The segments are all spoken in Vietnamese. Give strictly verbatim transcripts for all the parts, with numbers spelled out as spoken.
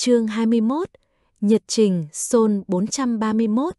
Chương hai mươi mốt. Nhật trình Sol bốn trăm ba mươi mốt.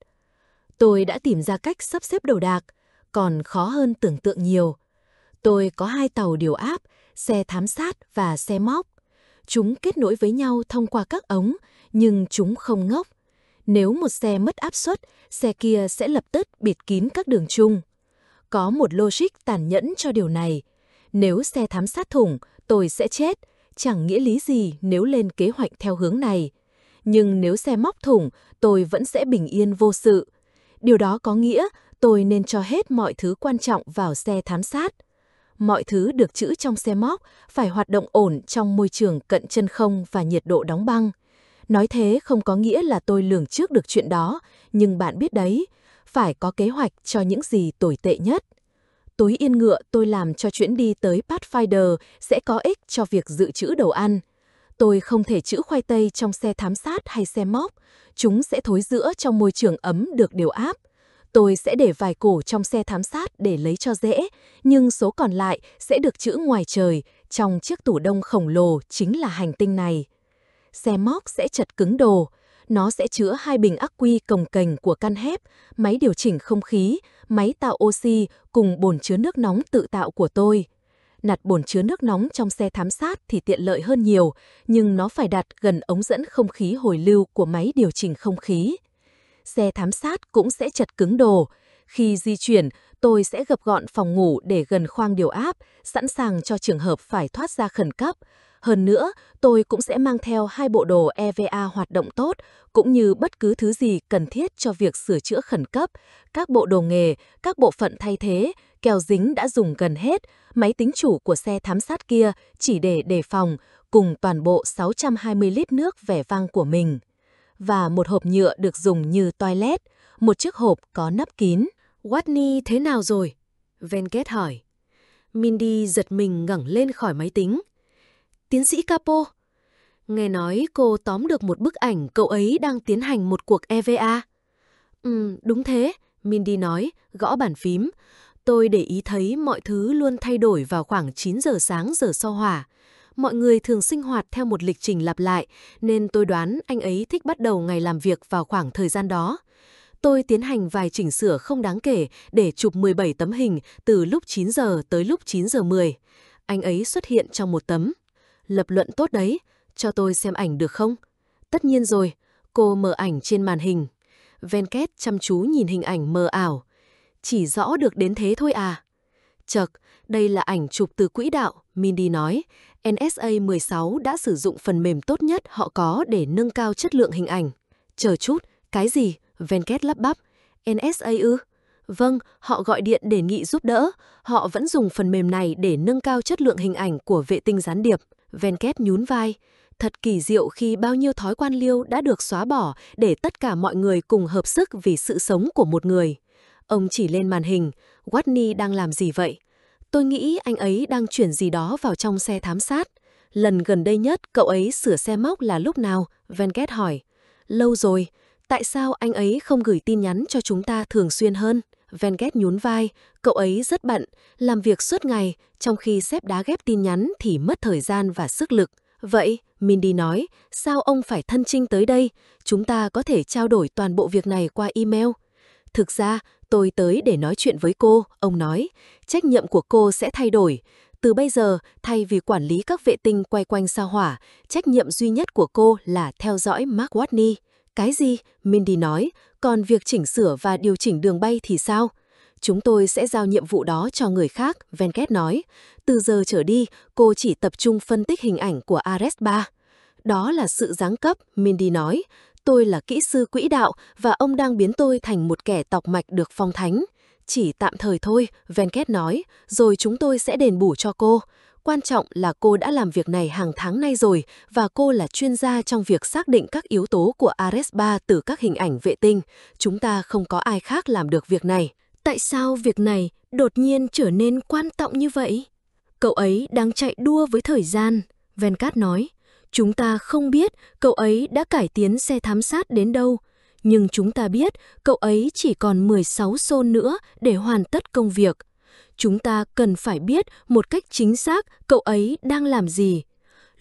Tôi đã tìm ra cách sắp xếp đồ đạc, còn khó hơn tưởng tượng nhiều. Tôi có hai tàu điều áp, xe thám sát và xe móc. Chúng kết nối với nhau thông qua các ống, nhưng chúng không ngốc. Nếu một xe mất áp suất, xe kia sẽ lập tức bịt kín các đường chung. Có một logic tàn nhẫn cho điều này. Nếu xe thám sát thủng, tôi sẽ chết. Chẳng nghĩa lý gì nếu lên kế hoạch theo hướng này. Nhưng nếu xe móc thủng, tôi vẫn sẽ bình yên vô sự. Điều đó có nghĩa tôi nên cho hết mọi thứ quan trọng vào xe thám sát. Mọi thứ được trữ trong xe móc phải hoạt động ổn trong môi trường cận chân không và nhiệt độ đóng băng. Nói thế không có nghĩa là tôi lường trước được chuyện đó, nhưng bạn biết đấy, phải có kế hoạch cho những gì tồi tệ nhất. Túi yên ngựa tôi làm cho chuyến đi tới Pathfinder sẽ có ích cho việc dự trữ đồ ăn. Tôi không thể trữ khoai tây trong xe thám sát hay xe móc, chúng sẽ thối rữa trong môi trường ấm được điều áp. Tôi sẽ để vài củ trong xe thám sát để lấy cho dễ, nhưng số còn lại sẽ được trữ ngoài trời, trong chiếc tủ đông khổng lồ chính là hành tinh này. Xe móc sẽ chật cứng đồ. Nó sẽ chứa hai bình ắc quy cồng kềnh của căn hép, máy điều chỉnh không khí, máy tạo oxy cùng bồn chứa nước nóng tự tạo của tôi. Đặt bồn chứa nước nóng trong xe thám sát thì tiện lợi hơn nhiều, nhưng nó phải đặt gần ống dẫn không khí hồi lưu của máy điều chỉnh không khí. Xe thám sát cũng sẽ chật cứng đồ. Khi di chuyển, tôi sẽ gập gọn phòng ngủ để gần khoang điều áp, sẵn sàng cho trường hợp phải thoát ra khẩn cấp. Hơn nữa, tôi cũng sẽ mang theo hai bộ đồ e vê a hoạt động tốt, cũng như bất cứ thứ gì cần thiết cho việc sửa chữa khẩn cấp, các bộ đồ nghề, các bộ phận thay thế, keo dính đã dùng gần hết, máy tính chủ của xe thám sát kia chỉ để đề phòng, cùng toàn bộ sáu trăm hai mươi lít nước vẻ vang của mình. Và một hộp nhựa được dùng như toilet, một chiếc hộp có nắp kín. Whitney thế nào rồi? Venket hỏi. Mindy giật mình ngẩng lên khỏi máy tính. Tiến sĩ Capo. Nghe nói cô tóm được một bức ảnh cậu ấy đang tiến hành một cuộc e vê a. Ừ, đúng thế, Mindy nói, gõ bàn phím. Tôi để ý thấy mọi thứ luôn thay đổi vào khoảng chín giờ sáng giờ sao hỏa. Mọi người thường sinh hoạt theo một lịch trình lặp lại, nên tôi đoán anh ấy thích bắt đầu ngày làm việc vào khoảng thời gian đó. Tôi tiến hành vài chỉnh sửa không đáng kể để chụp mười bảy tấm hình từ lúc chín giờ tới lúc chín giờ mười. Anh ấy xuất hiện trong một tấm. Lập luận tốt đấy, cho tôi xem ảnh được không? Tất nhiên rồi, cô mở ảnh trên màn hình. Venket chăm chú nhìn hình ảnh mờ ảo. Chỉ rõ được đến thế thôi à? Chật, đây là ảnh chụp từ quỹ đạo, Mindy nói. en ét a mười sáu đã sử dụng phần mềm tốt nhất họ có để nâng cao chất lượng hình ảnh. Chờ chút, cái gì? Venket lắp bắp. en ét a ư? Vâng, họ gọi điện đề nghị giúp đỡ. Họ vẫn dùng phần mềm này để nâng cao chất lượng hình ảnh của vệ tinh gián điệp. Venket nhún vai. Thật kỳ diệu khi bao nhiêu thói quan liêu đã được xóa bỏ để tất cả mọi người cùng hợp sức vì sự sống của một người. Ông chỉ lên màn hình. Whitney đang làm gì vậy? Tôi nghĩ anh ấy đang chuyển gì đó vào trong xe thám sát. Lần gần đây nhất cậu ấy sửa xe móc là lúc nào? Venket hỏi. Lâu rồi. Tại sao anh ấy không gửi tin nhắn cho chúng ta thường xuyên hơn? Venket nhún vai. Cậu ấy rất bận, làm việc suốt ngày, trong khi xếp đá ghép tin nhắn thì mất thời gian và sức lực. Vậy, Mindy nói, sao ông phải thân chinh tới đây? Chúng ta có thể trao đổi toàn bộ việc này qua email. Thực ra, tôi tới để nói chuyện với cô, ông nói. Trách nhiệm của cô sẽ thay đổi. Từ bây giờ, thay vì quản lý các vệ tinh quay quanh sao hỏa, trách nhiệm duy nhất của cô là theo dõi Mark Watney. Cái gì? Mindy nói. Còn việc chỉnh sửa và điều chỉnh đường bay thì sao? Chúng tôi sẽ giao nhiệm vụ đó cho người khác, Venket nói. Từ giờ trở đi, cô chỉ tập trung phân tích hình ảnh của Ares ba. Đó là sự giáng cấp, Mindy nói. Tôi là kỹ sư quỹ đạo và ông đang biến tôi thành một kẻ tọc mạch được phong thánh. Chỉ tạm thời thôi, Venket nói, rồi chúng tôi sẽ đền bù cho cô. Quan trọng là cô đã làm việc này hàng tháng nay rồi và cô là chuyên gia trong việc xác định các yếu tố của Ares ba từ các hình ảnh vệ tinh. Chúng ta không có ai khác làm được việc này. Tại sao việc này đột nhiên trở nên quan trọng như vậy? Cậu ấy đang chạy đua với thời gian, Venkat nói. Chúng ta không biết cậu ấy đã cải tiến xe thám sát đến đâu, nhưng chúng ta biết cậu ấy chỉ còn mười sáu Sol nữa để hoàn tất công việc. Chúng ta cần phải biết một cách chính xác cậu ấy đang làm gì.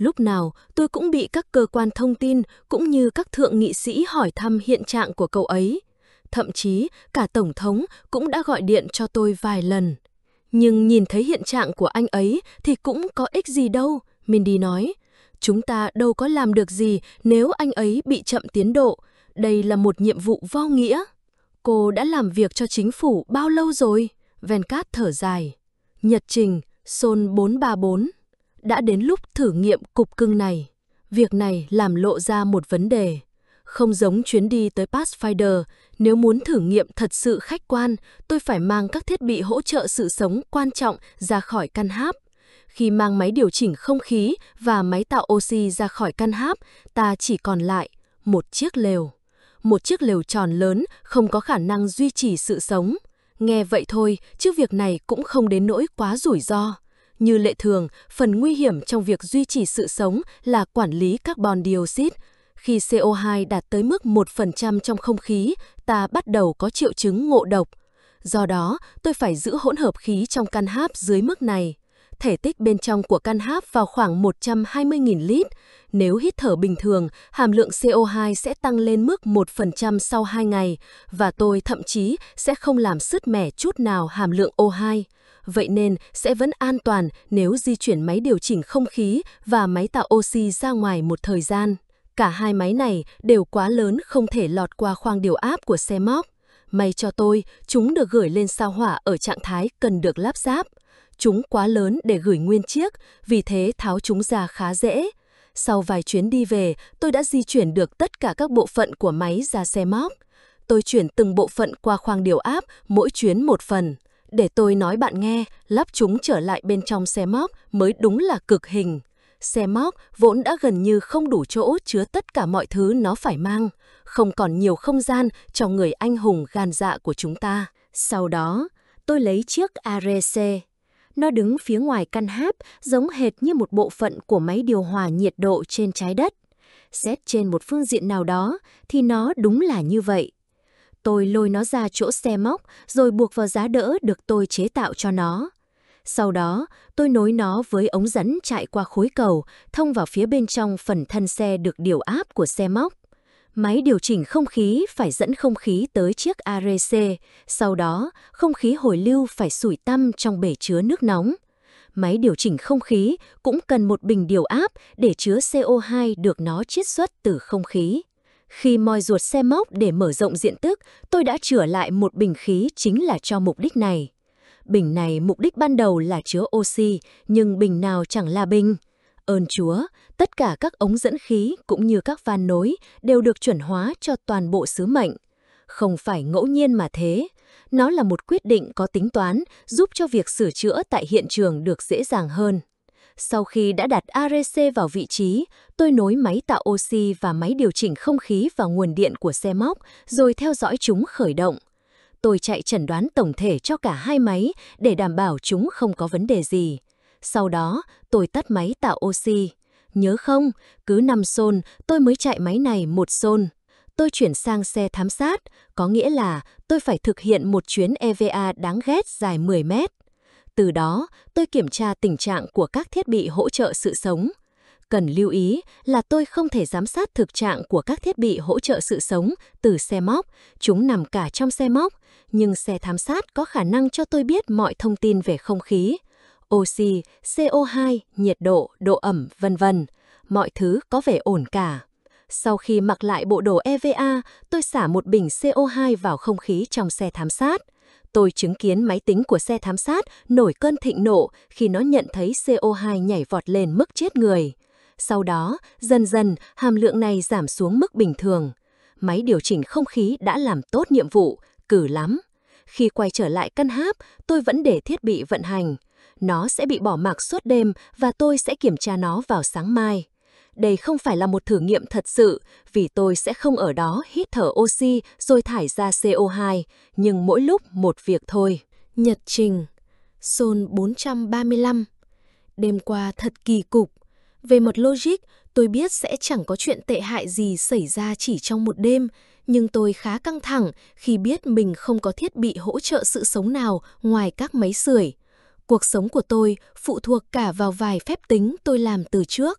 Lúc nào tôi cũng bị các cơ quan thông tin cũng như các thượng nghị sĩ hỏi thăm hiện trạng của cậu ấy. Thậm chí cả Tổng thống cũng đã gọi điện cho tôi vài lần. Nhưng nhìn thấy hiện trạng của anh ấy thì cũng có ích gì đâu, Mindy nói. Chúng ta đâu có làm được gì nếu anh ấy bị chậm tiến độ. Đây là một nhiệm vụ vô nghĩa. Cô đã làm việc cho chính phủ bao lâu rồi? Venkat thở dài. Nhật trình, Sol bốn ba bốn. Đã đến lúc thử nghiệm cục cưng này. Việc này làm lộ ra một vấn đề. Không giống chuyến đi tới Pathfinder, nếu muốn thử nghiệm thật sự khách quan, tôi phải mang các thiết bị hỗ trợ sự sống quan trọng ra khỏi căn háp. Khi mang máy điều chỉnh không khí và máy tạo oxy ra khỏi căn háp, ta chỉ còn lại một chiếc lều. Một chiếc lều tròn lớn không có khả năng duy trì sự sống. Nghe vậy thôi, chứ việc này cũng không đến nỗi quá rủi ro. Như lệ thường, phần nguy hiểm trong việc duy trì sự sống là quản lý carbon dioxide. Khi xê o hai đạt tới mức một phần trăm trong không khí, ta bắt đầu có triệu chứng ngộ độc. Do đó, tôi phải giữ hỗn hợp khí trong căn háp dưới mức này. Thể tích bên trong của căn háp vào khoảng một trăm hai mươi nghìn lít. Nếu hít thở bình thường, hàm lượng xê o hai sẽ tăng lên mức một phần trăm sau hai ngày, và tôi thậm chí sẽ không làm sứt mẻ chút nào hàm lượng O hai. Vậy nên sẽ vẫn an toàn nếu di chuyển máy điều chỉnh không khí và máy tạo oxy ra ngoài một thời gian. Cả hai máy này đều quá lớn không thể lọt qua khoang điều áp của xe móc. May cho tôi, chúng được gửi lên sao hỏa ở trạng thái cần được lắp ráp. Chúng quá lớn để gửi nguyên chiếc, vì thế tháo chúng ra khá dễ. Sau vài chuyến đi về, tôi đã di chuyển được tất cả các bộ phận của máy ra xe móc. Tôi chuyển từng bộ phận qua khoang điều áp, mỗi chuyến một phần. Để tôi nói bạn nghe, lắp chúng trở lại bên trong xe móc mới đúng là cực hình. Xe móc vốn đã gần như không đủ chỗ chứa tất cả mọi thứ nó phải mang, không còn nhiều không gian cho người anh hùng gan dạ của chúng ta. Sau đó, tôi lấy chiếc a rờ xê. Nó đứng phía ngoài căn háp, giống hệt như một bộ phận của máy điều hòa nhiệt độ trên trái đất. Xét trên một phương diện nào đó, thì nó đúng là như vậy. Tôi lôi nó ra chỗ xe móc, rồi buộc vào giá đỡ được tôi chế tạo cho nó. Sau đó, tôi nối nó với ống dẫn chạy qua khối cầu, thông vào phía bên trong phần thân xe được điều áp của xe móc. Máy điều chỉnh không khí phải dẫn không khí tới chiếc a rờ xê, sau đó không khí hồi lưu phải sủi tăm trong bể chứa nước nóng. Máy điều chỉnh không khí cũng cần một bình điều áp để chứa xê o hai được nó chiết xuất từ không khí. Khi moi ruột xe móc để mở rộng diện tích, tôi đã chữa lại một bình khí chính là cho mục đích này. Bình này mục đích ban đầu là chứa oxy, nhưng bình nào chẳng là bình. Ơn Chúa, tất cả các ống dẫn khí cũng như các van nối đều được chuẩn hóa cho toàn bộ sứ mệnh. Không phải ngẫu nhiên mà thế. Nó là một quyết định có tính toán giúp cho việc sửa chữa tại hiện trường được dễ dàng hơn. Sau khi đã đặt a rờ xê vào vị trí, tôi nối máy tạo oxy và máy điều chỉnh không khí vào nguồn điện của xe móc, rồi theo dõi chúng khởi động. Tôi chạy chẩn đoán tổng thể cho cả hai máy để đảm bảo chúng không có vấn đề gì. Sau đó, tôi tắt máy tạo oxy. Nhớ không, cứ năm Sol tôi mới chạy máy này một Sol. Tôi chuyển sang xe thám sát, có nghĩa là tôi phải thực hiện một chuyến e vê a đáng ghét dài mười mét. Từ đó, tôi kiểm tra tình trạng của các thiết bị hỗ trợ sự sống. Cần lưu ý là tôi không thể giám sát thực trạng của các thiết bị hỗ trợ sự sống từ xe móc, chúng nằm cả trong xe móc, nhưng xe thám sát có khả năng cho tôi biết mọi thông tin về không khí, oxy, xê o hai, nhiệt độ, độ ẩm, vân vân. Mọi thứ có vẻ ổn cả. Sau khi mặc lại bộ đồ e vê a, tôi xả một bình xê o hai vào không khí trong xe thám sát. Tôi chứng kiến máy tính của xe thám sát nổi cơn thịnh nộ khi nó nhận thấy xê o hai nhảy vọt lên mức chết người. Sau đó, dần dần, hàm lượng này giảm xuống mức bình thường. Máy điều chỉnh không khí đã làm tốt nhiệm vụ, cử lắm. Khi quay trở lại căn háp, tôi vẫn để thiết bị vận hành. Nó sẽ bị bỏ mặc suốt đêm và tôi sẽ kiểm tra nó vào sáng mai. Đây không phải là một thử nghiệm thật sự, vì tôi sẽ không ở đó hít thở oxy rồi thải ra xê o hai, nhưng mỗi lúc một việc thôi. Nhật trình, Sol bốn trăm ba mươi lăm. Đêm qua thật kỳ cục. Về mặt logic, tôi biết sẽ chẳng có chuyện tệ hại gì xảy ra chỉ trong một đêm, nhưng tôi khá căng thẳng khi biết mình không có thiết bị hỗ trợ sự sống nào ngoài các máy sưởi. Cuộc sống của tôi phụ thuộc cả vào vài phép tính tôi làm từ trước.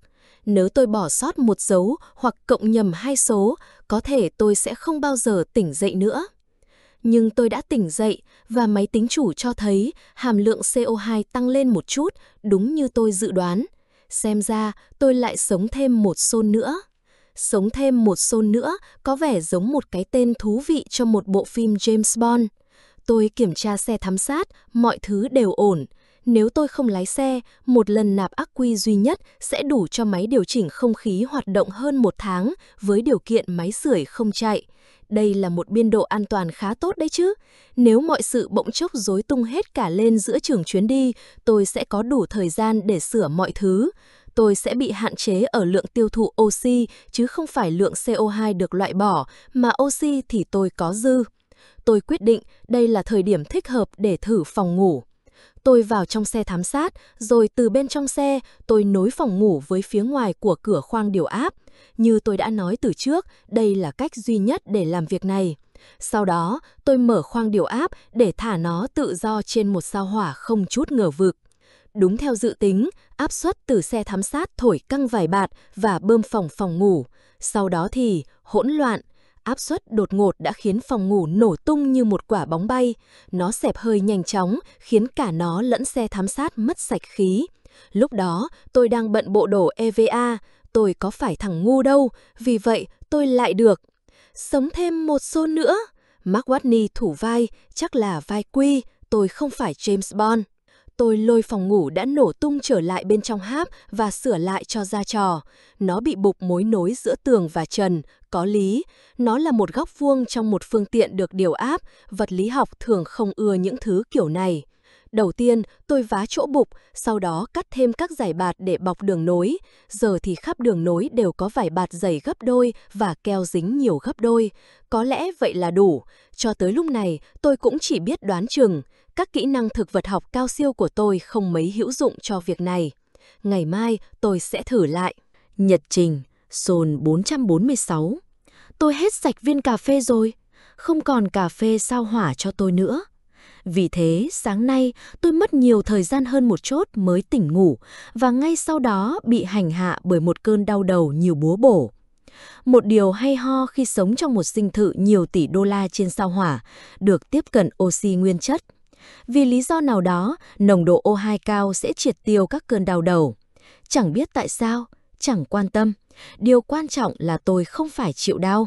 Nếu tôi bỏ sót một dấu hoặc cộng nhầm hai số, có thể tôi sẽ không bao giờ tỉnh dậy nữa. Nhưng tôi đã tỉnh dậy và máy tính chủ cho thấy hàm lượng xê o hai tăng lên một chút, đúng như tôi dự đoán. Xem ra tôi lại sống thêm một xôn nữa. Sống thêm một xôn nữa có vẻ giống một cái tên thú vị cho một bộ phim James Bond. Tôi kiểm tra xe thám sát, mọi thứ đều ổn. Nếu tôi không lái xe, một lần nạp ắc quy duy nhất sẽ đủ cho máy điều chỉnh không khí hoạt động hơn một tháng với điều kiện máy sưởi không chạy. Đây là một biên độ an toàn khá tốt đấy chứ. Nếu mọi sự bỗng chốc rối tung hết cả lên giữa chừng chuyến đi, tôi sẽ có đủ thời gian để sửa mọi thứ. Tôi sẽ bị hạn chế ở lượng tiêu thụ oxy, chứ không phải lượng xê o hai được loại bỏ, mà oxy thì tôi có dư. Tôi quyết định đây là thời điểm thích hợp để thử phòng ngủ. Tôi vào trong xe thám sát, rồi từ bên trong xe, tôi nối phòng ngủ với phía ngoài của cửa khoang điều áp. Như tôi đã nói từ trước, đây là cách duy nhất để làm việc này. Sau đó, tôi mở khoang điều áp để thả nó tự do trên một sao hỏa không chút ngờ vực. Đúng theo dự tính, áp suất từ xe thám sát thổi căng vài bạt và bơm phỏng phòng ngủ. Sau đó thì, hỗn loạn. Áp suất đột ngột đã khiến phòng ngủ nổ tung như một quả bóng bay. Nó xẹp hơi nhanh chóng, khiến cả nó lẫn xe thám sát mất sạch khí. Lúc đó, tôi đang bận bộ đồ e vê a. Tôi có phải thằng ngu đâu, vì vậy tôi lại được. Sống thêm một xôn nữa. Mark Watney thủ vai, chắc là vai Quy, tôi không phải James Bond. Tôi lôi phòng ngủ đã nổ tung trở lại bên trong háp và sửa lại cho ra trò. Nó bị bục mối nối giữa tường và trần, có lý. Nó là một góc vuông trong một phương tiện được điều áp, vật lý học thường không ưa những thứ kiểu này. Đầu tiên, tôi vá chỗ bục, sau đó cắt thêm các dải bạt để bọc đường nối. Giờ thì khắp đường nối đều có vải bạt dày gấp đôi và keo dính nhiều gấp đôi. Có lẽ vậy là đủ. Cho tới lúc này, tôi cũng chỉ biết đoán chừng. Các kỹ năng thực vật học cao siêu của tôi không mấy hữu dụng cho việc này. Ngày mai, tôi sẽ thử lại. Nhật trình, Sôn bốn trăm bốn mươi sáu. Tôi hết sạch viên cà phê rồi. Không còn cà phê sao hỏa cho tôi nữa. Vì thế, sáng nay tôi mất nhiều thời gian hơn một chút mới tỉnh ngủ và ngay sau đó bị hành hạ bởi một cơn đau đầu nhiều búa bổ. Một điều hay ho khi sống trong một dinh thự nhiều tỷ đô la trên sao hỏa, được tiếp cận oxy nguyên chất. Vì lý do nào đó, nồng độ O hai cao sẽ triệt tiêu các cơn đau đầu. Chẳng biết tại sao, chẳng quan tâm. Điều quan trọng là tôi không phải chịu đau.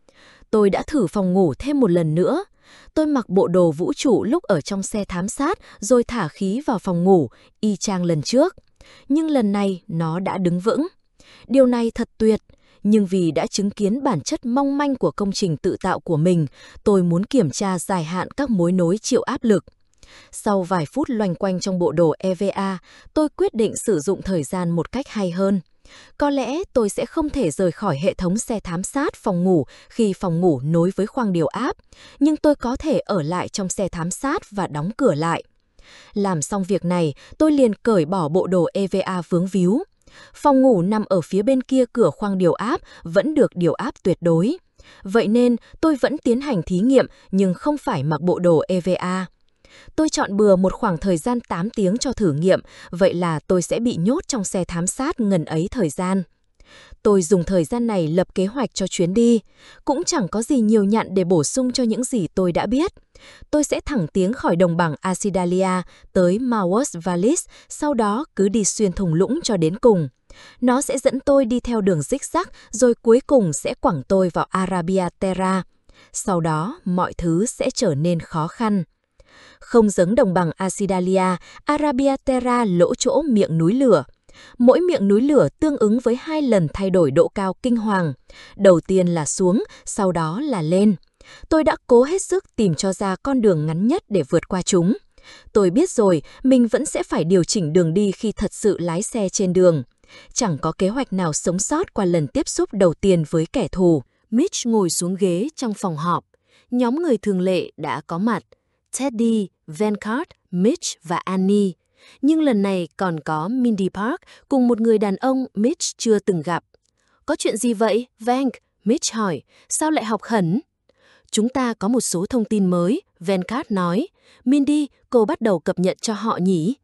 Tôi đã thử phòng ngủ thêm một lần nữa. Tôi mặc bộ đồ vũ trụ lúc ở trong xe thám sát rồi thả khí vào phòng ngủ, y chang lần trước. Nhưng lần này nó đã đứng vững. Điều này thật tuyệt, nhưng vì đã chứng kiến bản chất mong manh của công trình tự tạo của mình, tôi muốn kiểm tra dài hạn các mối nối chịu áp lực. Sau vài phút loanh quanh trong bộ đồ e vê a, tôi quyết định sử dụng thời gian một cách hay hơn. Có lẽ tôi sẽ không thể rời khỏi hệ thống xe thám sát phòng ngủ khi phòng ngủ nối với khoang điều áp, nhưng tôi có thể ở lại trong xe thám sát và đóng cửa lại. Làm xong việc này, tôi liền cởi bỏ bộ đồ e vê a vướng víu. Phòng ngủ nằm ở phía bên kia cửa khoang điều áp vẫn được điều áp tuyệt đối. Vậy nên tôi vẫn tiến hành thí nghiệm nhưng không phải mặc bộ đồ e vê a. Tôi chọn bừa một khoảng thời gian tám tiếng cho thử nghiệm, vậy là tôi sẽ bị nhốt trong xe thám sát ngần ấy thời gian. Tôi dùng thời gian này lập kế hoạch cho chuyến đi. Cũng chẳng có gì nhiều nhặn để bổ sung cho những gì tôi đã biết. Tôi sẽ thẳng tiến khỏi đồng bằng Acidalia tới Mauas Vallis, sau đó cứ đi xuyên thung lũng cho đến cùng. Nó sẽ dẫn tôi đi theo đường zigzag rồi cuối cùng sẽ quẳng tôi vào Arabia Terra. Sau đó, mọi thứ sẽ trở nên khó khăn. Không giống đồng bằng Acidalia, Arabia Terra lỗ chỗ miệng núi lửa. Mỗi miệng núi lửa tương ứng với hai lần thay đổi độ cao kinh hoàng. Đầu tiên là xuống, sau đó là lên. Tôi đã cố hết sức tìm cho ra con đường ngắn nhất để vượt qua chúng. Tôi biết rồi, mình vẫn sẽ phải điều chỉnh đường đi khi thật sự lái xe trên đường. Chẳng có kế hoạch nào sống sót qua lần tiếp xúc đầu tiên với kẻ thù. Mitch ngồi xuống ghế trong phòng họp. Nhóm người thường lệ đã có mặt. Teddy, Venkart, Mitch và Annie. Nhưng lần này còn có Mindy Park cùng một người đàn ông Mitch chưa từng gặp. Có chuyện gì vậy, Vank? Mitch hỏi. Sao lại học khẩn? Chúng ta có một số thông tin mới, Venkart nói. Mindy, cô bắt đầu cập nhật cho họ nhỉ?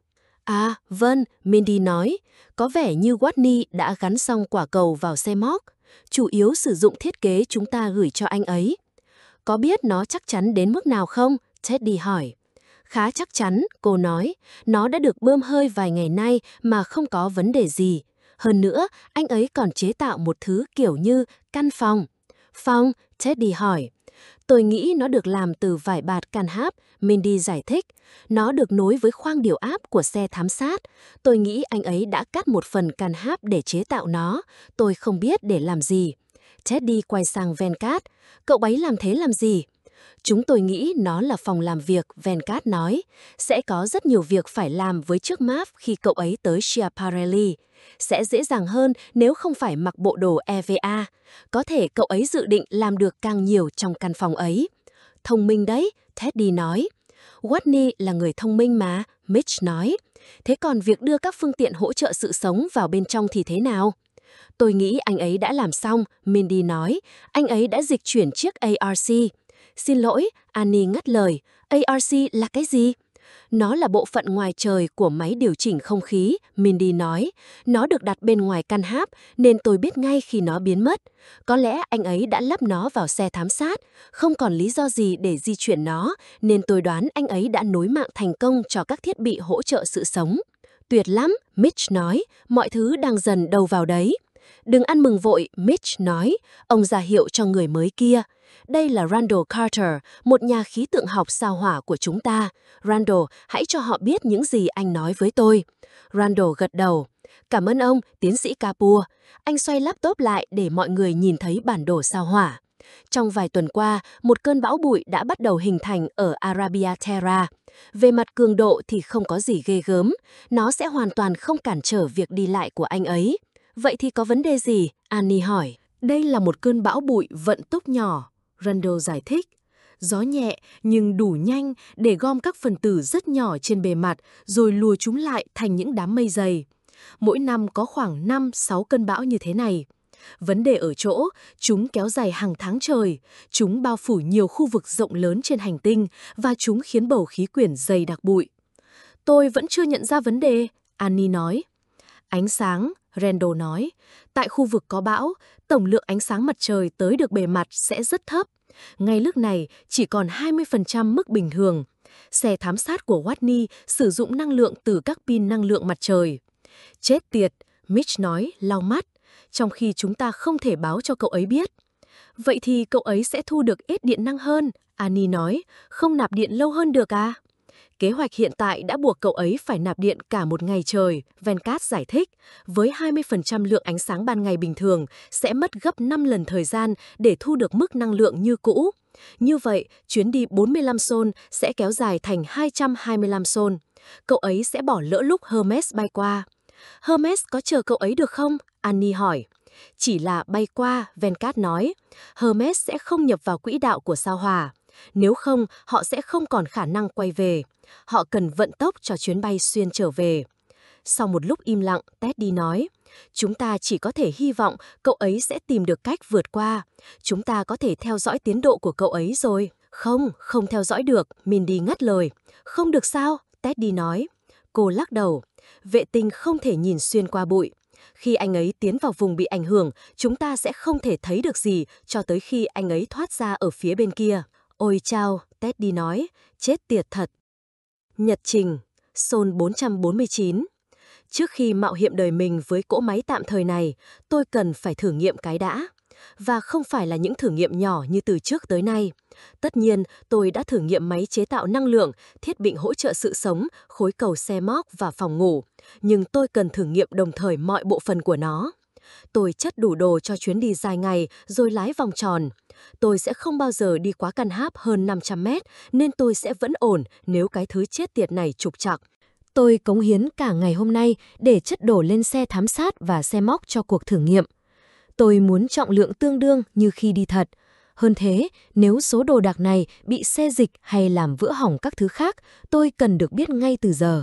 À, vâng, Mindy nói. Có vẻ như Watney đã gắn xong quả cầu vào xe móc. Chủ yếu sử dụng thiết kế chúng ta gửi cho anh ấy. Có biết nó chắc chắn đến mức nào không? Teddy hỏi. Khá chắc chắn, cô nói. Nó đã được bơm hơi vài ngày nay mà không có vấn đề gì. Hơn nữa, anh ấy còn chế tạo một thứ kiểu như căn phòng. Phòng? Teddy hỏi. Tôi nghĩ nó được làm từ vải bạt canhab, Mindy giải thích. Nó được nối với khoang điều áp của xe thám sát. Tôi nghĩ anh ấy đã cắt một phần canhab để chế tạo nó. Tôi không biết để làm gì. Teddy quay sang Venkat. Cậu ấy làm thế làm gì? Chúng tôi nghĩ nó là phòng làm việc, Venkat nói. Sẽ có rất nhiều việc phải làm với chiếc map khi cậu ấy tới Schiaparelli. Sẽ dễ dàng hơn nếu không phải mặc bộ đồ e vê a. Có thể cậu ấy dự định làm được càng nhiều trong căn phòng ấy. Thông minh đấy, Teddy nói. Watney là người thông minh mà, Mitch nói. Thế còn việc đưa các phương tiện hỗ trợ sự sống vào bên trong thì thế nào? Tôi nghĩ anh ấy đã làm xong, Mindy nói. Anh ấy đã dịch chuyển chiếc a rờ xê. Xin lỗi, Annie ngắt lời. a rờ xê là cái gì? Nó là bộ phận ngoài trời của máy điều chỉnh không khí, Mindy nói. Nó được đặt bên ngoài căn háp, nên tôi biết ngay khi nó biến mất. Có lẽ anh ấy đã lắp nó vào xe thám sát. Không còn lý do gì để di chuyển nó, nên tôi đoán anh ấy đã nối mạng thành công cho các thiết bị hỗ trợ sự sống. Tuyệt lắm, Mitch nói. Mọi thứ đang dần đầu vào đấy. Đừng ăn mừng vội, Mitch nói. Ông ra hiệu cho người mới kia. Đây là Randall Carter, một nhà khí tượng học sao hỏa của chúng ta. Randall, hãy cho họ biết những gì anh nói với tôi. Randall gật đầu. Cảm ơn ông, tiến sĩ Kapoor. Anh xoay laptop lại để mọi người nhìn thấy bản đồ sao hỏa. Trong vài tuần qua, một cơn bão bụi đã bắt đầu hình thành ở Arabia Terra. Về mặt cường độ thì không có gì ghê gớm. Nó sẽ hoàn toàn không cản trở việc đi lại của anh ấy. Vậy thì có vấn đề gì? Annie hỏi. Đây là một cơn bão bụi vận tốc nhỏ, Randall giải thích. Gió nhẹ nhưng đủ nhanh để gom các phần tử rất nhỏ trên bề mặt rồi lùa chúng lại thành những đám mây dày. Mỗi năm có khoảng năm sáu cơn bão như thế này. Vấn đề ở chỗ, chúng kéo dài hàng tháng trời, chúng bao phủ nhiều khu vực rộng lớn trên hành tinh và chúng khiến bầu khí quyển dày đặc bụi. Tôi vẫn chưa nhận ra vấn đề, Annie nói. Ánh sáng, Randall nói. Tại khu vực có bão, tổng lượng ánh sáng mặt trời tới được bề mặt sẽ rất thấp. Ngay lúc này chỉ còn hai mươi phần trăm mức bình thường. Xe thám sát của Watney sử dụng năng lượng từ các pin năng lượng mặt trời. Chết tiệt, Mitch nói, lau mắt, trong khi chúng ta không thể báo cho cậu ấy biết. Vậy thì cậu ấy sẽ thu được ít điện năng hơn, Annie nói, không nạp điện lâu hơn được à? Kế hoạch hiện tại đã buộc cậu ấy phải nạp điện cả một ngày trời, Venkat giải thích. Với hai mươi phần trăm lượng ánh sáng ban ngày bình thường, sẽ mất gấp năm lần thời gian để thu được mức năng lượng như cũ. Như vậy, chuyến đi bốn mươi lăm xôn sẽ kéo dài thành hai trăm hai mươi lăm xôn. Cậu ấy sẽ bỏ lỡ lúc Hermes bay qua. Hermes có chờ cậu ấy được không? Annie hỏi. Chỉ là bay qua, Venkat nói. Hermes sẽ không nhập vào quỹ đạo của sao hỏa. Nếu không, họ sẽ không còn khả năng quay về. Họ cần vận tốc cho chuyến bay xuyên trở về. Sau một lúc im lặng, Teddy nói, chúng ta chỉ có thể hy vọng cậu ấy sẽ tìm được cách vượt qua. Chúng ta có thể theo dõi tiến độ của cậu ấy rồi. Không, không theo dõi được, Mindy ngắt lời. Không được sao? Teddy nói. Cô lắc đầu. Vệ tinh không thể nhìn xuyên qua bụi. Khi anh ấy tiến vào vùng bị ảnh hưởng, chúng ta sẽ không thể thấy được gì cho tới khi anh ấy thoát ra ở phía bên kia. Ôi chao, Teddy nói, chết tiệt thật. Nhật trình, Xôn bốn trăm bốn mươi chín. Trước khi mạo hiểm đời mình với cỗ máy tạm thời này, tôi cần phải thử nghiệm cái đã. Và không phải là những thử nghiệm nhỏ như từ trước tới nay. Tất nhiên, tôi đã thử nghiệm máy chế tạo năng lượng, thiết bị hỗ trợ sự sống, khối cầu xe móc và phòng ngủ. Nhưng tôi cần thử nghiệm đồng thời mọi bộ phận của nó. Tôi chất đủ đồ cho chuyến đi dài ngày rồi lái vòng tròn. Tôi sẽ không bao giờ đi quá căn háp hơn năm trăm mét, nên tôi sẽ vẫn ổn nếu cái thứ chết tiệt này trục trặc. Tôi cống hiến cả ngày hôm nay để chất đổ lên xe thám sát và xe móc cho cuộc thử nghiệm. Tôi muốn trọng lượng tương đương như khi đi thật. Hơn thế, nếu số đồ đạc này bị xê dịch hay làm vỡ hỏng các thứ khác, tôi cần được biết ngay từ giờ.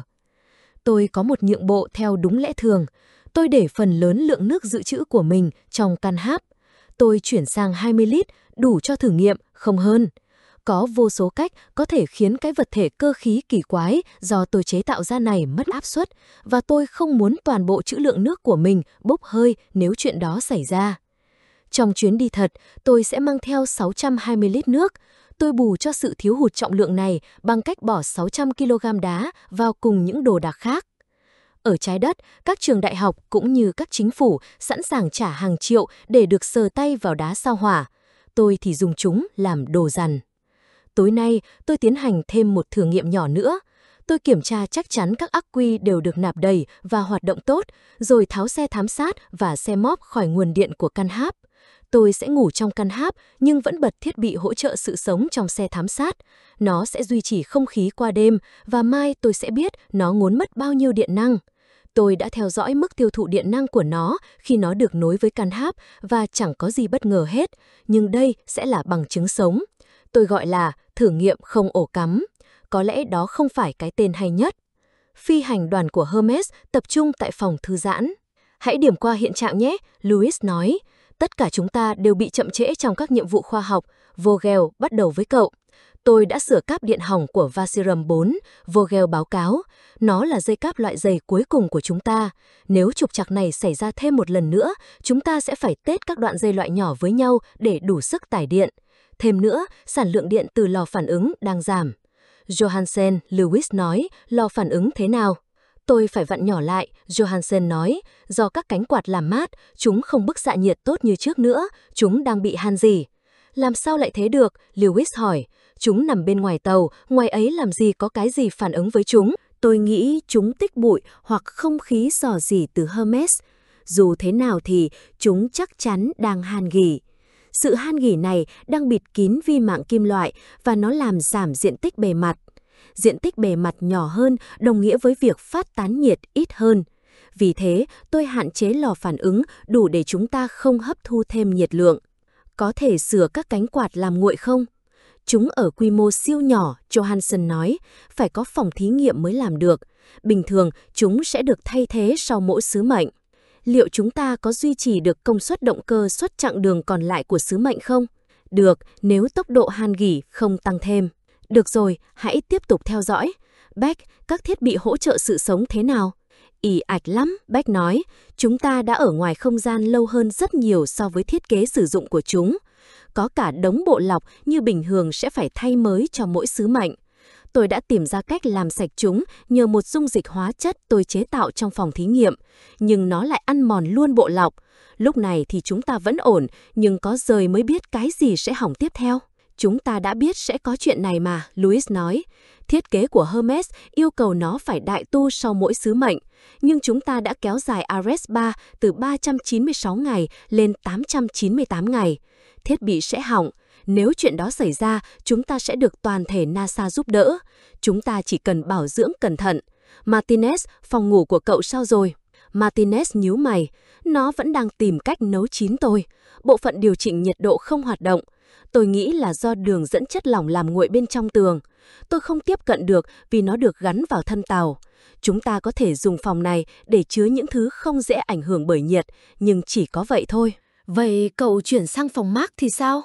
Tôi có một nhượng bộ theo đúng lẽ thường. Tôi để phần lớn lượng nước dự trữ của mình trong căn háp. Tôi chuyển sang hai mươi lít, đủ cho thử nghiệm, không hơn. Có vô số cách có thể khiến cái vật thể cơ khí kỳ quái do tôi chế tạo ra này mất áp suất, và tôi không muốn toàn bộ trữ lượng nước của mình bốc hơi nếu chuyện đó xảy ra. Trong chuyến đi thật, tôi sẽ mang theo sáu trăm hai mươi lít nước. Tôi bù cho sự thiếu hụt trọng lượng này bằng cách bỏ sáu trăm ki lô gam đá vào cùng những đồ đạc khác. Ở trái đất, các trường đại học cũng như các chính phủ sẵn sàng trả hàng triệu để được sờ tay vào đá sao hỏa. Tôi thì dùng chúng làm đồ dằn. Tối nay, tôi tiến hành thêm một thử nghiệm nhỏ nữa. Tôi kiểm tra chắc chắn các ắc quy đều được nạp đầy và hoạt động tốt, rồi tháo xe thám sát và xe móp khỏi nguồn điện của căn háp. Tôi sẽ ngủ trong căn háp nhưng vẫn bật thiết bị hỗ trợ sự sống trong xe thám sát. Nó sẽ duy trì không khí qua đêm và mai tôi sẽ biết nó ngốn mất bao nhiêu điện năng. Tôi đã theo dõi mức tiêu thụ điện năng của nó khi nó được nối với căn háp và chẳng có gì bất ngờ hết, nhưng đây sẽ là bằng chứng sống. Tôi gọi là thử nghiệm không ổ cắm. Có lẽ đó không phải cái tên hay nhất. Phi hành đoàn của Hermes tập trung tại phòng thư giãn. Hãy điểm qua hiện trạng nhé, Louis nói. Tất cả chúng ta đều bị chậm trễ trong các nhiệm vụ khoa học. Vogel bắt đầu với cậu. Tôi đã sửa cáp điện hỏng của Vasirum bốn, Vogel báo cáo. Nó là dây cáp loại dày cuối cùng của chúng ta. Nếu trục trặc này xảy ra thêm một lần nữa, chúng ta sẽ phải tết các đoạn dây loại nhỏ với nhau để đủ sức tải điện. Thêm nữa, sản lượng điện từ lò phản ứng đang giảm. Johansen, Lewis nói, lò phản ứng thế nào? Tôi phải vặn nhỏ lại, Johansen nói, do các cánh quạt làm mát, chúng không bức xạ nhiệt tốt như trước nữa, chúng đang bị han rỉ. Làm sao lại thế được? Lewis hỏi. Chúng nằm bên ngoài tàu, ngoài ấy làm gì có cái gì phản ứng với chúng? Tôi nghĩ chúng tích bụi hoặc không khí rò rỉ từ Hermes. Dù thế nào thì chúng chắc chắn đang han gỉ. Sự han gỉ này đang bịt kín vi mạng kim loại và nó làm giảm diện tích bề mặt. Diện tích bề mặt nhỏ hơn đồng nghĩa với việc phát tán nhiệt ít hơn. Vì thế, tôi hạn chế lò phản ứng đủ để chúng ta không hấp thu thêm nhiệt lượng. Có thể sửa các cánh quạt làm nguội không? Chúng ở quy mô siêu nhỏ, Johansen nói, phải có phòng thí nghiệm mới làm được. Bình thường, chúng sẽ được thay thế sau mỗi sứ mệnh. Liệu chúng ta có duy trì được công suất động cơ suốt chặng đường còn lại của sứ mệnh không? Được, nếu tốc độ han gỉ không tăng thêm. Được rồi, hãy tiếp tục theo dõi. Beck, các thiết bị hỗ trợ sự sống thế nào? Ì ạch lắm, Beck nói. Chúng ta đã ở ngoài không gian lâu hơn rất nhiều so với thiết kế sử dụng của chúng. Có cả đống bộ lọc như bình thường sẽ phải thay mới cho mỗi sứ mệnh. Tôi đã tìm ra cách làm sạch chúng nhờ một dung dịch hóa chất tôi chế tạo trong phòng thí nghiệm, nhưng nó lại ăn mòn luôn bộ lọc. Lúc này thì chúng ta vẫn ổn, nhưng có rời mới biết cái gì sẽ hỏng tiếp theo. Chúng ta đã biết sẽ có chuyện này mà, Louis nói. Thiết kế của Hermes yêu cầu nó phải đại tu sau mỗi sứ mệnh, nhưng chúng ta đã kéo dài Ares ba từ ba trăm chín mươi sáu ngày lên tám trăm chín mươi tám ngày. Thiết bị sẽ hỏng. Nếu chuyện đó xảy ra, chúng ta sẽ được toàn thể NASA giúp đỡ. Chúng ta chỉ cần bảo dưỡng cẩn thận. Martinez, phòng ngủ của cậu sao rồi? Martinez nhíu mày. Nó vẫn đang tìm cách nấu chín tôi. Bộ phận điều chỉnh nhiệt độ không hoạt động. Tôi nghĩ là do đường dẫn chất lỏng làm nguội bên trong tường. Tôi không tiếp cận được vì nó được gắn vào thân tàu. Chúng ta có thể dùng phòng này để chứa những thứ không dễ ảnh hưởng bởi nhiệt, nhưng chỉ có vậy thôi. Vậy cậu chuyển sang phòng Mark thì sao?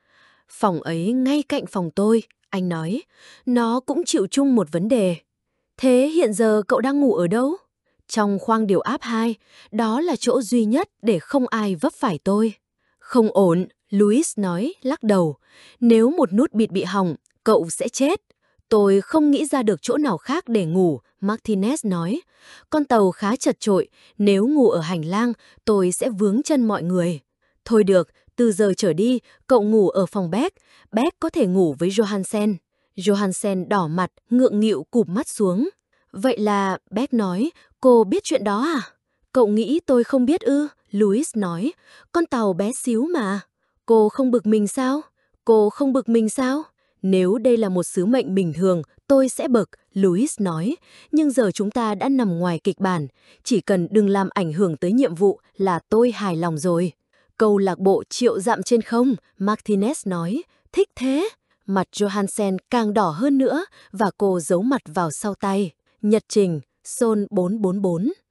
Phòng ấy ngay cạnh phòng tôi, anh nói. Nó cũng chịu chung một vấn đề. Thế hiện giờ cậu đang ngủ ở đâu? Trong khoang điều áp hai, đó là chỗ duy nhất để không ai vấp phải tôi. Không ổn, Louis nói, lắc đầu. Nếu một nút bịt bị hỏng, cậu sẽ chết. Tôi không nghĩ ra được chỗ nào khác để ngủ, Martinez nói. Con tàu khá chật chội, nếu ngủ ở hành lang, tôi sẽ vướng chân mọi người. Thôi được, từ giờ trở đi, cậu ngủ ở phòng Beck. Beck có thể ngủ với Johansen. Johansen đỏ mặt, ngượng nghịu cụp mắt xuống. Vậy là, Beck nói, cô biết chuyện đó à? Cậu nghĩ tôi không biết ư? Louis nói, con tàu bé xíu mà. Cô không bực mình sao? Cô không bực mình sao? Nếu đây là một sứ mệnh bình thường, tôi sẽ bực, Louis nói. Nhưng giờ chúng ta đã nằm ngoài kịch bản. Chỉ cần đừng làm ảnh hưởng tới nhiệm vụ là tôi hài lòng rồi. Câu lạc bộ triệu dặm trên không, Martinez nói. Thích thế. Mặt Johansen càng đỏ hơn nữa và cô giấu mặt vào sau tay. Nhật trình, Sol bốn bốn bốn.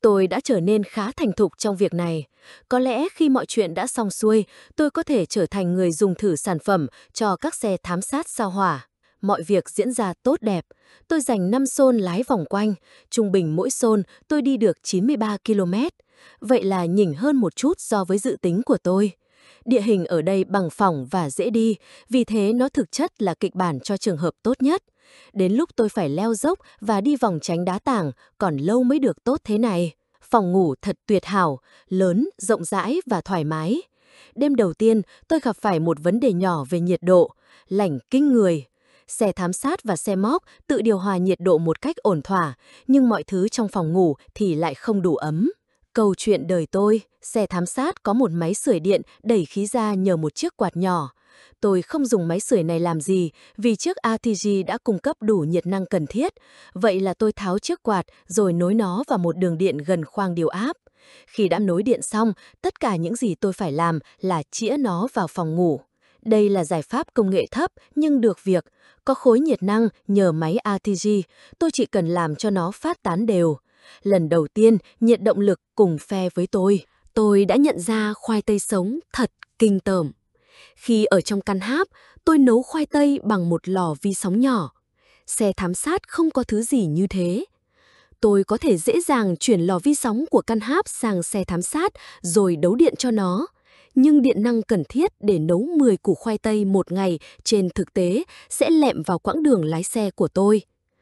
Tôi đã trở nên khá thành thục trong việc này. Có lẽ khi mọi chuyện đã xong xuôi, tôi có thể trở thành người dùng thử sản phẩm cho các xe thám sát sao Hỏa. Mọi việc diễn ra tốt đẹp. Tôi dành năm xôn lái vòng quanh. Trung bình mỗi xôn tôi đi được chín mươi ba ki lô mét. Vậy là nhỉnh hơn một chút so với dự tính của tôi. Địa hình ở đây bằng phẳng và dễ đi, vì thế nó thực chất là kịch bản cho trường hợp tốt nhất. Đến lúc tôi phải leo dốc và đi vòng tránh đá tảng, còn lâu mới được tốt thế này. Phòng ngủ thật tuyệt hảo, lớn, rộng rãi và thoải mái. Đêm đầu tiên, tôi gặp phải một vấn đề nhỏ về nhiệt độ, lạnh kinh người. Xe thám sát và xe móc tự điều hòa nhiệt độ một cách ổn thỏa, nhưng mọi thứ trong phòng ngủ thì lại không đủ ấm. Câu chuyện đời tôi, xe thám sát có một máy sưởi điện đẩy khí ra nhờ một chiếc quạt nhỏ. Tôi không dùng máy sưởi này làm gì vì chiếc a tê giê đã cung cấp đủ nhiệt năng cần thiết. Vậy là tôi tháo chiếc quạt rồi nối nó vào một đường điện gần khoang điều áp. Khi đã nối điện xong, tất cả những gì tôi phải làm là chĩa nó vào phòng ngủ. Đây là giải pháp công nghệ thấp nhưng được việc. Có khối nhiệt năng nhờ máy a tê giê, tôi chỉ cần làm cho nó phát tán đều. Lần đầu tiên, nhiệt động lực cùng phe với tôi. Tôi đã nhận ra khoai tây sống thật kinh tởm. Khi ở trong căn háp, tôi nấu khoai tây bằng một lò vi sóng nhỏ. Xe thám sát không có thứ gì như thế. Tôi có thể dễ dàng chuyển lò vi sóng của căn háp sang xe thám sát rồi đấu điện cho nó. Nhưng điện năng cần thiết để nấu mười củ khoai tây một ngày trên thực tế sẽ lẹm vào quãng đường lái xe của tôi.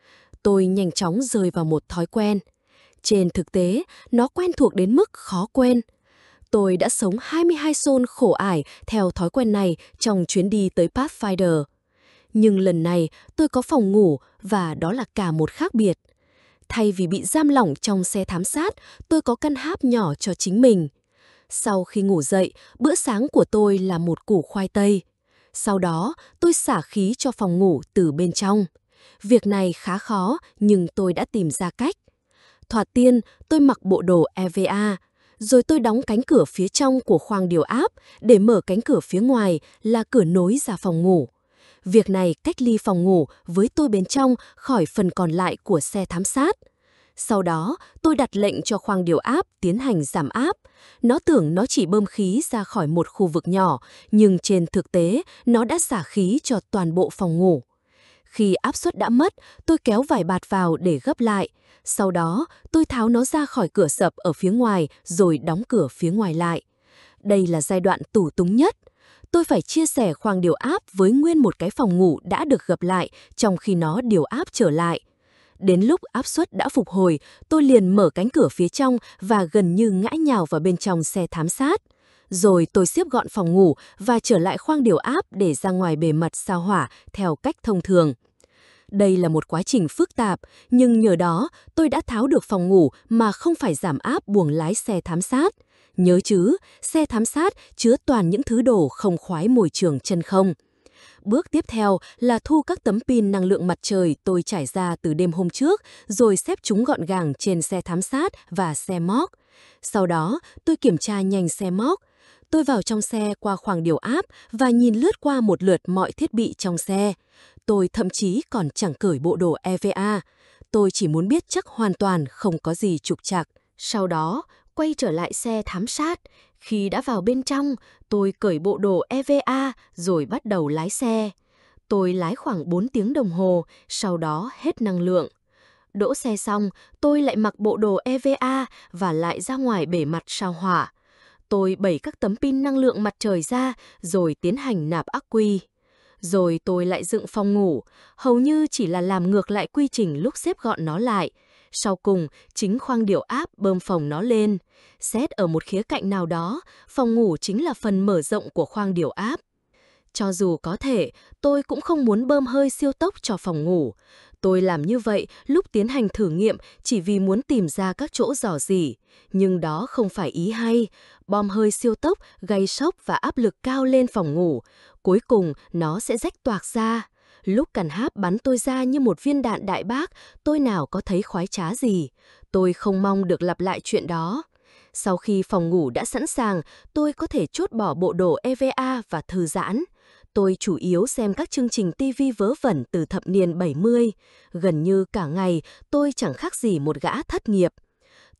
Tôi nhanh chóng rơi vào một thói quen. Trên thực tế, nó quen thuộc đến mức khó quên. Tôi đã sống hai mươi hai xôn khổ ải theo thói quen này trong chuyến đi tới Pathfinder. Nhưng lần này tôi có phòng ngủ và đó là cả một khác biệt. Thay vì bị giam lỏng trong xe thám sát, tôi có căn háp nhỏ cho chính mình. Sau khi ngủ dậy, bữa sáng của tôi là một củ khoai tây. Sau đó, tôi xả khí cho phòng ngủ từ bên trong. Việc này khá khó, nhưng tôi đã tìm ra cách. Thoạt tiên, tôi mặc bộ đồ e vê a, rồi tôi đóng cánh cửa phía trong của khoang điều áp để mở cánh cửa phía ngoài là cửa nối ra phòng ngủ. Việc này cách ly phòng ngủ với tôi bên trong khỏi phần còn lại của xe thám sát. Sau đó, tôi đặt lệnh cho khoang điều áp tiến hành giảm áp. Nó tưởng nó chỉ bơm khí ra khỏi một khu vực nhỏ, nhưng trên thực tế, nó đã xả khí cho toàn bộ phòng ngủ. Khi áp suất đã mất, tôi kéo vải bạt vào để gấp lại. Sau đó, tôi tháo nó ra khỏi cửa sập ở phía ngoài rồi đóng cửa phía ngoài lại. Đây là giai đoạn tủ túng nhất. Tôi phải chia sẻ khoang điều áp với nguyên một cái phòng ngủ đã được gập lại trong khi nó điều áp trở lại. Đến lúc áp suất đã phục hồi, tôi liền mở cánh cửa phía trong và gần như ngã nhào vào bên trong xe thám sát. Rồi tôi xếp gọn phòng ngủ và trở lại khoang điều áp để ra ngoài bề mặt sao Hỏa theo cách thông thường. Đây là một quá trình phức tạp, nhưng nhờ đó tôi đã tháo được phòng ngủ mà không phải giảm áp buồng lái xe thám sát. Nhớ chứ, xe thám sát chứa toàn những thứ đồ không khoái môi trường chân không. Bước tiếp theo là thu các tấm pin năng lượng mặt trời tôi trải ra từ đêm hôm trước, rồi xếp chúng gọn gàng trên xe thám sát và xe móc. Sau đó, tôi kiểm tra nhanh xe móc. Tôi vào trong xe qua khoang điều áp và nhìn lướt qua một lượt mọi thiết bị trong xe. Tôi thậm chí còn chẳng cởi bộ đồ e vê a. Tôi chỉ muốn biết chắc hoàn toàn không có gì trục trặc. Sau đó, quay trở lại xe thám sát. Khi đã vào bên trong, tôi cởi bộ đồ e vê a rồi bắt đầu lái xe. Tôi lái khoảng bốn tiếng đồng hồ, sau đó hết năng lượng. Đỗ xe xong, tôi lại mặc bộ đồ e vê a và lại ra ngoài bề mặt sao Hỏa. Tôi bẩy các tấm pin năng lượng mặt trời ra rồi tiến hành nạp ắc quy. Rồi tôi lại dựng phòng ngủ, hầu như chỉ là làm ngược lại quy trình lúc xếp gọn nó lại. Sau cùng, chính khoang điều áp bơm phồng nó lên. Xét ở một khía cạnh nào đó, phòng ngủ chính là phần mở rộng của khoang điều áp. Cho dù có thể, tôi cũng không muốn bơm hơi siêu tốc cho phòng ngủ. Tôi làm như vậy lúc tiến hành thử nghiệm chỉ vì muốn tìm ra các chỗ rò rỉ. Nhưng đó không phải ý hay. Bom hơi siêu tốc gây sốc và áp lực cao lên phòng ngủ. Cuối cùng nó sẽ rách toạc ra. Lúc cần háp bắn tôi ra như một viên đạn đại bác, tôi nào có thấy khoái trá gì. Tôi không mong được lặp lại chuyện đó. Sau khi phòng ngủ đã sẵn sàng, tôi có thể chốt bỏ bộ đồ e vê a và thư giãn. Tôi chủ yếu xem các chương trình ti vi vớ vẩn từ thập niên bảy mươi. Gần như cả ngày, tôi chẳng khác gì một gã thất nghiệp.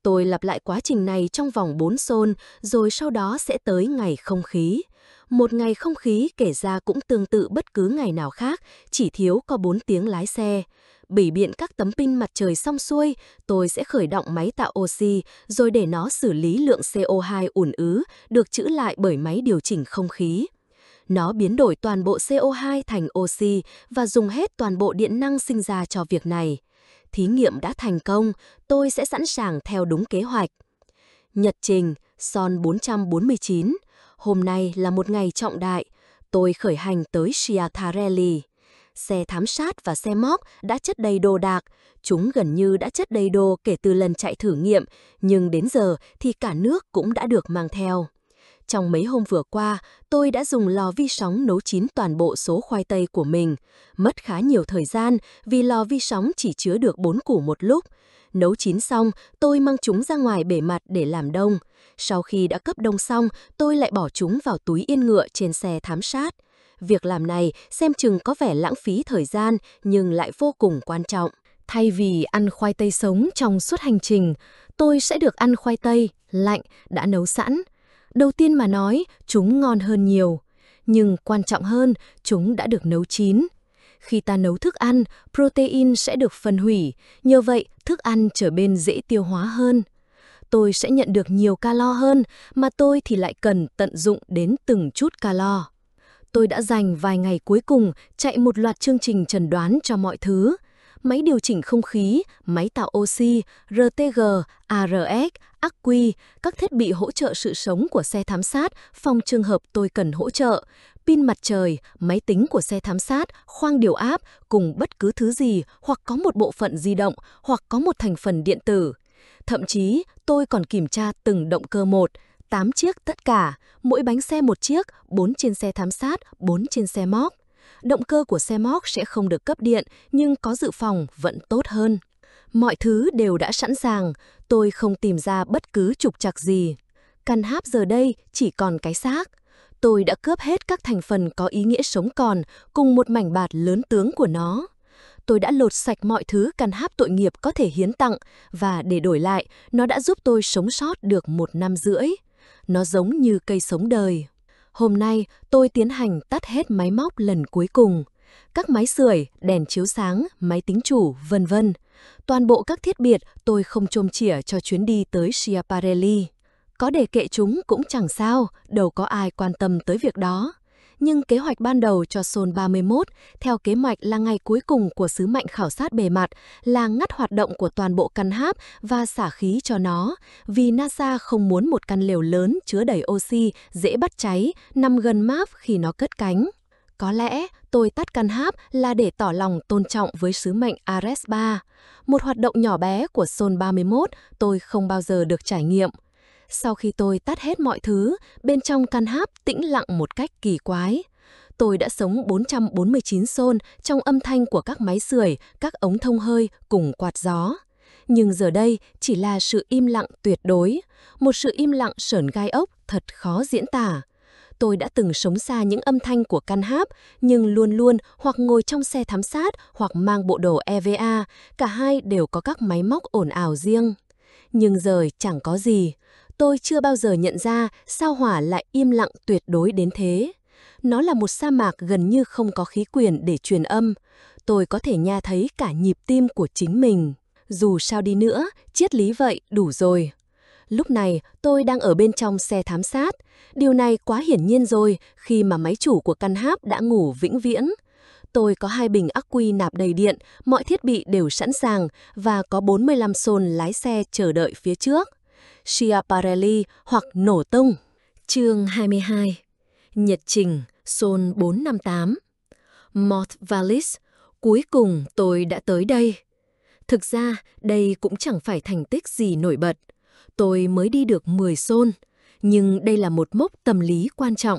Tôi lặp lại quá trình này trong vòng bốn zone, rồi sau đó sẽ tới ngày không khí. Một ngày không khí kể ra cũng tương tự bất cứ ngày nào khác, chỉ thiếu có bốn tiếng lái xe. Bỉ biện các tấm pin mặt trời xong xuôi, tôi sẽ khởi động máy tạo oxy, rồi để nó xử lý lượng xê o hai ùn ứ, được trữ lại bởi máy điều chỉnh không khí. Nó biến đổi toàn bộ xê o hai thành oxy và dùng hết toàn bộ điện năng sinh ra cho việc này. Thí nghiệm đã thành công, tôi sẽ sẵn sàng theo đúng kế hoạch. Nhật trình, Son bốn trăm bốn mươi chín. Hôm nay là một ngày trọng đại. Tôi khởi hành tới Schiaparelli. Xe thám sát và xe móc đã chất đầy đồ đạc. Chúng gần như đã chất đầy đồ kể từ lần chạy thử nghiệm, nhưng đến giờ thì cả nước cũng đã được mang theo. Trong mấy hôm vừa qua, tôi đã dùng lò vi sóng nấu chín toàn bộ số khoai tây của mình. Mất khá nhiều thời gian vì lò vi sóng chỉ chứa được bốn củ một lúc. Nấu chín xong, tôi mang chúng ra ngoài bề mặt để làm đông. Sau khi đã cấp đông xong, tôi lại bỏ chúng vào túi yên ngựa trên xe thám sát. Việc làm này xem chừng có vẻ lãng phí thời gian nhưng lại vô cùng quan trọng. Thay vì ăn khoai tây sống trong suốt hành trình, tôi sẽ được ăn khoai tây lạnh đã nấu sẵn. Đầu tiên mà nói, chúng ngon hơn nhiều. Nhưng quan trọng hơn, chúng đã được nấu chín. Khi ta nấu thức ăn, protein sẽ được phân hủy, nhờ vậy thức ăn trở nên dễ tiêu hóa hơn. Tôi sẽ nhận được nhiều calo hơn, mà tôi thì lại cần tận dụng đến từng chút calo. Tôi đã dành vài ngày cuối cùng chạy một loạt chương trình chẩn đoán cho mọi thứ. Máy điều chỉnh không khí, máy tạo oxy, rờ tê giê, a rờ ét, ắc quy, các thiết bị hỗ trợ sự sống của xe thám sát phòng trường hợp tôi cần hỗ trợ, pin mặt trời, máy tính của xe thám sát, khoang điều áp cùng bất cứ thứ gì hoặc có một bộ phận di động hoặc có một thành phần điện tử. Thậm chí tôi còn kiểm tra từng động cơ một, tám chiếc tất cả, mỗi bánh xe một chiếc, bốn trên xe thám sát, bốn trên xe móc. Động cơ của xe móc sẽ không được cấp điện, nhưng có dự phòng vẫn tốt hơn. Mọi thứ đều đã sẵn sàng, tôi không tìm ra bất cứ trục trặc gì. Căn háp giờ đây chỉ còn cái xác. Tôi đã cướp hết các thành phần có ý nghĩa sống còn cùng một mảnh bạt lớn tướng của nó. Tôi đã lột sạch mọi thứ căn háp tội nghiệp có thể hiến tặng và để đổi lại, nó đã giúp tôi sống sót được một năm rưỡi. Nó giống như cây sống đời. Hôm nay, tôi tiến hành tắt hết máy móc lần cuối cùng. Các máy sưởi, đèn chiếu sáng, máy tính chủ, vân vân. Toàn bộ các thiết bị tôi không chôm chỉa cho chuyến đi tới Schiaparelli. Có để kệ chúng cũng chẳng sao, đâu có ai quan tâm tới việc đó. Nhưng kế hoạch ban đầu cho Sol ba mươi mốt, theo kế hoạch là ngày cuối cùng của sứ mệnh khảo sát bề mặt, là ngắt hoạt động của toàn bộ căn háp và xả khí cho nó, vì NASA không muốn một căn lều lớn chứa đầy oxy, dễ bắt cháy, nằm gần máp khi nó cất cánh. Có lẽ tôi tắt căn háp là để tỏ lòng tôn trọng với sứ mệnh Ares ba. Một hoạt động nhỏ bé của Sol ba mươi mốt tôi không bao giờ được trải nghiệm. Sau khi tôi tắt hết mọi thứ, bên trong căn háp tĩnh lặng một cách kỳ quái. Tôi đã sống bốn trăm bốn mươi chín Sol trong âm thanh của các máy sưởi, các ống thông hơi cùng quạt gió. Nhưng giờ đây chỉ là sự im lặng tuyệt đối, một sự im lặng sởn gai ốc thật khó diễn tả. Tôi đã từng sống xa những âm thanh của căn háp, nhưng luôn luôn hoặc ngồi trong xe thám sát hoặc mang bộ đồ e vê a, cả hai đều có các máy móc ồn ào riêng. Nhưng giờ chẳng có gì. Tôi chưa bao giờ nhận ra sao Hỏa lại im lặng tuyệt đối đến thế. Nó là một sa mạc gần như không có khí quyển để truyền âm. Tôi có thể nghe thấy cả nhịp tim của chính mình. Dù sao đi nữa, triết lý vậy đủ rồi. Lúc này, tôi đang ở bên trong xe thám sát. Điều này quá hiển nhiên rồi khi mà máy chủ của căn háp đã ngủ vĩnh viễn. Tôi có hai bình ắc quy nạp đầy điện, mọi thiết bị đều sẵn sàng và có bốn mươi lăm Sol lái xe chờ đợi phía trước. Schiaparelli hoặc nổ tung. Chương hai mươi hai. Nhật trình Sol bốn năm tám. Mort Vallis. Cuối cùng tôi đã tới đây. Thực ra, đây cũng chẳng phải thành tích gì nổi bật. Tôi mới đi được mười Sol, nhưng đây là một mốc tâm lý quan trọng.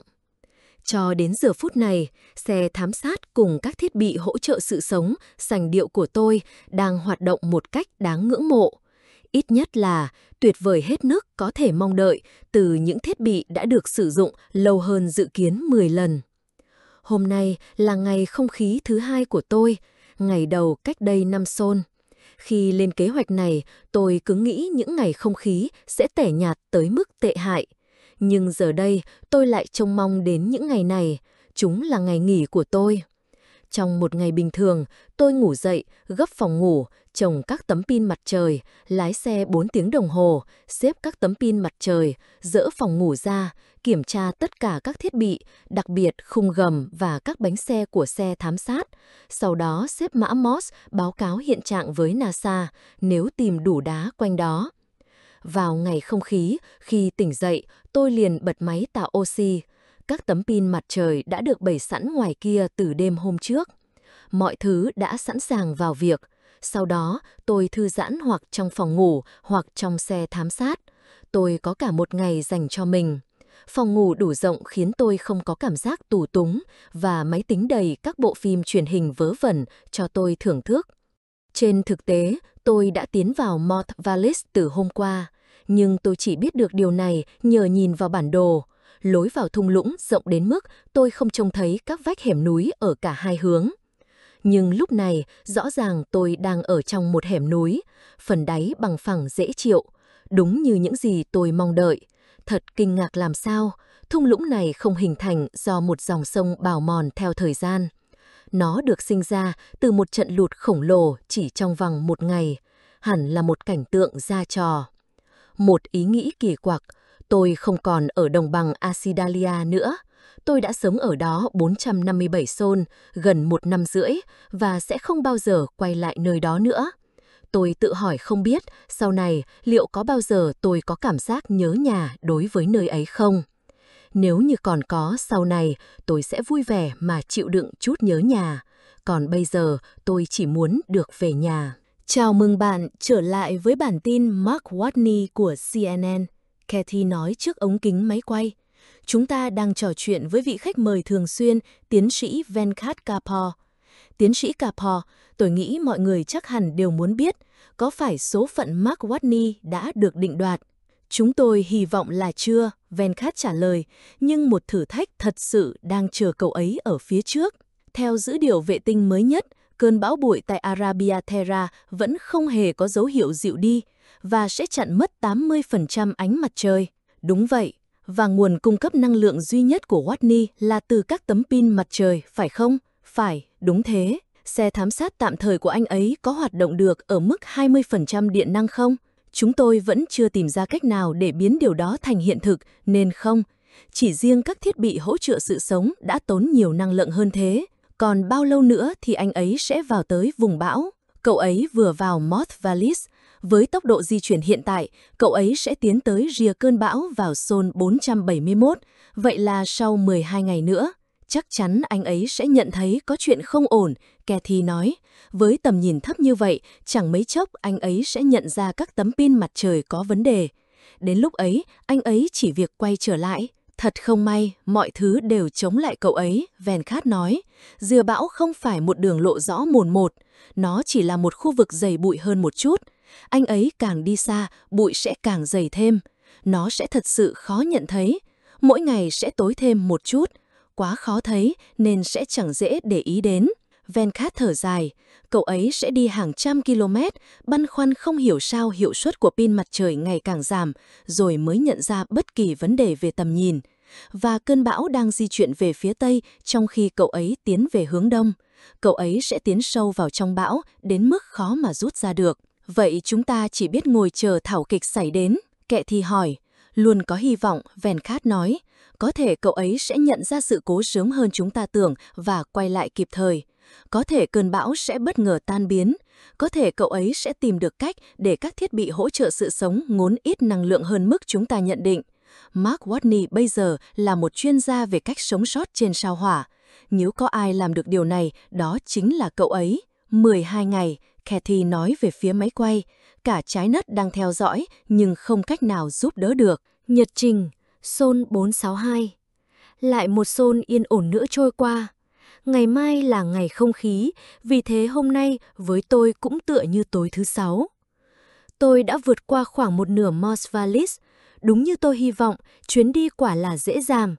Cho đến giờ phút này, xe thám sát cùng các thiết bị hỗ trợ sự sống, sành điệu của tôi đang hoạt động một cách đáng ngưỡng mộ. Ít nhất là tuyệt vời hết mức có thể mong đợi từ những thiết bị đã được sử dụng lâu hơn dự kiến mười lần. Hôm nay là ngày không khí thứ hai của tôi, ngày đầu cách đây năm Sol. Khi lên kế hoạch này, tôi cứ nghĩ những ngày không khí sẽ tẻ nhạt tới mức tệ hại. Nhưng giờ đây, tôi lại trông mong đến những ngày này. Chúng là ngày nghỉ của tôi. Trong một ngày bình thường, tôi ngủ dậy, gấp phòng ngủ, trồng các tấm pin mặt trời, lái xe bốn tiếng đồng hồ, xếp các tấm pin mặt trời, dỡ phòng ngủ ra, kiểm tra tất cả các thiết bị, đặc biệt khung gầm và các bánh xe của xe thám sát. Sau đó xếp mã Morse báo cáo hiện trạng với NASA nếu tìm đủ đá quanh đó. Vào ngày không khí, khi tỉnh dậy, tôi liền bật máy tạo oxy. Các tấm pin mặt trời đã được bày sẵn ngoài kia từ đêm hôm trước. Mọi thứ đã sẵn sàng vào việc. Sau đó, tôi thư giãn hoặc trong phòng ngủ hoặc trong xe thám sát. Tôi có cả một ngày dành cho mình. Phòng ngủ đủ rộng khiến tôi không có cảm giác tù túng và máy tính đầy các bộ phim truyền hình vớ vẩn cho tôi thưởng thức. Trên thực tế, tôi đã tiến vào Mount Vallis từ hôm qua, nhưng tôi chỉ biết được điều này nhờ nhìn vào bản đồ. Lối vào thung lũng rộng đến mức tôi không trông thấy các vách hẻm núi ở cả hai hướng. Nhưng lúc này, rõ ràng tôi đang ở trong một hẻm núi, phần đáy bằng phẳng dễ chịu, đúng như những gì tôi mong đợi. Thật kinh ngạc làm sao, thung lũng này không hình thành do một dòng sông bào mòn theo thời gian. Nó được sinh ra từ một trận lụt khổng lồ chỉ trong vòng một ngày, hẳn là một cảnh tượng ra trò. Một ý nghĩ kỳ quặc, tôi không còn ở đồng bằng Asidalia nữa. Tôi đã sống ở đó bốn trăm năm mươi bảy Sol, gần một năm rưỡi, và sẽ không bao giờ quay lại nơi đó nữa. Tôi tự hỏi không biết, sau này liệu có bao giờ tôi có cảm giác nhớ nhà đối với nơi ấy không? Nếu như còn có sau này, tôi sẽ vui vẻ mà chịu đựng chút nhớ nhà. Còn bây giờ, tôi chỉ muốn được về nhà. Chào mừng bạn trở lại với bản tin Mark Watney của C N N. Kathy nói trước ống kính máy quay. Chúng ta đang trò chuyện với vị khách mời thường xuyên, tiến sĩ Venkat Kapoor. Tiến sĩ Kapoor, tôi nghĩ mọi người chắc hẳn đều muốn biết, có phải số phận Mark Watney đã được định đoạt? Chúng tôi hy vọng là chưa, Venkat trả lời, nhưng một thử thách thật sự đang chờ cậu ấy ở phía trước. Theo dữ liệu vệ tinh mới nhất, cơn bão bụi tại Arabia Terra vẫn không hề có dấu hiệu dịu đi và sẽ chặn mất tám mươi phần trăm ánh mặt trời. Đúng vậy, và nguồn cung cấp năng lượng duy nhất của Watney là từ các tấm pin mặt trời, phải không? Phải, đúng thế. Xe thám sát tạm thời của anh ấy có hoạt động được ở mức hai mươi phần trăm điện năng không? Chúng tôi vẫn chưa tìm ra cách nào để biến điều đó thành hiện thực, nên không. Chỉ riêng các thiết bị hỗ trợ sự sống đã tốn nhiều năng lượng hơn thế. Còn bao lâu nữa thì anh ấy sẽ vào tới vùng bão? Cậu ấy vừa vào Mount Vallis. Với tốc độ di chuyển hiện tại, cậu ấy sẽ tiến tới rìa cơn bão vào Sol bốn trăm bảy mươi mốt. Vậy là sau mười hai ngày nữa, chắc chắn anh ấy sẽ nhận thấy có chuyện không ổn, Kathy nói. Với tầm nhìn thấp như vậy, chẳng mấy chốc anh ấy sẽ nhận ra các tấm pin mặt trời có vấn đề. Đến lúc ấy, anh ấy chỉ việc quay trở lại. Thật không may, mọi thứ đều chống lại cậu ấy, Venkat nói. Rìa bão không phải một đường lộ rõ mồn một, nó chỉ là một khu vực dày bụi hơn một chút. Anh ấy càng đi xa, bụi sẽ càng dày thêm. Nó sẽ thật sự khó nhận thấy. Mỗi ngày sẽ tối thêm một chút. Quá khó thấy nên sẽ chẳng dễ để ý đến. Venkat thở dài. Cậu ấy sẽ đi hàng trăm km, băn khoăn không hiểu sao hiệu suất của pin mặt trời ngày càng giảm, rồi mới nhận ra bất kỳ vấn đề về tầm nhìn. Và cơn bão đang di chuyển về phía tây trong khi cậu ấy tiến về hướng đông. Cậu ấy sẽ tiến sâu vào trong bão đến mức khó mà rút ra được. Vậy chúng ta chỉ biết ngồi chờ thảm kịch xảy đến? Kathy hỏi. Luôn có hy vọng, Venkat nói. Có thể cậu ấy sẽ nhận ra sự cố sớm hơn chúng ta tưởng và quay lại kịp thời. Có thể cơn bão sẽ bất ngờ tan biến. Có thể cậu ấy sẽ tìm được cách để các thiết bị hỗ trợ sự sống ngốn ít năng lượng hơn mức chúng ta nhận định. Mark Watney bây giờ là một chuyên gia về cách sống sót trên sao Hỏa. Nếu có ai làm được điều này, đó chính là cậu ấy. mười hai ngày, Kathy nói về phía máy quay. Cả trái đất đang theo dõi, nhưng không cách nào giúp đỡ được. Nhật trình, Sol bốn sáu hai. Lại một Sol yên ổn nữa trôi qua. Ngày mai là ngày không khí, vì thế hôm nay với tôi cũng tựa như tối thứ sáu. Tôi đã vượt qua khoảng một nửa Mount Vallis. Đúng như tôi hy vọng, chuyến đi quả là dễ dàng.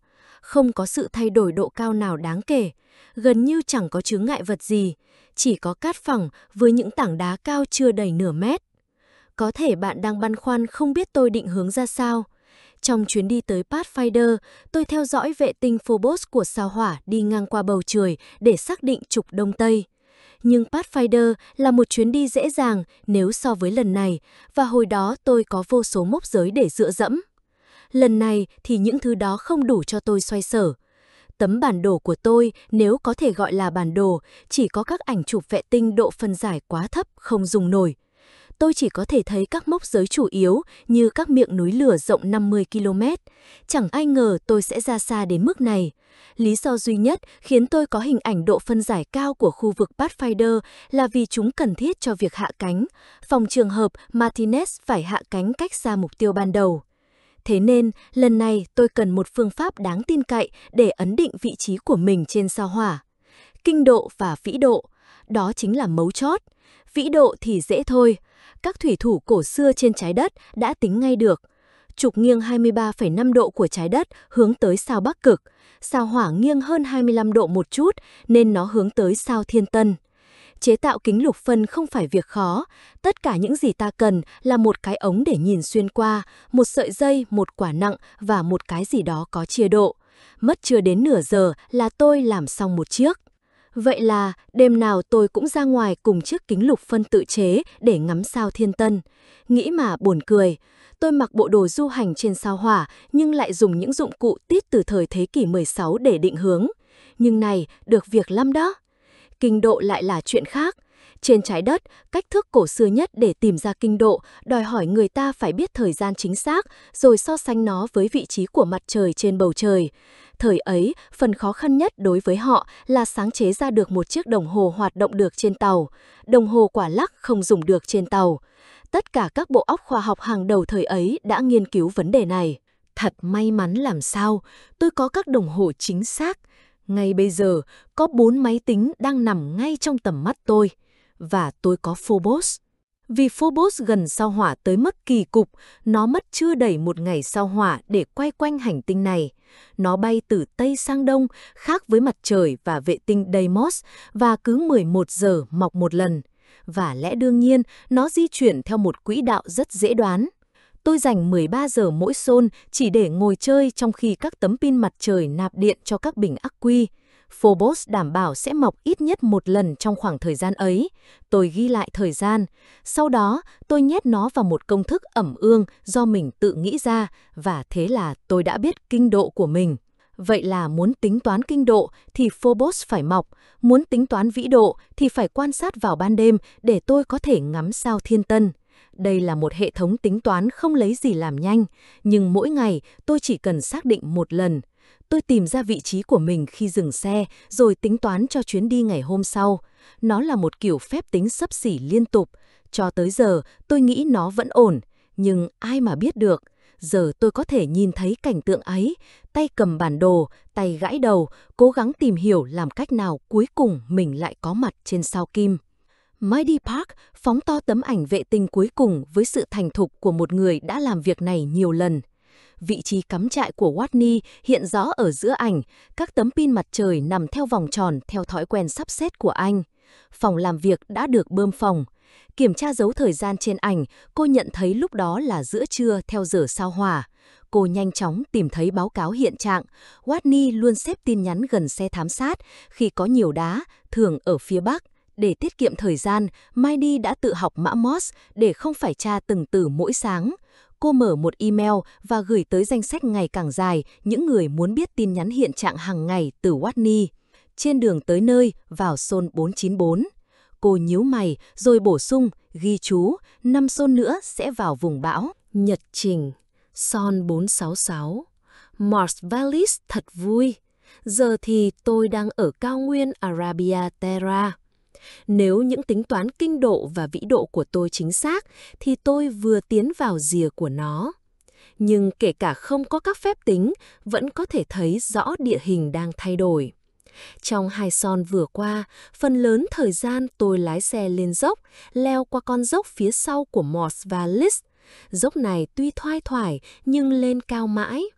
không có sự thay đổi độ cao nào đáng kể, gần như chẳng có chướng ngại vật gì, chỉ có cát phẳng với những tảng đá cao chưa đầy nửa mét. Có thể bạn đang băn khoăn không biết tôi định hướng ra sao. Trong chuyến đi tới Pathfinder, tôi theo dõi vệ tinh Phobos của sao Hỏa đi ngang qua bầu trời để xác định trục Đông Tây. Nhưng Pathfinder là một chuyến đi dễ dàng nếu so với lần này, và hồi đó tôi có vô số mốc giới để dựa dẫm. Lần này thì những thứ đó không đủ cho tôi xoay sở. Tấm bản đồ của tôi, nếu có thể gọi là bản đồ, chỉ có các ảnh chụp vệ tinh độ phân giải quá thấp không dùng nổi. Tôi chỉ có thể thấy các mốc giới chủ yếu như các miệng núi lửa rộng năm mươi ki lô mét. Chẳng ai ngờ tôi sẽ ra xa đến mức này. Lý do duy nhất khiến tôi có hình ảnh độ phân giải cao của khu vực Pathfinder là vì chúng cần thiết cho việc hạ cánh, phòng trường hợp Martinez phải hạ cánh cách xa mục tiêu ban đầu. Thế nên, lần này tôi cần một phương pháp đáng tin cậy để ấn định vị trí của mình trên sao Hỏa. Kinh độ và vĩ độ, đó chính là mấu chốt. Vĩ độ thì dễ thôi. Các thủy thủ cổ xưa trên trái đất đã tính ngay được. Trục nghiêng hai mươi ba phẩy năm độ của trái đất hướng tới sao Bắc Cực. Sao Hỏa nghiêng hơn hai mươi lăm độ một chút nên nó hướng tới sao Thiên Tân. Chế tạo kính lục phân không phải việc khó. Tất cả những gì ta cần là một cái ống để nhìn xuyên qua, một sợi dây, một quả nặng và một cái gì đó có chia độ. Mất chưa đến nửa giờ là tôi làm xong một chiếc. Vậy là đêm nào tôi cũng ra ngoài cùng chiếc kính lục phân tự chế để ngắm sao Thiên Tân. Nghĩ mà buồn cười, tôi mặc bộ đồ du hành trên sao Hỏa nhưng lại dùng những dụng cụ tít từ thời thế kỷ mười sáu để định hướng. Nhưng này, được việc lắm đó. Kinh độ lại là chuyện khác. Trên trái đất, cách thức cổ xưa nhất để tìm ra kinh độ đòi hỏi người ta phải biết thời gian chính xác rồi so sánh nó với vị trí của mặt trời trên bầu trời. Thời ấy, phần khó khăn nhất đối với họ là sáng chế ra được một chiếc đồng hồ hoạt động được trên tàu. Đồng hồ quả lắc không dùng được trên tàu. Tất cả các bộ óc khoa học hàng đầu thời ấy đã nghiên cứu vấn đề này. Thật may mắn làm sao, tôi có các đồng hồ chính xác. Ngay bây giờ, có bốn máy tính đang nằm ngay trong tầm mắt tôi. Và tôi có Phobos. Vì Phobos gần sao Hỏa tới mức kỳ cục, nó mất chưa đầy một ngày sao Hỏa để quay quanh hành tinh này. Nó bay từ Tây sang Đông, khác với mặt trời và vệ tinh Deimos, và cứ mười một giờ mọc một lần. Và lẽ đương nhiên, nó di chuyển theo một quỹ đạo rất dễ đoán. Tôi dành mười ba giờ mỗi xôn chỉ để ngồi chơi trong khi các tấm pin mặt trời nạp điện cho các bình ắc quy. Phobos đảm bảo sẽ mọc ít nhất một lần trong khoảng thời gian ấy. Tôi ghi lại thời gian. Sau đó, tôi nhét nó vào một công thức ẩm ương do mình tự nghĩ ra, và thế là tôi đã biết kinh độ của mình. Vậy là muốn tính toán kinh độ thì Phobos phải mọc, muốn tính toán vĩ độ thì phải quan sát vào ban đêm để tôi có thể ngắm sao Thiên Tân. Đây là một hệ thống tính toán không lấy gì làm nhanh, nhưng mỗi ngày tôi chỉ cần xác định một lần. Tôi tìm ra vị trí của mình khi dừng xe, rồi tính toán cho chuyến đi ngày hôm sau. Nó là một kiểu phép tính xấp xỉ liên tục. Cho tới giờ, tôi nghĩ nó vẫn ổn. Nhưng ai mà biết được. Giờ tôi có thể nhìn thấy cảnh tượng ấy, tay cầm bản đồ, tay gãi đầu, cố gắng tìm hiểu làm cách nào cuối cùng mình lại có mặt trên sao Kim. Mighty Park phóng to tấm ảnh vệ tinh cuối cùng với sự thành thục của một người đã làm việc này nhiều lần. Vị trí cắm trại của Watney hiện rõ ở giữa ảnh, các tấm pin mặt trời nằm theo vòng tròn theo thói quen sắp xếp của anh. Phòng làm việc đã được bơm phòng. Kiểm tra dấu thời gian trên ảnh, cô nhận thấy lúc đó là giữa trưa theo giờ sao Hỏa. Cô nhanh chóng tìm thấy báo cáo hiện trạng. Watney luôn xếp tin nhắn gần xe thám sát khi có nhiều đá, thường ở phía bắc. Để tiết kiệm thời gian, Mighty đã tự học mã Morse để không phải tra từng từ mỗi sáng. Cô mở một email và gửi tới danh sách ngày càng dài những người muốn biết tin nhắn hiện trạng hàng ngày từ Watney. Trên đường tới nơi, vào xôn bốn chín bốn. Cô nhíu mày rồi bổ sung, ghi chú, năm xôn nữa sẽ vào vùng bão. Nhật trình, xôn bốn sáu sáu. Mars Vallis thật vui. Giờ thì tôi đang ở cao nguyên Arabia Terra. Nếu những tính toán kinh độ và vĩ độ của tôi chính xác, thì tôi vừa tiến vào rìa của nó. Nhưng kể cả không có các phép tính, vẫn có thể thấy rõ địa hình đang thay đổi. Trong hai son vừa qua, phần lớn thời gian tôi lái xe lên dốc, leo qua con dốc phía sau của Mars Vallis. Dốc này tuy thoai thoải nhưng lên cao mãi.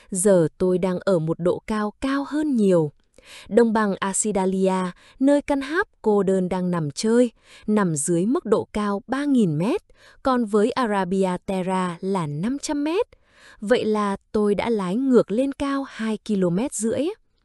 Giờ tôi đang ở một độ cao cao hơn nhiều. Đồng bằng Acidalia, nơi căn háp cô đơn đang nằm chơi, nằm dưới mức độ cao ba nghìn mét, còn với Arabia Terra là năm trăm mét. Vậy là tôi đã lái ngược lên cao hai ki lô mét rưỡi.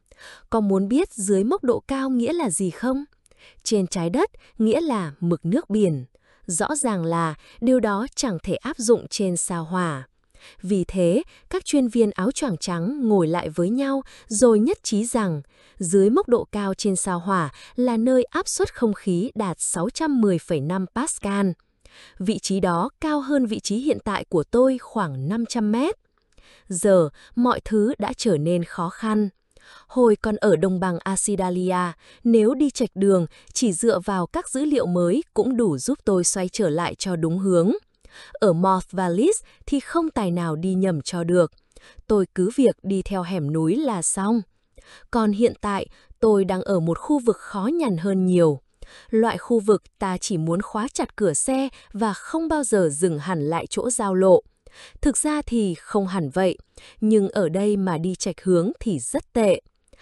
Có muốn biết dưới mức độ cao nghĩa là gì không? Trên trái đất nghĩa là mực nước biển. Rõ ràng là điều đó chẳng thể áp dụng trên sao Hỏa. Vì thế, các chuyên viên áo choàng trắng ngồi lại với nhau rồi nhất trí rằng dưới mức độ cao trên sao Hỏa là nơi áp suất không khí đạt sáu trăm mười phẩy năm Pascal. Vị trí đó cao hơn vị trí hiện tại của tôi khoảng năm trăm mét. Giờ, mọi thứ đã trở nên khó khăn. Hồi còn ở đồng bằng Acidalia, nếu đi chệch đường, chỉ dựa vào các dữ liệu mới cũng đủ giúp tôi xoay trở lại cho đúng hướng. Ở North Vallis thì không tài nào đi nhầm cho được. Tôi cứ việc đi theo hẻm núi là xong. Còn hiện tại, tôi đang ở một khu vực khó nhằn hơn nhiều. Loại khu vực ta chỉ muốn khóa chặt cửa xe và không bao giờ dừng hẳn lại chỗ giao lộ. Thực ra thì không hẳn vậy, nhưng ở đây mà đi chệch hướng thì rất tệ.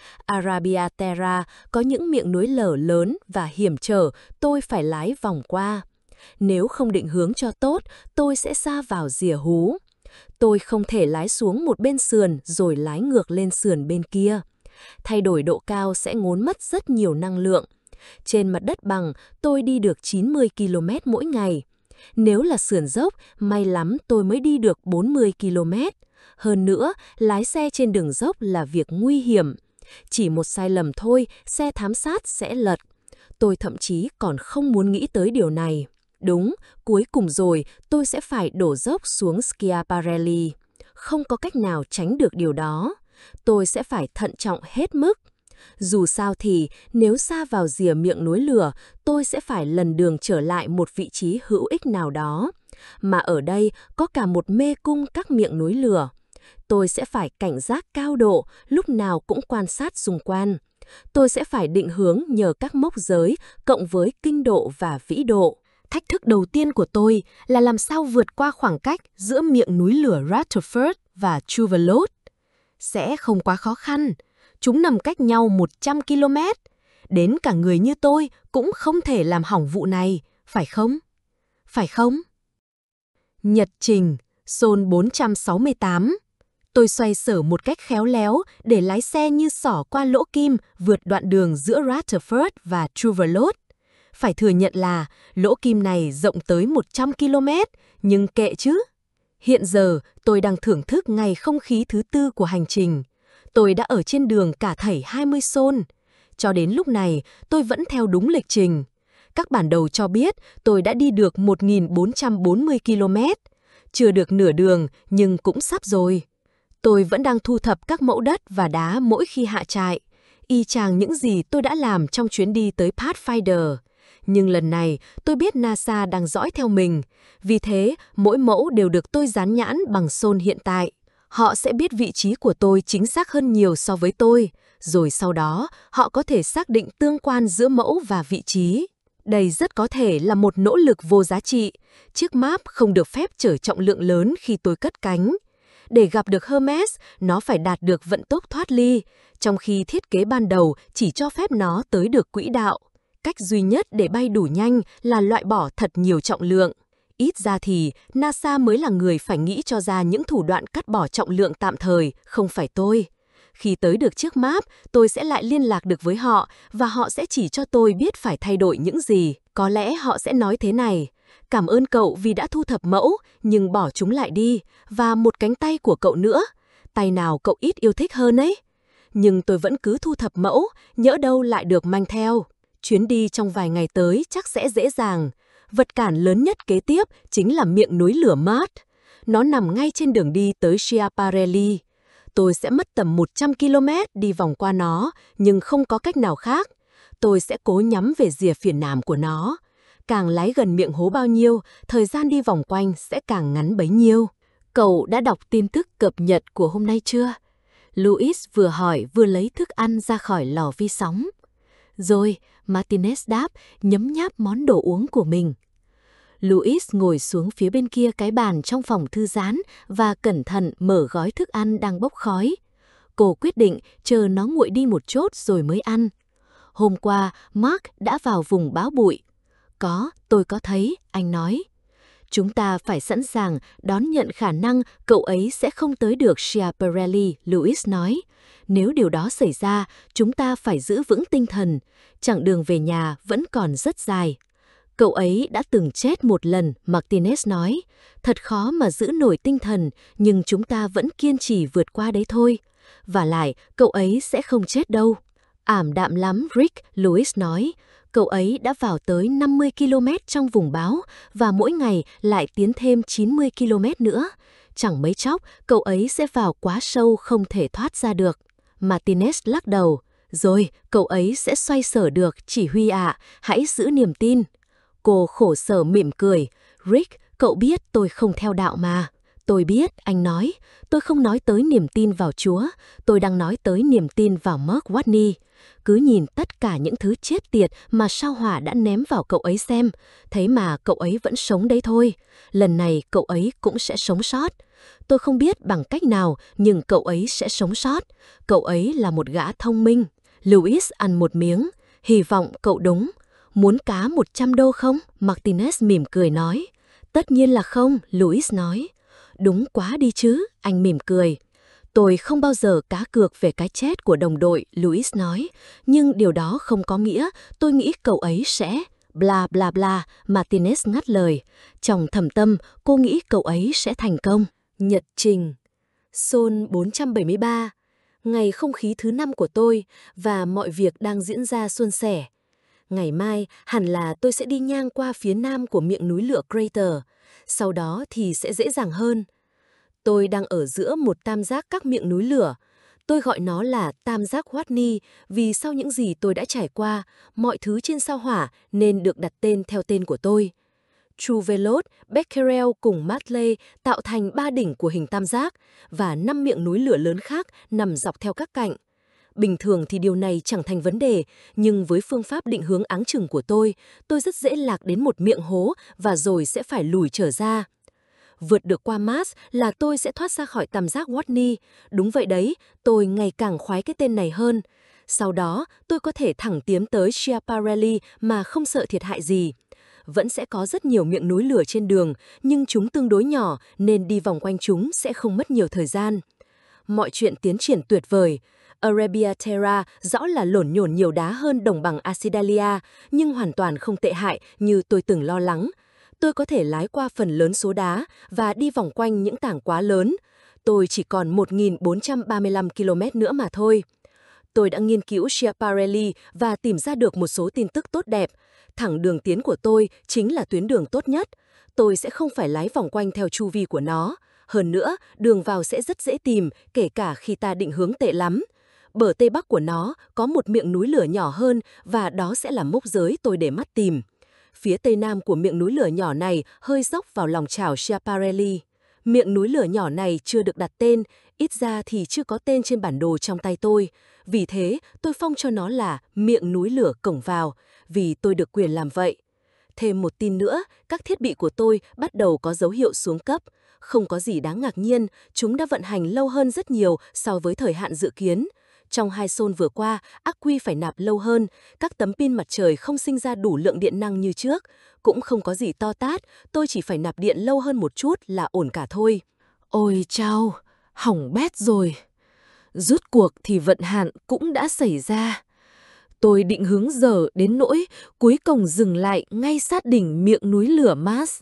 Arabia Terra có những miệng núi lở lớn và hiểm trở tôi phải lái vòng qua. Nếu không định hướng cho tốt, tôi sẽ sa vào rìa hú. Tôi không thể lái xuống một bên sườn rồi lái ngược lên sườn bên kia. Thay đổi độ cao sẽ ngốn mất rất nhiều năng lượng. Trên mặt đất bằng, tôi đi được chín mươi ki lô mét mỗi ngày. Nếu là sườn dốc, may lắm tôi mới đi được bốn mươi ki lô mét. Hơn nữa, lái xe trên đường dốc là việc nguy hiểm. Chỉ một sai lầm thôi, xe thám sát sẽ lật. Tôi thậm chí còn không muốn nghĩ tới điều này. Đúng, cuối cùng rồi tôi sẽ phải đổ dốc xuống Schiaparelli. Không có cách nào tránh được điều đó. Tôi sẽ phải thận trọng hết mức. Dù sao thì, nếu sa vào rìa miệng núi lửa, tôi sẽ phải lần đường trở lại một vị trí hữu ích nào đó. Mà ở đây có cả một mê cung các miệng núi lửa. Tôi sẽ phải cảnh giác cao độ, lúc nào cũng quan sát xung quanh. Tôi sẽ phải định hướng nhờ các mốc giới, cộng với kinh độ và vĩ độ. Thách thức đầu tiên của tôi là làm sao vượt qua khoảng cách giữa miệng núi lửa Rutherford và Chuvalot. Sẽ không quá khó khăn. Chúng nằm cách nhau một trăm ki lô mét. Đến cả người như tôi cũng không thể làm hỏng vụ này, phải không? Phải không? Nhật trình, Sol bốn trăm sáu mươi tám. Tôi xoay sở một cách khéo léo để lái xe như xỏ qua lỗ kim vượt đoạn đường giữa Rutherford và Chuvalot. Phải thừa nhận là lỗ kim này rộng tới một trăm ki lô mét, nhưng kệ chứ. Hiện giờ tôi đang thưởng thức ngày không khí thứ tư của hành trình. Tôi đã ở trên đường cả thảy hai mươi Sol. Cho đến lúc này, tôi vẫn theo đúng lịch trình. Các bản đồ cho biết tôi đã đi được một nghìn bốn trăm bốn mươi ki lô mét. Chưa được nửa đường, nhưng cũng sắp rồi. Tôi vẫn đang thu thập các mẫu đất và đá mỗi khi hạ trại. Y chang những gì tôi đã làm trong chuyến đi tới Pathfinder. Nhưng lần này, tôi biết NASA đang dõi theo mình. Vì thế, mỗi mẫu đều được tôi dán nhãn bằng Sol hiện tại. Họ sẽ biết vị trí của tôi chính xác hơn nhiều so với tôi. Rồi sau đó, họ có thể xác định tương quan giữa mẫu và vị trí. Đây rất có thể là một nỗ lực vô giá trị. Chiếc map không được phép chở trọng lượng lớn khi tôi cất cánh. Để gặp được Hermes, nó phải đạt được vận tốc thoát ly, trong khi thiết kế ban đầu chỉ cho phép nó tới được quỹ đạo. Cách duy nhất để bay đủ nhanh là loại bỏ thật nhiều trọng lượng. Ít ra thì, NASA mới là người phải nghĩ cho ra những thủ đoạn cắt bỏ trọng lượng tạm thời, không phải tôi. Khi tới được chiếc map, tôi sẽ lại liên lạc được với họ và họ sẽ chỉ cho tôi biết phải thay đổi những gì. Có lẽ họ sẽ nói thế này: cảm ơn cậu vì đã thu thập mẫu, nhưng bỏ chúng lại đi, và một cánh tay của cậu nữa. Tay nào cậu ít yêu thích hơn ấy? Nhưng tôi vẫn cứ thu thập mẫu, nhỡ đâu lại được mang theo. Chuyến đi trong vài ngày tới chắc sẽ dễ dàng. Vật cản lớn nhất kế tiếp chính là miệng núi lửa Mart. Nó nằm ngay trên đường đi tới Schiaparelli. Tôi sẽ mất tầm một trăm ki lô mét đi vòng qua nó, nhưng không có cách nào khác. Tôi sẽ cố nhắm về rìa phía nam của nó. Càng lái gần miệng hố bao nhiêu, thời gian đi vòng quanh sẽ càng ngắn bấy nhiêu. Cậu đã đọc tin tức cập nhật của hôm nay chưa? Louis vừa hỏi vừa lấy thức ăn ra khỏi lò vi sóng. Rồi, Martinez đáp, nhấm nháp món đồ uống của mình. Louis ngồi xuống phía bên kia cái bàn trong phòng thư giãn và cẩn thận mở gói thức ăn đang bốc khói. Cô quyết định chờ nó nguội đi một chút rồi mới ăn. Hôm qua, Mark đã vào vùng bão bụi. Có, tôi có thấy, anh nói. Chúng ta phải sẵn sàng đón nhận khả năng cậu ấy sẽ không tới được Schiaparelli, Louis nói. Nếu điều đó xảy ra, chúng ta phải giữ vững tinh thần. Chặng đường về nhà vẫn còn rất dài. Cậu ấy đã từng chết một lần, Martinez nói. Thật khó mà giữ nổi tinh thần, nhưng chúng ta vẫn kiên trì vượt qua đấy thôi. Và lại, cậu ấy sẽ không chết đâu. Ảm đạm lắm, Rick, Louis nói. Cậu ấy đã vào tới năm mươi ki lô mét trong vùng bão và mỗi ngày lại tiến thêm chín mươi ki lô mét nữa. Chẳng mấy chốc, cậu ấy sẽ vào quá sâu không thể thoát ra được. Martinez lắc đầu. Rồi, cậu ấy sẽ xoay sở được, chỉ huy ạ, hãy giữ niềm tin. Cô khổ sở mỉm cười. Rick, cậu biết tôi không theo đạo mà. Tôi biết, anh nói. Tôi không nói tới niềm tin vào Chúa. Tôi đang nói tới niềm tin vào Mark Watney. Cứ nhìn tất cả những thứ chết tiệt mà sao hỏa đã ném vào cậu ấy xem. Thế mà cậu ấy vẫn sống đấy thôi. Lần này cậu ấy cũng sẽ sống sót. Tôi không biết bằng cách nào, nhưng cậu ấy sẽ sống sót. Cậu ấy là một gã thông minh. Louis ăn một miếng. Hy vọng cậu đúng. Muốn cá một trăm đô không? Martinez mỉm cười nói. Tất nhiên là không, Louis nói. Đúng quá đi chứ, anh mỉm cười. Tôi không bao giờ cá cược về cái chết của đồng đội, Louis nói. Nhưng điều đó không có nghĩa tôi nghĩ cậu ấy sẽ... Bla bla bla, Martinez ngắt lời. Trong thầm tâm, cô nghĩ cậu ấy sẽ thành công. Nhật trình. Sol bốn trăm bảy mươi ba. Ngày không khí thứ năm của tôi và mọi việc đang diễn ra suôn sẻ. Ngày mai hẳn là tôi sẽ đi ngang qua phía nam của miệng núi lửa Crater. Sau đó thì sẽ dễ dàng hơn. Tôi đang ở giữa một tam giác các miệng núi lửa. Tôi gọi nó là tam giác Watney vì sau những gì tôi đã trải qua, mọi thứ trên sao hỏa nên được đặt tên theo tên của tôi. Trouvelot, Becquerel cùng Matley tạo thành ba đỉnh của hình tam giác và năm miệng núi lửa lớn khác nằm dọc theo các cạnh. Bình thường thì điều này chẳng thành vấn đề, nhưng với phương pháp định hướng áng chừng của tôi, tôi rất dễ lạc đến một miệng hố và rồi sẽ phải lùi trở ra. Vượt được qua Mars là tôi sẽ thoát ra khỏi tam giác Watney. Đúng vậy đấy, tôi ngày càng khoái cái tên này hơn. Sau đó, tôi có thể thẳng tiến tới Schiaparelli mà không sợ thiệt hại gì. Vẫn sẽ có rất nhiều miệng núi lửa trên đường, nhưng chúng tương đối nhỏ nên đi vòng quanh chúng sẽ không mất nhiều thời gian. Mọi chuyện tiến triển tuyệt vời. Arabia Terra rõ là lổn nhổn nhiều đá hơn đồng bằng Acidalia, nhưng hoàn toàn không tệ hại như tôi từng lo lắng. Tôi có thể lái qua phần lớn số đá và đi vòng quanh những tảng quá lớn. Tôi chỉ còn một nghìn bốn trăm ba mươi lăm ki lô mét nữa mà thôi. Tôi đã nghiên cứu Schiaparelli và tìm ra được một số tin tức tốt đẹp. Thẳng đường tiến của tôi chính là tuyến đường tốt nhất. Tôi sẽ không phải lái vòng quanh theo chu vi của nó. Hơn nữa, đường vào sẽ rất dễ tìm, kể cả khi ta định hướng tệ lắm. Bờ tây bắc của nó có một miệng núi lửa nhỏ hơn và đó sẽ là mốc giới tôi để mắt tìm. Phía tây nam của miệng núi lửa nhỏ này hơi dốc vào lòng chảo Schiaparelli. Miệng núi lửa nhỏ này chưa được đặt tên, ít ra thì chưa có tên trên bản đồ trong tay tôi. Vì thế, tôi phong cho nó là miệng núi lửa cổng vào, vì tôi được quyền làm vậy. Thêm một tin nữa, các thiết bị của tôi bắt đầu có dấu hiệu xuống cấp. Không có gì đáng ngạc nhiên, chúng đã vận hành lâu hơn rất nhiều so với thời hạn dự kiến. Trong hai Sol vừa qua, ắc quy phải nạp lâu hơn, các tấm pin mặt trời không sinh ra đủ lượng điện năng như trước. Cũng không có gì to tát, tôi chỉ phải nạp điện lâu hơn một chút là ổn cả thôi. Ôi chao, hỏng bét rồi. Rút cuộc thì vận hạn cũng đã xảy ra. Tôi định hướng dở đến nỗi cuối cùng dừng lại ngay sát đỉnh miệng núi lửa Mars.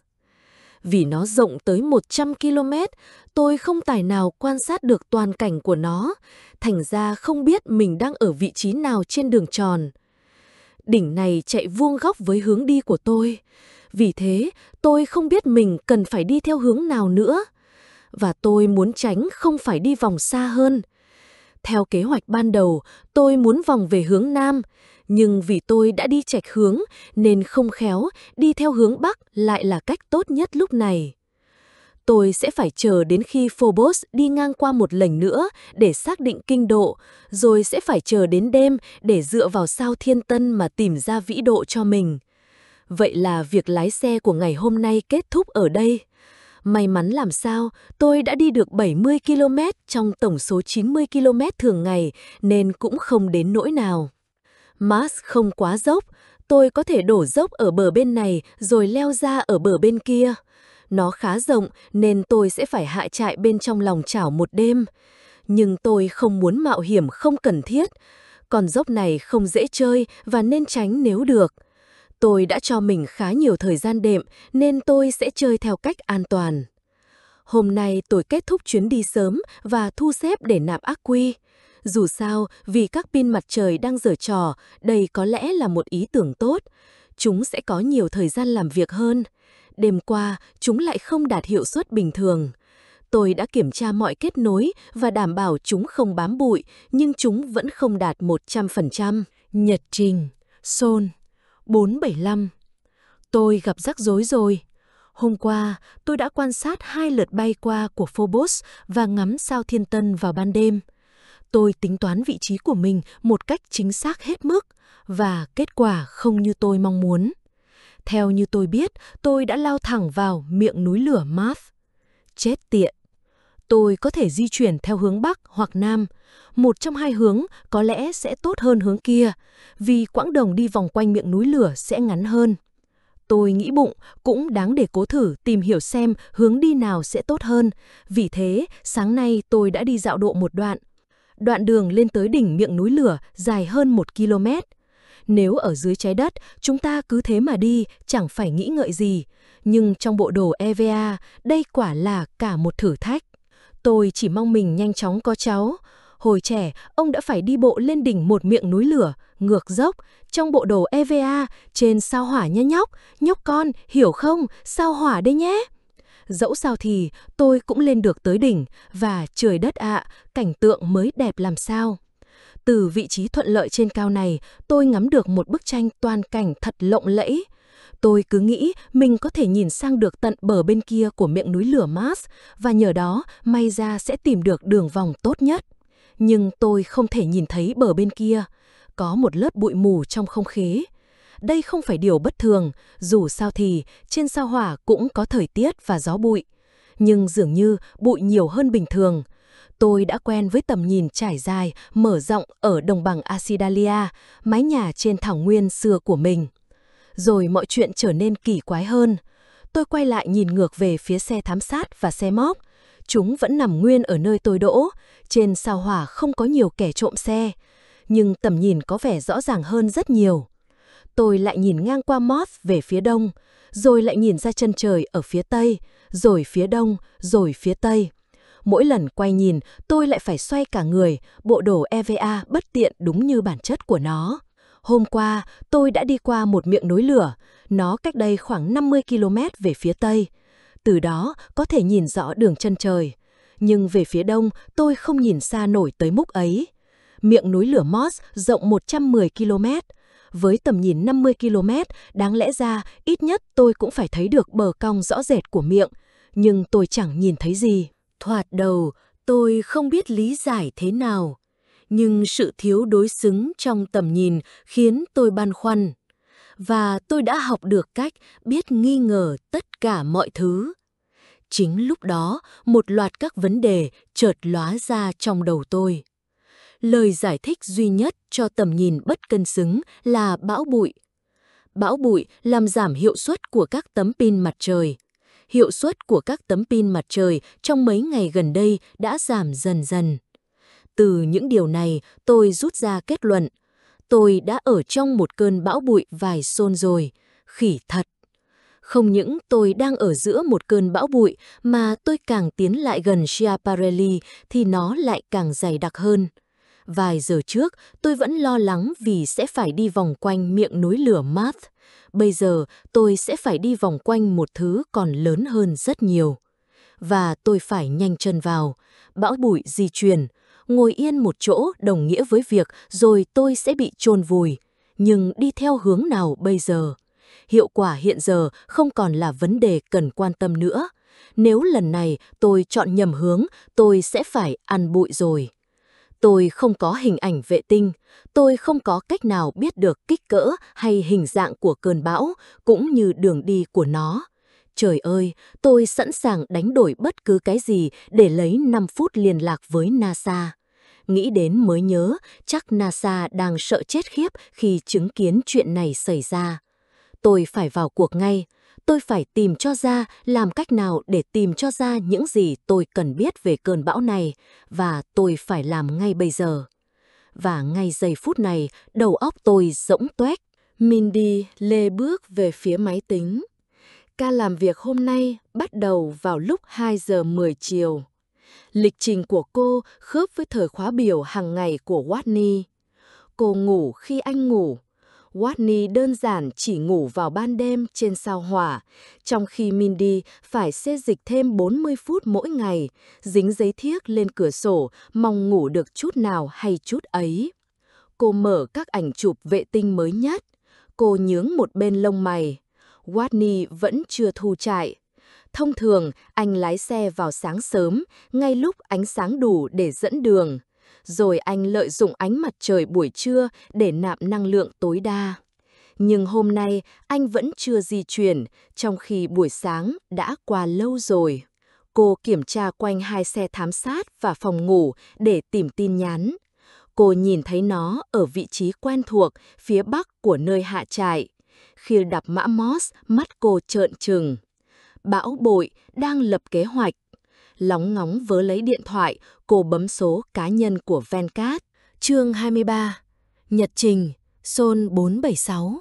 Vì nó rộng tới một trăm ki lô mét, tôi không tài nào quan sát được toàn cảnh của nó, thành ra không biết mình đang ở vị trí nào trên đường tròn. Đỉnh này chạy vuông góc với hướng đi của tôi, vì thế tôi không biết mình cần phải đi theo hướng nào nữa, và tôi muốn tránh không phải đi vòng xa hơn. Theo kế hoạch ban đầu, tôi muốn vòng về hướng Nam, nhưng vì tôi đã đi chệch hướng nên không khéo đi theo hướng Bắc lại là cách tốt nhất lúc này. Tôi sẽ phải chờ đến khi Phobos đi ngang qua một lần nữa để xác định kinh độ, rồi sẽ phải chờ đến đêm để dựa vào sao Thiên Tân mà tìm ra vĩ độ cho mình. Vậy là việc lái xe của ngày hôm nay kết thúc ở đây. May mắn làm sao, tôi đã đi được bảy mươi ki lô mét trong tổng số chín mươi ki lô mét thường ngày nên cũng không đến nỗi nào. Mars không quá dốc, tôi có thể đổ dốc ở bờ bên này rồi leo ra ở bờ bên kia. Nó khá rộng nên tôi sẽ phải hạ trại bên trong lòng chảo một đêm. Nhưng tôi không muốn mạo hiểm không cần thiết. Còn dốc này không dễ chơi và nên tránh nếu được. Tôi đã cho mình khá nhiều thời gian đệm nên tôi sẽ chơi theo cách an toàn. Hôm nay tôi kết thúc chuyến đi sớm và thu xếp để nạp ắc quy. Dù sao, vì các pin mặt trời đang giở trò, đây có lẽ là một ý tưởng tốt. Chúng sẽ có nhiều thời gian làm việc hơn. Đêm qua, chúng lại không đạt hiệu suất bình thường. Tôi đã kiểm tra mọi kết nối và đảm bảo chúng không bám bụi, nhưng chúng vẫn không đạt một trăm phần trăm. Nhật trình, Sol, bốn bảy lăm. Tôi gặp rắc rối rồi. Hôm qua, tôi đã quan sát hai lượt bay qua của Phobos và ngắm sao Thiên Tân vào ban đêm. Tôi tính toán vị trí của mình một cách chính xác hết mức, và kết quả không như tôi mong muốn. Theo như tôi biết, tôi đã lao thẳng vào miệng núi lửa Mars. Chết tiện! Tôi có thể di chuyển theo hướng Bắc hoặc Nam. Một trong hai hướng có lẽ sẽ tốt hơn hướng kia, vì quãng đường đi vòng quanh miệng núi lửa sẽ ngắn hơn. Tôi nghĩ bụng cũng đáng để cố thử tìm hiểu xem hướng đi nào sẽ tốt hơn. Vì thế, sáng nay tôi đã đi dạo độ một đoạn. Đoạn đường lên tới đỉnh miệng núi lửa dài hơn một ki lô mét. Nếu ở dưới trái đất, chúng ta cứ thế mà đi, chẳng phải nghĩ ngợi gì. Nhưng trong bộ đồ e vê a, đây quả là cả một thử thách. Tôi chỉ mong mình nhanh chóng có cháu. Hồi trẻ, ông đã phải đi bộ lên đỉnh một miệng núi lửa, ngược dốc, trong bộ đồ e vê a, trên sao hỏa nhé nhóc. Nhóc con, hiểu không? Sao hỏa đây nhé. Dẫu sao thì, tôi cũng lên được tới đỉnh, và trời đất ạ, cảnh tượng mới đẹp làm sao. Từ vị trí thuận lợi trên cao này, tôi ngắm được một bức tranh toàn cảnh thật lộng lẫy. Tôi cứ nghĩ mình có thể nhìn sang được tận bờ bên kia của miệng núi lửa Mars, và nhờ đó may ra sẽ tìm được đường vòng tốt nhất. Nhưng tôi không thể nhìn thấy bờ bên kia. Có một lớp bụi mù trong không khí. Đây không phải điều bất thường, dù sao thì trên sao hỏa cũng có thời tiết và gió bụi. Nhưng dường như bụi nhiều hơn bình thường. Tôi đã quen với tầm nhìn trải dài, mở rộng ở đồng bằng Asidalia, mái nhà trên thảo nguyên xưa của mình. Rồi mọi chuyện trở nên kỳ quái hơn. Tôi quay lại nhìn ngược về phía xe thám sát và xe móc. Chúng vẫn nằm nguyên ở nơi tôi đỗ. Trên sao hỏa không có nhiều kẻ trộm xe. Nhưng tầm nhìn có vẻ rõ ràng hơn rất nhiều. Tôi lại nhìn ngang qua Mars về phía đông, rồi lại nhìn ra chân trời ở phía tây, rồi phía đông, rồi phía tây. Mỗi lần quay nhìn, tôi lại phải xoay cả người, bộ đồ e vê a bất tiện đúng như bản chất của nó. Hôm qua, tôi đã đi qua một miệng núi lửa, nó cách đây khoảng năm mươi ki lô mét về phía tây. Từ đó, có thể nhìn rõ đường chân trời. Nhưng về phía đông, tôi không nhìn xa nổi tới mức ấy. Miệng núi lửa Mars rộng một trăm mười ki lô mét. Với tầm nhìn năm mươi ki lô mét, đáng lẽ ra ít nhất tôi cũng phải thấy được bờ cong rõ rệt của miệng. Nhưng tôi chẳng nhìn thấy gì. Thoạt đầu, tôi không biết lý giải thế nào. Nhưng sự thiếu đối xứng trong tầm nhìn khiến tôi băn khoăn. Và tôi đã học được cách biết nghi ngờ tất cả mọi thứ. Chính lúc đó, một loạt các vấn đề chợt lóa ra trong đầu tôi. Lời giải thích duy nhất cho tầm nhìn bất cân xứng là bão bụi. Bão bụi làm giảm hiệu suất của các tấm pin mặt trời. Hiệu suất của các tấm pin mặt trời trong mấy ngày gần đây đã giảm dần dần. Từ những điều này, tôi rút ra kết luận. Tôi đã ở trong một cơn bão bụi vài Sol rồi. Khỉ thật! Không những tôi đang ở giữa một cơn bão bụi, mà tôi càng tiến lại gần Schiaparelli thì nó lại càng dày đặc hơn. Vài giờ trước, tôi vẫn lo lắng vì sẽ phải đi vòng quanh miệng núi lửa Mars. Bây giờ, tôi sẽ phải đi vòng quanh một thứ còn lớn hơn rất nhiều. Và tôi phải nhanh chân vào. Bão bụi di chuyển. Ngồi yên một chỗ đồng nghĩa với việc rồi tôi sẽ bị chôn vùi. Nhưng đi theo hướng nào bây giờ? Hiệu quả hiện giờ không còn là vấn đề cần quan tâm nữa. Nếu lần này tôi chọn nhầm hướng, tôi sẽ phải ăn bụi rồi. Tôi không có hình ảnh vệ tinh, tôi không có cách nào biết được kích cỡ hay hình dạng của cơn bão, cũng như đường đi của nó. Trời ơi, tôi sẵn sàng đánh đổi bất cứ cái gì để lấy năm phút liên lạc với NASA. Nghĩ đến mới nhớ, chắc NASA đang sợ chết khiếp khi chứng kiến chuyện này xảy ra. Tôi phải vào cuộc ngay. Tôi phải tìm cho ra làm cách nào để tìm cho ra những gì tôi cần biết về cơn bão này, và tôi phải làm ngay bây giờ. Và ngay giây phút này, đầu óc tôi rỗng toét. Mindy lê bước về phía máy tính. Ca làm việc hôm nay bắt đầu vào lúc hai giờ mười chiều. Lịch trình của cô khớp với thời khóa biểu hàng ngày của Whitney. Cô ngủ khi anh ngủ. Whitney đơn giản chỉ ngủ vào ban đêm trên sao hỏa, trong khi Mindy phải xê dịch thêm bốn mươi phút mỗi ngày, dính giấy thiếc lên cửa sổ, mong ngủ được chút nào hay chút ấy. Cô mở các ảnh chụp vệ tinh mới nhất. Cô nhướng một bên lông mày. Whitney vẫn chưa thu trại. Thông thường, anh lái xe vào sáng sớm, ngay lúc ánh sáng đủ để dẫn đường. Rồi anh lợi dụng ánh mặt trời buổi trưa để nạp năng lượng tối đa. Nhưng hôm nay, anh vẫn chưa di chuyển, trong khi buổi sáng đã qua lâu rồi. Cô kiểm tra quanh hai xe thám sát và phòng ngủ để tìm tin nhắn. Cô nhìn thấy nó ở vị trí quen thuộc, phía bắc của nơi hạ trại. Khi đọc mã Morse, mắt cô trợn trừng. Bão bội đang lập kế hoạch. Lóng ngóng vớ lấy điện thoại, cô bấm số cá nhân của Venkat. Chương hai mươi ba. Nhật trình, Sol bốn bảy sáu.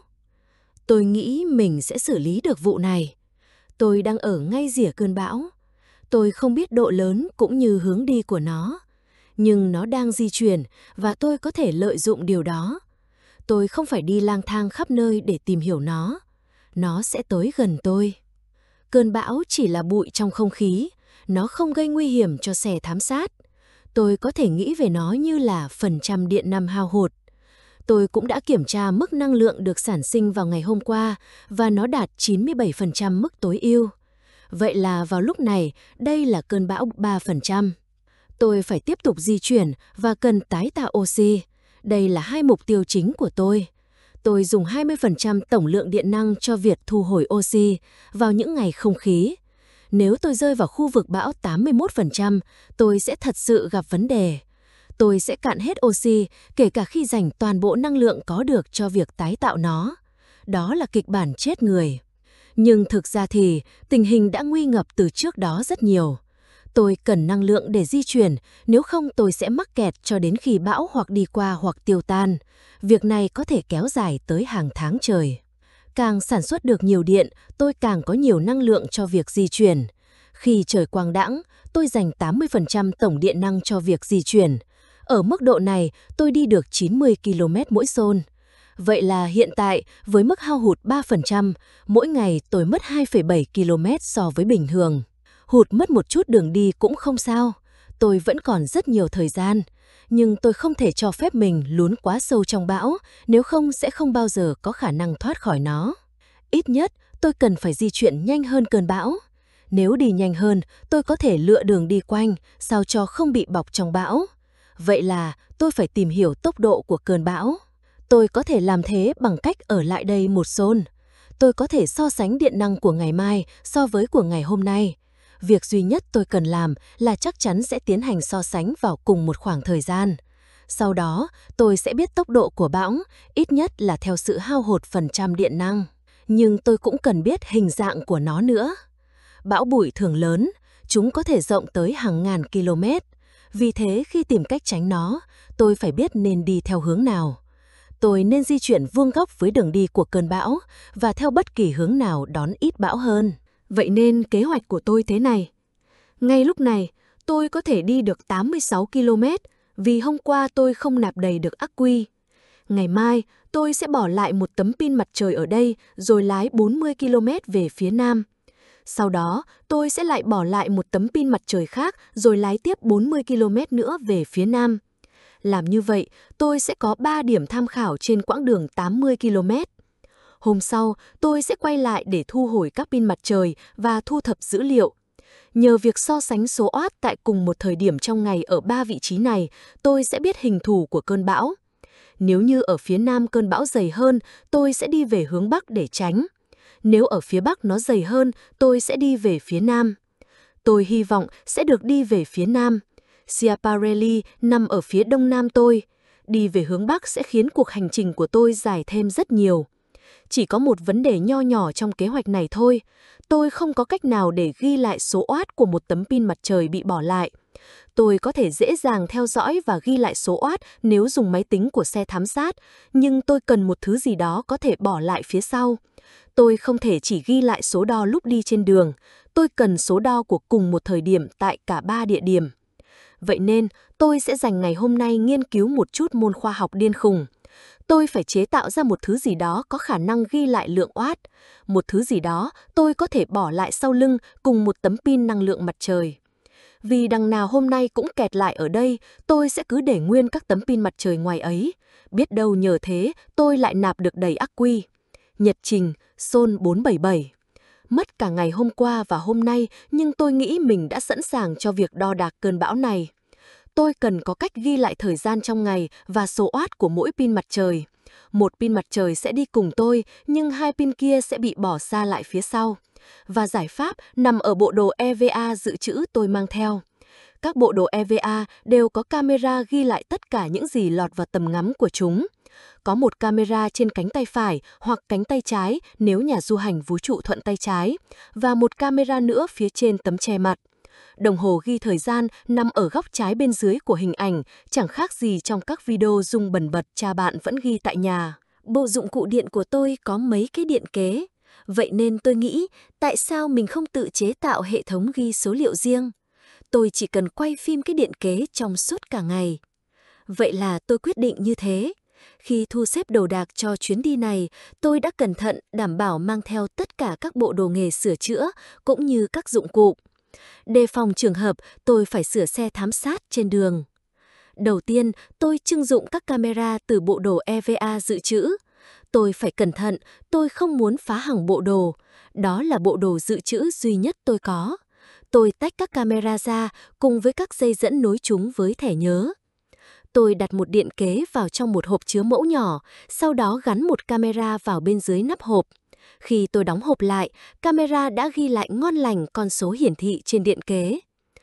Tôi nghĩ mình sẽ xử lý được vụ này. Tôi đang ở ngay rìa cơn bão. Tôi không biết độ lớn cũng như hướng đi của nó. Nhưng nó đang di chuyển và tôi có thể lợi dụng điều đó. Tôi không phải đi lang thang khắp nơi để tìm hiểu nó. Nó sẽ tới gần tôi. Cơn bão chỉ là bụi trong không khí. Nó không gây nguy hiểm cho xe thám sát. Tôi có thể nghĩ về nó như là phần trăm điện năng hao hụt. Tôi cũng đã kiểm tra mức năng lượng được sản sinh vào ngày hôm qua và nó đạt chín mươi bảy phần trăm mức tối ưu. Vậy là vào lúc này, đây là cơn bão ba phần trăm. Tôi phải tiếp tục di chuyển và cần tái tạo oxy. Đây là hai mục tiêu chính của tôi. Tôi dùng hai mươi phần trăm tổng lượng điện năng cho việc thu hồi oxy vào những ngày không khí. Nếu tôi rơi vào khu vực bão tám mươi mốt phần trăm, tôi sẽ thật sự gặp vấn đề. Tôi sẽ cạn hết oxy, kể cả khi dành toàn bộ năng lượng có được cho việc tái tạo nó. Đó là kịch bản chết người. Nhưng thực ra thì, tình hình đã nguy ngập từ trước đó rất nhiều. Tôi cần năng lượng để di chuyển, nếu không tôi sẽ mắc kẹt cho đến khi bão hoặc đi qua hoặc tiêu tan. Việc này có thể kéo dài tới hàng tháng trời. Càng sản xuất được nhiều điện, tôi càng có nhiều năng lượng cho việc di chuyển. Khi trời quang đãng, tôi dành tám mươi phần trăm tổng điện năng cho việc di chuyển. Ở mức độ này, tôi đi được chín mươi ki lô mét mỗi xôn. Vậy là hiện tại, với mức hao hụt ba phần trăm, mỗi ngày tôi mất hai phẩy bảy ki lô mét so với bình thường. Hụt mất một chút đường đi cũng không sao. Tôi vẫn còn rất nhiều thời gian. Nhưng tôi không thể cho phép mình lún quá sâu trong bão, nếu không sẽ không bao giờ có khả năng thoát khỏi nó. Ít nhất, tôi cần phải di chuyển nhanh hơn cơn bão. Nếu đi nhanh hơn, tôi có thể lựa đường đi quanh, sao cho không bị bọc trong bão. Vậy là tôi phải tìm hiểu tốc độ của cơn bão. Tôi có thể làm thế bằng cách ở lại đây một xôn. Tôi có thể so sánh điện năng của ngày mai so với của ngày hôm nay. Việc duy nhất tôi cần làm là chắc chắn sẽ tiến hành so sánh vào cùng một khoảng thời gian. Sau đó, tôi sẽ biết tốc độ của bão, ít nhất là theo sự hao hụt phần trăm điện năng. Nhưng tôi cũng cần biết hình dạng của nó nữa. Bão bụi thường lớn, chúng có thể rộng tới hàng ngàn km. Vì thế khi tìm cách tránh nó, tôi phải biết nên đi theo hướng nào. Tôi nên di chuyển vuông góc với đường đi của cơn bão và theo bất kỳ hướng nào đón ít bão hơn. Vậy nên kế hoạch của tôi thế này. Ngay lúc này, tôi có thể đi được tám mươi sáu ki lô mét vì hôm qua tôi không nạp đầy được ắc quy. Ngày mai, tôi sẽ bỏ lại một tấm pin mặt trời ở đây rồi lái bốn mươi ki lô mét về phía nam. Sau đó, tôi sẽ lại bỏ lại một tấm pin mặt trời khác rồi lái tiếp bốn mươi ki lô mét nữa về phía nam. Làm như vậy, tôi sẽ có ba điểm tham khảo trên quãng đường tám mươi ki lô mét. Hôm sau, tôi sẽ quay lại để thu hồi các pin mặt trời và thu thập dữ liệu. Nhờ việc so sánh số oát tại cùng một thời điểm trong ngày ở ba vị trí này, tôi sẽ biết hình thù của cơn bão. Nếu như ở phía nam cơn bão dày hơn, tôi sẽ đi về hướng bắc để tránh. Nếu ở phía bắc nó dày hơn, tôi sẽ đi về phía nam. Tôi hy vọng sẽ được đi về phía nam. Schiaparelli nằm ở phía đông nam tôi. Đi về hướng bắc sẽ khiến cuộc hành trình của tôi dài thêm rất nhiều. Chỉ có một vấn đề nho nhỏ trong kế hoạch này thôi. Tôi không có cách nào để ghi lại số oát của một tấm pin mặt trời bị bỏ lại. Tôi có thể dễ dàng theo dõi và ghi lại số oát nếu dùng máy tính của xe thám sát, nhưng tôi cần một thứ gì đó có thể bỏ lại phía sau. Tôi không thể chỉ ghi lại số đo lúc đi trên đường. Tôi cần số đo của cùng một thời điểm tại cả ba địa điểm. Vậy nên, tôi sẽ dành ngày hôm nay nghiên cứu một chút môn khoa học điên khùng. Tôi phải chế tạo ra một thứ gì đó có khả năng ghi lại lượng oát. Một thứ gì đó tôi có thể bỏ lại sau lưng cùng một tấm pin năng lượng mặt trời. Vì đằng nào hôm nay cũng kẹt lại ở đây, tôi sẽ cứ để nguyên các tấm pin mặt trời ngoài ấy. Biết đâu nhờ thế, tôi lại nạp được đầy ắc quy. Nhật trình, Sol bốn bảy bảy. Mất cả ngày hôm qua và hôm nay, nhưng tôi nghĩ mình đã sẵn sàng cho việc đo đạc cơn bão này. Tôi cần có cách ghi lại thời gian trong ngày và số oát của mỗi pin mặt trời. Một pin mặt trời sẽ đi cùng tôi, nhưng hai pin kia sẽ bị bỏ xa lại phía sau. Và giải pháp nằm ở bộ đồ e vê a dự trữ tôi mang theo. Các bộ đồ e vê a đều có camera ghi lại tất cả những gì lọt vào tầm ngắm của chúng. Có một camera trên cánh tay phải hoặc cánh tay trái nếu nhà du hành vũ trụ thuận tay trái, và một camera nữa phía trên tấm che mặt. Đồng hồ ghi thời gian nằm ở góc trái bên dưới của hình ảnh, chẳng khác gì trong các video rung bần bật cha bạn vẫn ghi tại nhà. Bộ dụng cụ điện của tôi có mấy cái điện kế. Vậy nên tôi nghĩ, tại sao mình không tự chế tạo hệ thống ghi số liệu riêng? Tôi chỉ cần quay phim cái điện kế trong suốt cả ngày. Vậy là tôi quyết định như thế. Khi thu xếp đồ đạc cho chuyến đi này, tôi đã cẩn thận đảm bảo mang theo tất cả các bộ đồ nghề sửa chữa cũng như các dụng cụ. Đề phòng trường hợp tôi phải sửa xe thám sát trên đường. Đầu tiên, tôi trưng dụng các camera từ bộ đồ e vê a dự trữ. Tôi phải cẩn thận, tôi không muốn phá hỏng bộ đồ. Đó là bộ đồ dự trữ duy nhất tôi có. Tôi tách các camera ra cùng với các dây dẫn nối chúng với thẻ nhớ. Tôi đặt một điện kế vào trong một hộp chứa mẫu nhỏ, sau đó gắn một camera vào bên dưới nắp hộp. Khi tôi đóng hộp lại, camera đã ghi lại ngon lành con số hiển thị trên điện kế.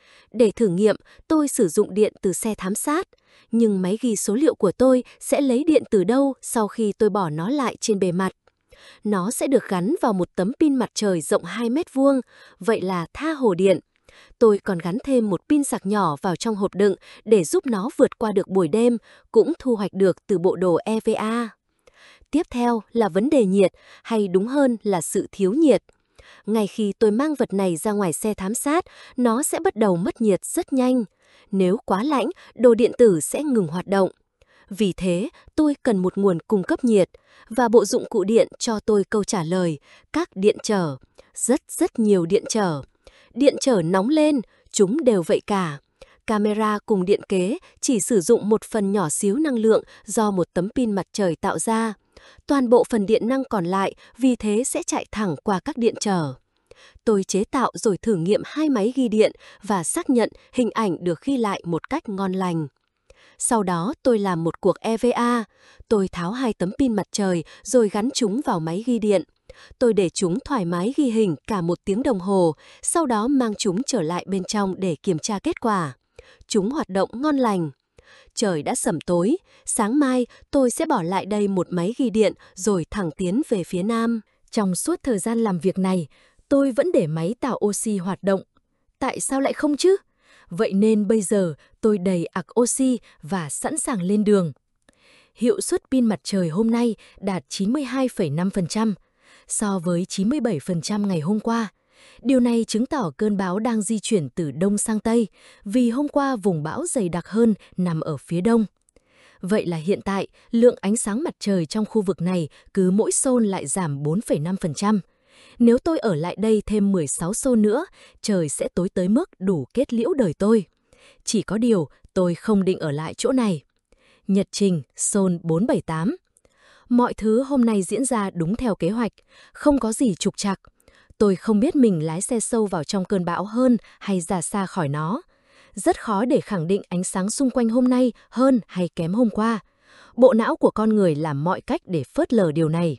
Để thử nghiệm, tôi sử dụng điện từ xe thám sát, nhưng máy ghi số liệu của tôi sẽ lấy điện từ đâu sau khi tôi bỏ nó lại trên bề mặt. Nó sẽ được gắn vào một tấm pin mặt trời rộng hai mét vuông, vậy là tha hồ điện. Tôi còn gắn thêm một pin sạc nhỏ vào trong hộp đựng để giúp nó vượt qua được buổi đêm, cũng thu hoạch được từ bộ đồ e vê a. Tiếp theo là vấn đề nhiệt, hay đúng hơn là sự thiếu nhiệt. Ngay khi tôi mang vật này ra ngoài xe thám sát, nó sẽ bắt đầu mất nhiệt rất nhanh. Nếu quá lạnh, đồ điện tử sẽ ngừng hoạt động. Vì thế, tôi cần một nguồn cung cấp nhiệt, và bộ dụng cụ điện cho tôi câu trả lời, các điện trở. Rất rất nhiều điện trở. Điện trở nóng lên, chúng đều vậy cả. Camera cùng điện kế chỉ sử dụng một phần nhỏ xíu năng lượng do một tấm pin mặt trời tạo ra. Toàn bộ phần điện năng còn lại vì thế sẽ chạy thẳng qua các điện trở. Tôi chế tạo rồi thử nghiệm hai máy ghi điện và xác nhận hình ảnh được ghi lại một cách ngon lành. Sau đó tôi làm một cuộc e vê a. Tôi tháo hai tấm pin mặt trời rồi gắn chúng vào máy ghi điện. Tôi để chúng thoải mái ghi hình cả một tiếng đồng hồ, sau đó mang chúng trở lại bên trong để kiểm tra kết quả. Chúng hoạt động ngon lành. Trời đã sẩm tối, sáng mai tôi sẽ bỏ lại đây một máy ghi điện rồi thẳng tiến về phía nam. Trong suốt thời gian làm việc này, tôi vẫn để máy tạo oxy hoạt động. Tại sao lại không chứ? Vậy nên bây giờ tôi đầy ặc oxy và sẵn sàng lên đường. Hiệu suất pin mặt trời hôm nay đạt chín mươi hai phẩy năm phần trăm, so với chín mươi bảy phần trăm ngày hôm qua. Điều này chứng tỏ cơn bão đang di chuyển từ đông sang tây, vì hôm qua vùng bão dày đặc hơn nằm ở phía đông. Vậy là hiện tại, lượng ánh sáng mặt trời trong khu vực này cứ mỗi Sol lại giảm bốn phẩy năm phần trăm. Nếu tôi ở lại đây thêm mười sáu Sol nữa, trời sẽ tối tới mức đủ kết liễu đời tôi. Chỉ có điều, tôi không định ở lại chỗ này. Nhật trình Sol bốn bảy tám. Mọi thứ hôm nay diễn ra đúng theo kế hoạch, không có gì trục trặc. Tôi không biết mình lái xe sâu vào trong cơn bão hơn hay ra xa khỏi nó. Rất khó để khẳng định ánh sáng xung quanh hôm nay hơn hay kém hôm qua. Bộ não của con người làm mọi cách để phớt lờ điều này.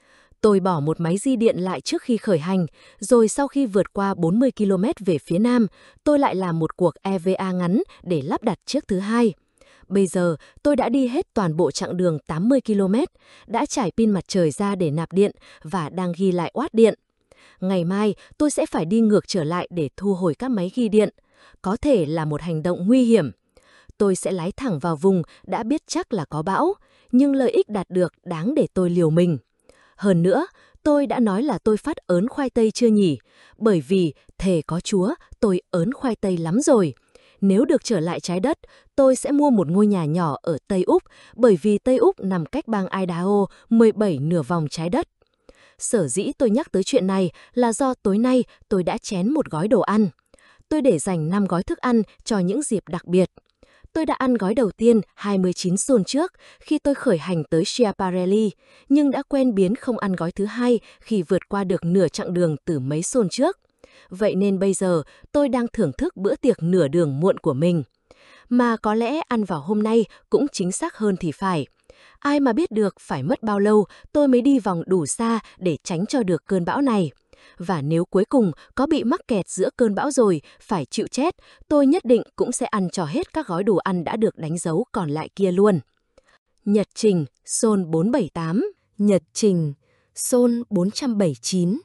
Tôi bỏ một máy di điện lại trước khi khởi hành, rồi sau khi vượt qua bốn mươi ki lô mét về phía nam, tôi lại làm một cuộc e vê a ngắn để lắp đặt chiếc thứ hai. Bây giờ, tôi đã đi hết toàn bộ chặng đường tám mươi ki lô mét, đã trải pin mặt trời ra để nạp điện và đang ghi lại oát điện. Ngày mai, tôi sẽ phải đi ngược trở lại để thu hồi các máy ghi điện. Có thể là một hành động nguy hiểm. Tôi sẽ lái thẳng vào vùng đã biết chắc là có bão, nhưng lợi ích đạt được đáng để tôi liều mình. Hơn nữa, tôi đã nói là tôi phát ớn khoai tây chưa nhỉ? Bởi vì, thề có Chúa, tôi ớn khoai tây lắm rồi. Nếu được trở lại trái đất, tôi sẽ mua một ngôi nhà nhỏ ở Tây Úc, bởi vì Tây Úc nằm cách bang Idaho mười bảy nửa vòng trái đất. Sở dĩ tôi nhắc tới chuyện này là do tối nay tôi đã chén một gói đồ ăn. Tôi để dành năm gói thức ăn cho những dịp đặc biệt. Tôi đã ăn gói đầu tiên hai mươi chín xôn trước khi tôi khởi hành tới Schiaparelli, nhưng đã quen biến không ăn gói thứ hai khi vượt qua được nửa chặng đường từ mấy xôn trước. Vậy nên bây giờ tôi đang thưởng thức bữa tiệc nửa đường muộn của mình. Mà có lẽ ăn vào hôm nay cũng chính xác hơn thì phải. Ai mà biết được phải mất bao lâu tôi mới đi vòng đủ xa để tránh cho được cơn bão này. Và nếu cuối cùng có bị mắc kẹt giữa cơn bão rồi, phải chịu chết, tôi nhất định cũng sẽ ăn cho hết các gói đồ ăn đã được đánh dấu còn lại kia luôn. Nhật trình, xôn bốn trăm bảy mươi tám. Nhật trình, xôn bốn trăm bảy mươi chín.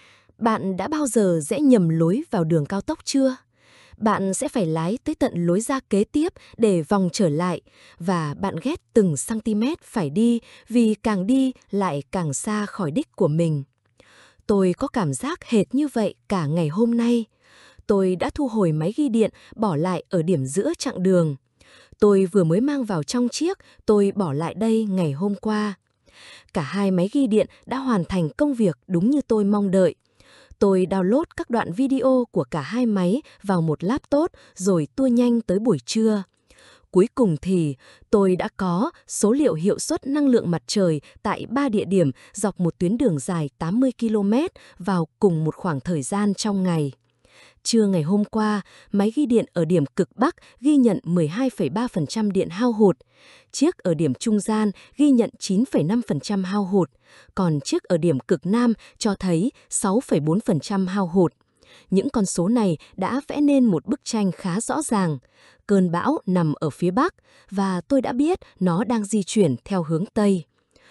Bạn đã bao giờ rẽ nhầm lối vào đường cao tốc chưa? Bạn sẽ phải lái tới tận lối ra kế tiếp để vòng trở lại, và bạn ghét từng cm phải đi vì càng đi lại càng xa khỏi đích của mình. Tôi có cảm giác hệt như vậy cả ngày hôm nay. Tôi đã thu hồi máy ghi điện bỏ lại ở điểm giữa chặng đường. Tôi vừa mới mang vào trong chiếc tôi bỏ lại đây ngày hôm qua. Cả hai máy ghi điện đã hoàn thành công việc đúng như tôi mong đợi. Tôi download các đoạn video của cả hai máy vào một laptop rồi tua nhanh tới buổi trưa. Cuối cùng thì tôi đã có số liệu hiệu suất năng lượng mặt trời tại ba địa điểm dọc một tuyến đường dài tám mươi ki lô mét vào cùng một khoảng thời gian trong ngày. Trưa ngày hôm qua, máy ghi điện ở điểm cực Bắc ghi nhận mười hai phẩy ba phần trăm điện hao hụt, chiếc ở điểm trung gian ghi nhận chín phẩy năm phần trăm hao hụt, còn chiếc ở điểm cực Nam cho thấy sáu phẩy bốn phần trăm hao hụt. Những con số này đã vẽ nên một bức tranh khá rõ ràng. Cơn bão nằm ở phía Bắc và tôi đã biết nó đang di chuyển theo hướng Tây.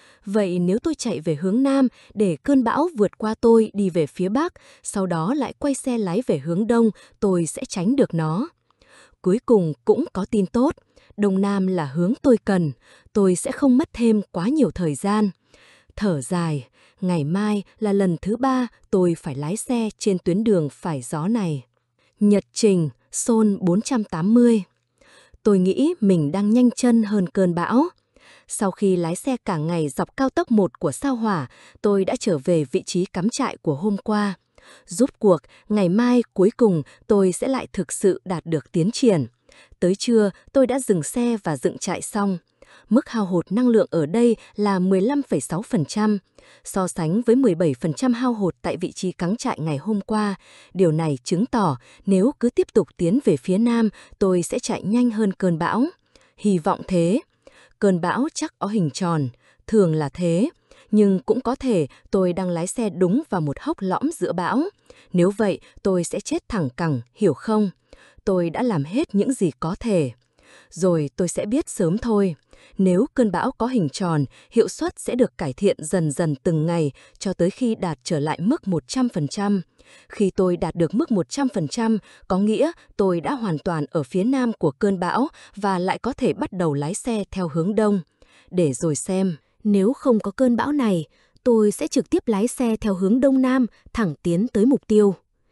Vậy nếu tôi chạy về hướng Nam để cơn bão vượt qua tôi đi về phía Bắc, sau đó lại quay xe lái về hướng Đông, tôi sẽ tránh được nó. Cuối cùng cũng có tin tốt. Đông Nam là hướng tôi cần. Tôi sẽ không mất thêm quá nhiều thời gian. Thở dài, ngày mai là lần thứ ba tôi phải lái xe trên tuyến đường phải gió này. Nhật trình, xôn bốn trăm tám mươi. Tôi nghĩ mình đang nhanh chân hơn cơn bão. Sau khi lái xe cả ngày dọc cao tốc một của sao Hỏa, tôi đã trở về vị trí cắm trại của hôm qua. Rút cuộc, ngày mai cuối cùng tôi sẽ lại thực sự đạt được tiến triển. Tới trưa, tôi đã dừng xe và dựng trại xong. Mức hao hụt năng lượng ở đây là mười lăm phẩy sáu phần trăm. So sánh với mười bảy phần trăm hao hụt tại vị trí cắm trại ngày hôm qua, điều này chứng tỏ nếu cứ tiếp tục tiến về phía Nam, tôi sẽ chạy nhanh hơn cơn bão. Hy vọng thế. Cơn bão chắc có hình tròn, thường là thế. Nhưng cũng có thể tôi đang lái xe đúng vào một hốc lõm giữa bão. Nếu vậy, tôi sẽ chết thẳng cẳng, hiểu không? Tôi đã làm hết những gì có thể. Rồi tôi sẽ biết sớm thôi. Nếu cơn bão có hình tròn, hiệu suất sẽ được cải thiện dần dần từng ngày cho tới khi đạt trở lại mức một trăm phần trăm. Khi tôi đạt được mức một trăm phần trăm, có nghĩa tôi đã hoàn toàn ở phía nam của cơn bão và lại có thể bắt đầu lái xe theo hướng đông. Để rồi xem, nếu không có cơn bão này, tôi sẽ trực tiếp lái xe theo hướng đông nam, thẳng tiến tới mục tiêu.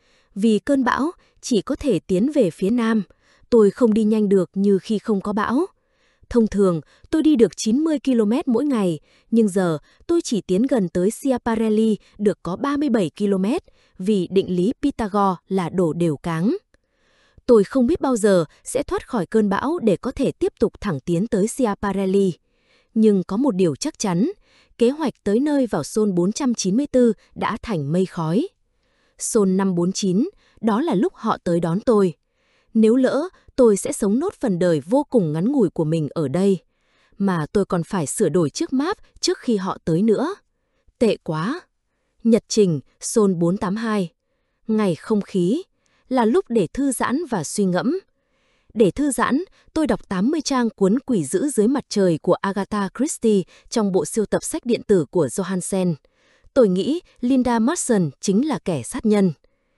Vì cơn bão chỉ có thể tiến về phía nam, tôi không đi nhanh được như khi không có bão. Thông thường, tôi đi được chín mươi ki lô mét mỗi ngày, nhưng giờ tôi chỉ tiến gần tới Schiaparelli được có ba mươi bảy ki lô mét, vì định lý Pythagore là đổ đều cáng. Tôi không biết bao giờ sẽ thoát khỏi cơn bão để có thể tiếp tục thẳng tiến tới Schiaparelli. Nhưng có một điều chắc chắn, kế hoạch tới nơi vào xôn bốn trăm chín mươi tư đã thành mây khói. Sol năm bốn chín, đó là lúc họ tới đón tôi. Nếu lỡ, tôi sẽ sống nốt phần đời vô cùng ngắn ngủi của mình ở đây. Mà tôi còn phải sửa đổi chiếc map trước khi họ tới nữa. Tệ quá. Nhật trình, Sol bốn tám hai. Ngày không khí, là lúc để thư giãn và suy ngẫm. Để thư giãn, tôi đọc tám mươi trang cuốn Quỷ dữ dưới mặt trời của Agatha Christie trong bộ sưu tập sách điện tử của Johansen. Tôi nghĩ Linda Mason chính là kẻ sát nhân.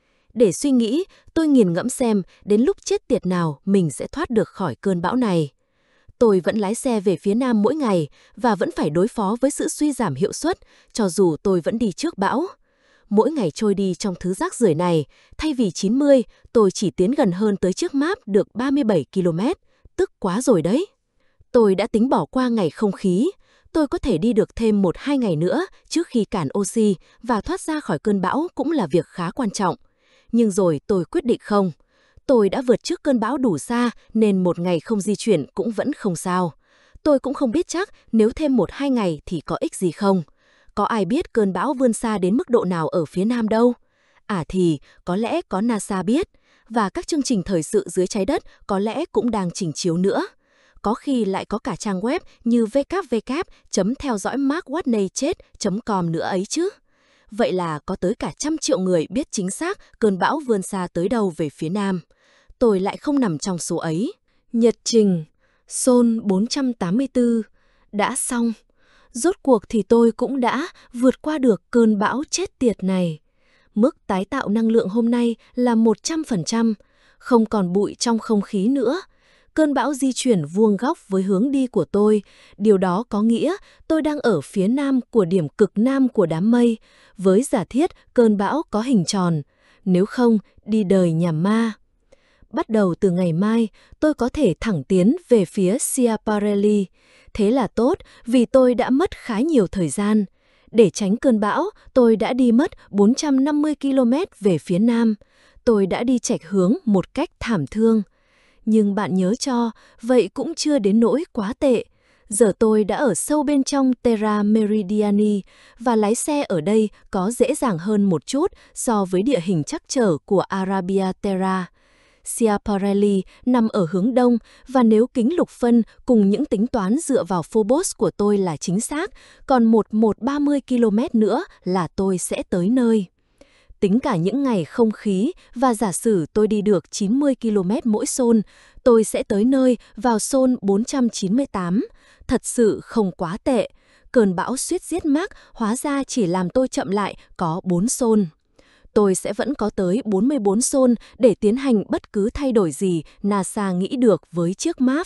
Để suy nghĩ, tôi nghiền ngẫm xem đến lúc chết tiệt nào mình sẽ thoát được khỏi cơn bão này. Tôi vẫn lái xe về phía nam mỗi ngày và vẫn phải đối phó với sự suy giảm hiệu suất, cho dù tôi vẫn đi trước bão. Mỗi ngày trôi đi trong thứ rác rưởi này, thay vì chín mươi, tôi chỉ tiến gần hơn tới chiếc map được ba mươi bảy ki lô mét, tức quá rồi đấy. Tôi đã tính bỏ qua ngày không khí. Tôi có thể đi được thêm một hai ngày nữa trước khi cản oxy và thoát ra khỏi cơn bão cũng là việc khá quan trọng. Nhưng rồi tôi quyết định không. Tôi đã vượt trước cơn bão đủ xa nên một ngày không di chuyển cũng vẫn không sao. Tôi cũng không biết chắc nếu thêm một hai ngày thì có ích gì không. Có ai biết cơn bão vươn xa đến mức độ nào ở phía nam đâu? À thì, có lẽ có NASA biết. Và các chương trình thời sự dưới trái đất có lẽ cũng đang trình chiếu nữa. Có khi lại có cả trang web như w w w chấm theo dõi mark watney chết chấm com nữa ấy chứ. Vậy là có tới cả trăm triệu người biết chính xác cơn bão vươn xa tới đâu về phía nam. Tôi lại không nằm trong số ấy. Nhật trình, Sol bốn tám tư, đã xong. Rốt cuộc thì tôi cũng đã vượt qua được cơn bão chết tiệt này. Mức tái tạo năng lượng hôm nay là một trăm phần trăm, không còn bụi trong không khí nữa. Cơn bão di chuyển vuông góc với hướng đi của tôi. Điều đó có nghĩa tôi đang ở phía nam của điểm cực nam của đám mây, với giả thiết cơn bão có hình tròn. Nếu không, đi đời nhà ma. Bắt đầu từ ngày mai, tôi có thể thẳng tiến về phía Schiaparelli. Thế là tốt vì tôi đã mất khá nhiều thời gian. Để tránh cơn bão, tôi đã đi mất bốn trăm năm mươi ki lô mét về phía nam. Tôi đã đi chệch hướng một cách thảm thương. Nhưng bạn nhớ cho, vậy cũng chưa đến nỗi quá tệ. Giờ tôi đã ở sâu bên trong Terra Meridiani và lái xe ở đây có dễ dàng hơn một chút so với địa hình trắc trở của Arabia Terra. Schiaparelli nằm ở hướng đông và nếu kính lục phân cùng những tính toán dựa vào Phobos của tôi là chính xác, còn một nghìn một trăm ba mươi ki lô mét nữa là tôi sẽ tới nơi. Tính cả những ngày không khí và giả sử tôi đi được chín mươi ki lô mét mỗi Sol, tôi sẽ tới nơi vào Sol bốn trăm chín mươi tám. Thật sự không quá tệ. Cơn bão suýt giết Mark hóa ra chỉ làm tôi chậm lại có bốn Sol. Tôi sẽ vẫn có tới bốn mươi bốn Sol để tiến hành bất cứ thay đổi gì NASA nghĩ được với chiếc map.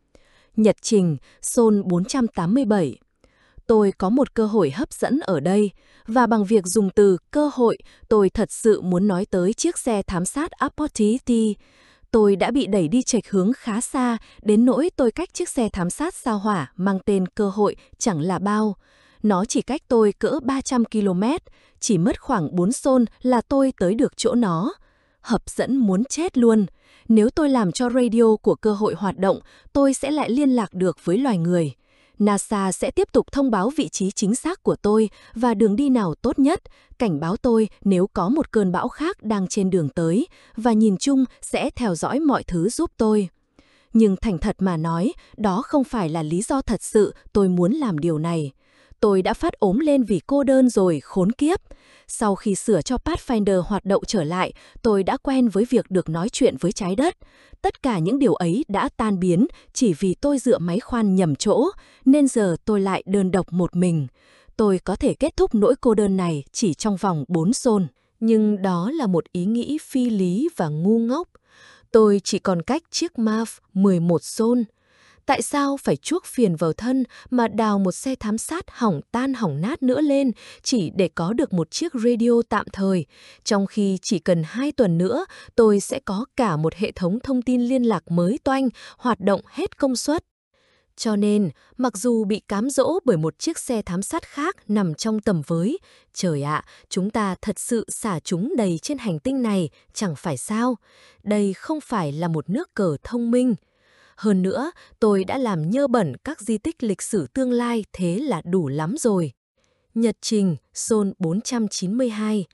Nhật trình, Sol bốn tám bảy. Tôi có một cơ hội hấp dẫn ở đây, và bằng việc dùng từ cơ hội, tôi thật sự muốn nói tới chiếc xe thám sát Apophis. Tôi đã bị đẩy đi chệch hướng khá xa, đến nỗi tôi cách chiếc xe thám sát sao hỏa mang tên cơ hội chẳng là bao. Nó chỉ cách tôi cỡ ba trăm ki lô mét, chỉ mất khoảng bốn Sol là tôi tới được chỗ nó. Hấp dẫn muốn chết luôn. Nếu tôi làm cho radio của cơ hội hoạt động, tôi sẽ lại liên lạc được với loài người. NASA sẽ tiếp tục thông báo vị trí chính xác của tôi và đường đi nào tốt nhất, cảnh báo tôi nếu có một cơn bão khác đang trên đường tới, và nhìn chung sẽ theo dõi mọi thứ giúp tôi. Nhưng thành thật mà nói, đó không phải là lý do thật sự tôi muốn làm điều này. Tôi đã phát ốm lên vì cô đơn rồi, khốn kiếp. Sau khi sửa cho Pathfinder hoạt động trở lại, tôi đã quen với việc được nói chuyện với trái đất. Tất cả những điều ấy đã tan biến chỉ vì tôi dựa máy khoan nhầm chỗ, nên giờ tôi lại đơn độc một mình. Tôi có thể kết thúc nỗi cô đơn này chỉ trong vòng bốn Sol. Nhưng đó là một ý nghĩ phi lý và ngu ngốc. Tôi chỉ còn cách chiếc map mười một Sol. Tại sao phải chuốc phiền vào thân mà đào một xe thám sát hỏng tan hỏng nát nữa lên chỉ để có được một chiếc radio tạm thời, trong khi chỉ cần hai tuần nữa tôi sẽ có cả một hệ thống thông tin liên lạc mới toanh, hoạt động hết công suất. Cho nên, mặc dù bị cám dỗ bởi một chiếc xe thám sát khác nằm trong tầm với, trời ạ, chúng ta thật sự xả chúng đầy trên hành tinh này, chẳng phải sao? Đây không phải là một nước cờ thông minh. Hơn nữa, tôi đã làm nhơ bẩn các di tích lịch sử tương lai, thế là đủ lắm rồi. Nhật trình, Sol bốn chín hai.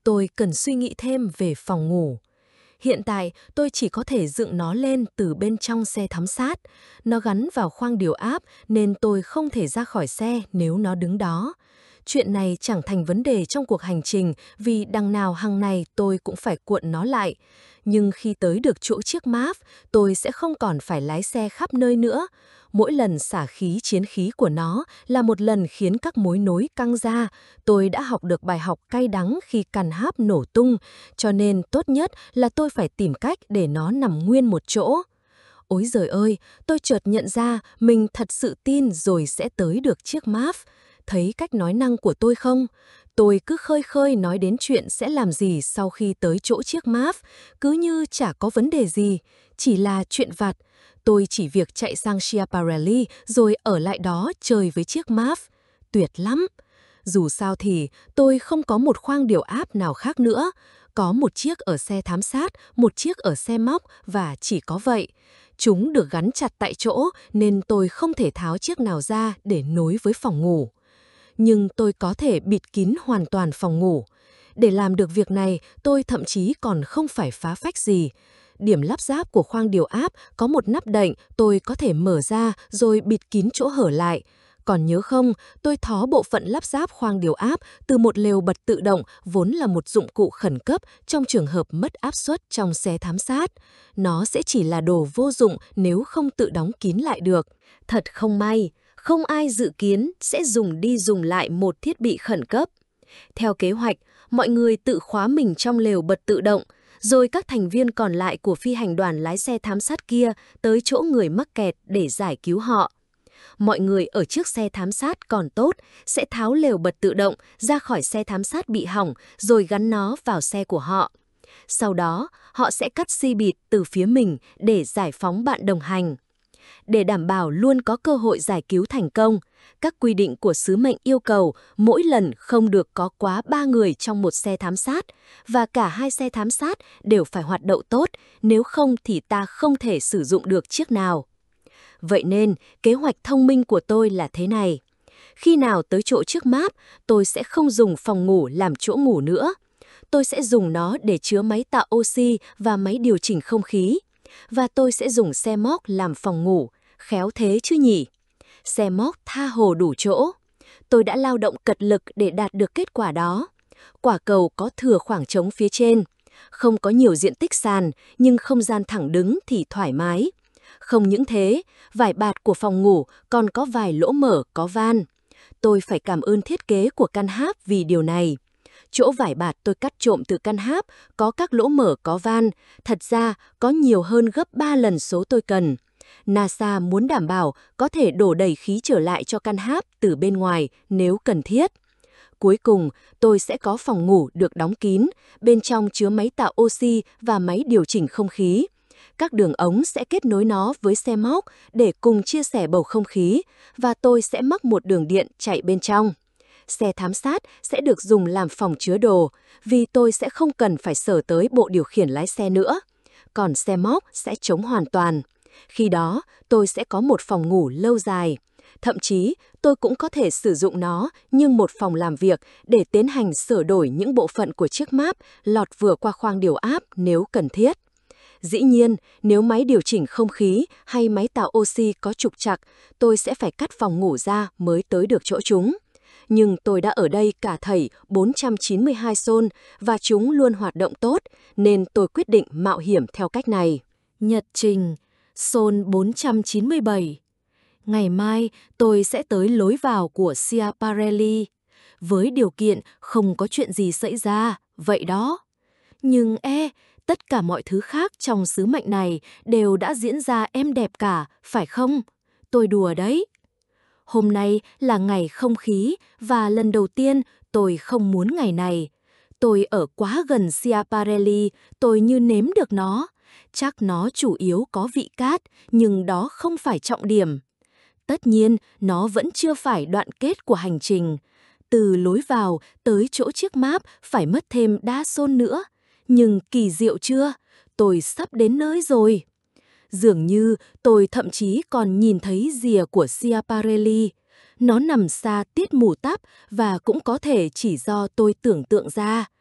tôi cần suy nghĩ thêm về phòng ngủ. Hiện tại, tôi chỉ có thể dựng nó lên từ bên trong xe thám sát. Nó gắn vào khoang điều áp nên tôi không thể ra khỏi xe nếu nó đứng đó. Chuyện này chẳng thành vấn đề trong cuộc hành trình vì đằng nào hàng này tôi cũng phải cuộn nó lại. Nhưng khi tới được chỗ chiếc máp, tôi sẽ không còn phải lái xe khắp nơi nữa. Mỗi lần xả khí chiến khí của nó là một lần khiến các mối nối căng ra. Tôi đã học được bài học cay đắng khi cằn háp nổ tung, cho nên tốt nhất là tôi phải tìm cách để nó nằm nguyên một chỗ. Ôi giời ơi, tôi chợt nhận ra mình thật sự tin rồi sẽ tới được chiếc máp. Thấy cách nói năng của tôi không? Tôi cứ khơi khơi nói đến chuyện sẽ làm gì sau khi tới chỗ chiếc máp, cứ như chả có vấn đề gì, chỉ là chuyện vặt. Tôi chỉ việc chạy sang Schiaparelli rồi ở lại đó chơi với chiếc máp. Tuyệt lắm! Dù sao thì tôi không có một khoang điều áp nào khác nữa. Có một chiếc ở xe thám sát, một chiếc ở xe móc và chỉ có vậy. Chúng được gắn chặt tại chỗ nên tôi không thể tháo chiếc nào ra để nối với phòng ngủ. Nhưng tôi có thể bịt kín hoàn toàn phòng ngủ. Để làm được việc này, tôi thậm chí còn không phải phá phách gì. Điểm lắp ráp của khoang điều áp có một nắp đậy tôi có thể mở ra rồi bịt kín chỗ hở lại. Còn nhớ không, tôi thó bộ phận lắp ráp khoang điều áp từ một lều bật tự động vốn là một dụng cụ khẩn cấp trong trường hợp mất áp suất trong xe thám sát. Nó sẽ chỉ là đồ vô dụng nếu không tự đóng kín lại được. Thật không may, không ai dự kiến sẽ dùng đi dùng lại một thiết bị khẩn cấp. Theo kế hoạch, mọi người tự khóa mình trong lều bật tự động, rồi các thành viên còn lại của phi hành đoàn lái xe thám sát kia tới chỗ người mắc kẹt để giải cứu họ. Mọi người ở chiếc xe thám sát còn tốt sẽ tháo lều bật tự động ra khỏi xe thám sát bị hỏng rồi gắn nó vào xe của họ. Sau đó, họ sẽ cắt xi bịt từ phía mình để giải phóng bạn đồng hành. Để đảm bảo luôn có cơ hội giải cứu thành công, các quy định của sứ mệnh yêu cầu mỗi lần không được có quá ba người trong một xe thám sát và cả hai xe thám sát đều phải hoạt động tốt, nếu không thì ta không thể sử dụng được chiếc nào. Vậy nên, kế hoạch thông minh của tôi là thế này. Khi nào tới chỗ chiếc máp, tôi sẽ không dùng phòng ngủ làm chỗ ngủ nữa. Tôi sẽ dùng nó để chứa máy tạo oxy và máy điều chỉnh không khí. Và tôi sẽ dùng xe móc làm phòng ngủ, khéo thế chứ nhỉ? Xe móc tha hồ đủ chỗ. Tôi đã lao động cật lực để đạt được kết quả đó. Quả cầu có thừa khoảng trống phía trên. Không có nhiều diện tích sàn, nhưng không gian thẳng đứng thì thoải mái. Không những thế, vải bạt của phòng ngủ còn có vài lỗ mở có van. Tôi phải cảm ơn thiết kế của căn háp vì điều này. Chỗ vải bạt tôi cắt trộm từ căn háp có các lỗ mở có van, thật ra có nhiều hơn gấp ba lần số tôi cần. NASA muốn đảm bảo có thể đổ đầy khí trở lại cho căn háp từ bên ngoài nếu cần thiết. Cuối cùng, tôi sẽ có phòng ngủ được đóng kín, bên trong chứa máy tạo oxy và máy điều chỉnh không khí. Các đường ống sẽ kết nối nó với xe móc để cùng chia sẻ bầu không khí và tôi sẽ mắc một đường điện chạy bên trong. Xe thám sát sẽ được dùng làm phòng chứa đồ vì tôi sẽ không cần phải sờ tới bộ điều khiển lái xe nữa. Còn xe móc sẽ trống hoàn toàn. Khi đó, tôi sẽ có một phòng ngủ lâu dài. Thậm chí, tôi cũng có thể sử dụng nó như một phòng làm việc để tiến hành sửa đổi những bộ phận của chiếc máp lọt vừa qua khoang điều áp nếu cần thiết. Dĩ nhiên, nếu máy điều chỉnh không khí hay máy tạo oxy có trục trặc, tôi sẽ phải cắt phòng ngủ ra mới tới được chỗ chúng. Nhưng tôi đã ở đây cả thảy bốn trăm chín mươi hai xôn và chúng luôn hoạt động tốt, nên tôi quyết định mạo hiểm theo cách này. Nhật trình, xôn bốn trăm chín mươi bảy. Ngày mai tôi sẽ tới lối vào của Schiaparelli, với điều kiện không có chuyện gì xảy ra, vậy đó. Nhưng e, tất cả mọi thứ khác trong sứ mệnh này đều đã diễn ra êm đẹp cả, phải không? Tôi đùa đấy. Hôm nay là ngày không khí và lần đầu tiên tôi không muốn ngày này. Tôi ở quá gần Schiaparelli, tôi như nếm được nó. Chắc nó chủ yếu có vị cát, nhưng đó không phải trọng điểm. Tất nhiên, nó vẫn chưa phải đoạn kết của hành trình. Từ lối vào tới chỗ chiếc máp phải mất thêm đa xôn nữa. Nhưng kỳ diệu chưa? Tôi sắp đến nơi rồi. Dường như tôi thậm chí còn nhìn thấy rìa của Schiaparelli. Nó nằm xa tiết mù tắp và cũng có thể chỉ do tôi tưởng tượng ra.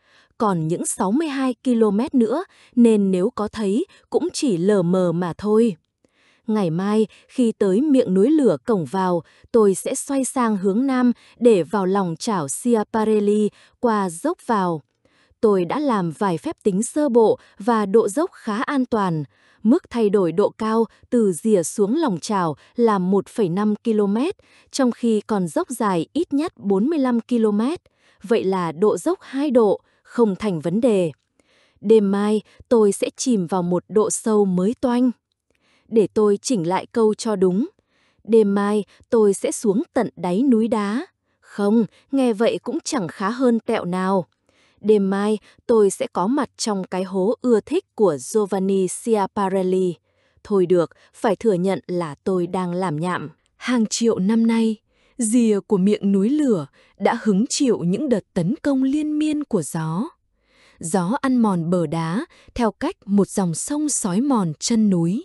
còn những sáu mươi hai ki lô mét nữa, nên nếu có thấy cũng chỉ lờ mờ mà thôi. Ngày mai, khi tới miệng núi lửa cổng vào, tôi sẽ xoay sang hướng nam để vào lòng chảo Schiaparelli qua dốc vào. Tôi đã làm vài phép tính sơ bộ và độ dốc khá an toàn. Mức thay đổi độ cao từ rìa xuống lòng chảo là một phẩy năm ki lô mét, trong khi còn dốc dài ít nhất bốn mươi lăm ki lô mét. Vậy là độ dốc hai độ, không thành vấn đề. Đêm mai, tôi sẽ chìm vào một độ sâu mới toanh. Để tôi chỉnh lại câu cho đúng. Đêm mai, tôi sẽ xuống tận đáy núi đá. Không, nghe vậy cũng chẳng khá hơn tẹo nào. Đêm mai, tôi sẽ có mặt trong cái hố ưa thích của Giovanni Schiaparelli. Thôi được, phải thừa nhận là tôi đang làm nhảm. Hàng triệu năm nay, rìa của miệng núi lửa đã hứng chịu những đợt tấn công liên miên của gió. Gió ăn mòn bờ đá theo cách một dòng sông xói mòn chân núi.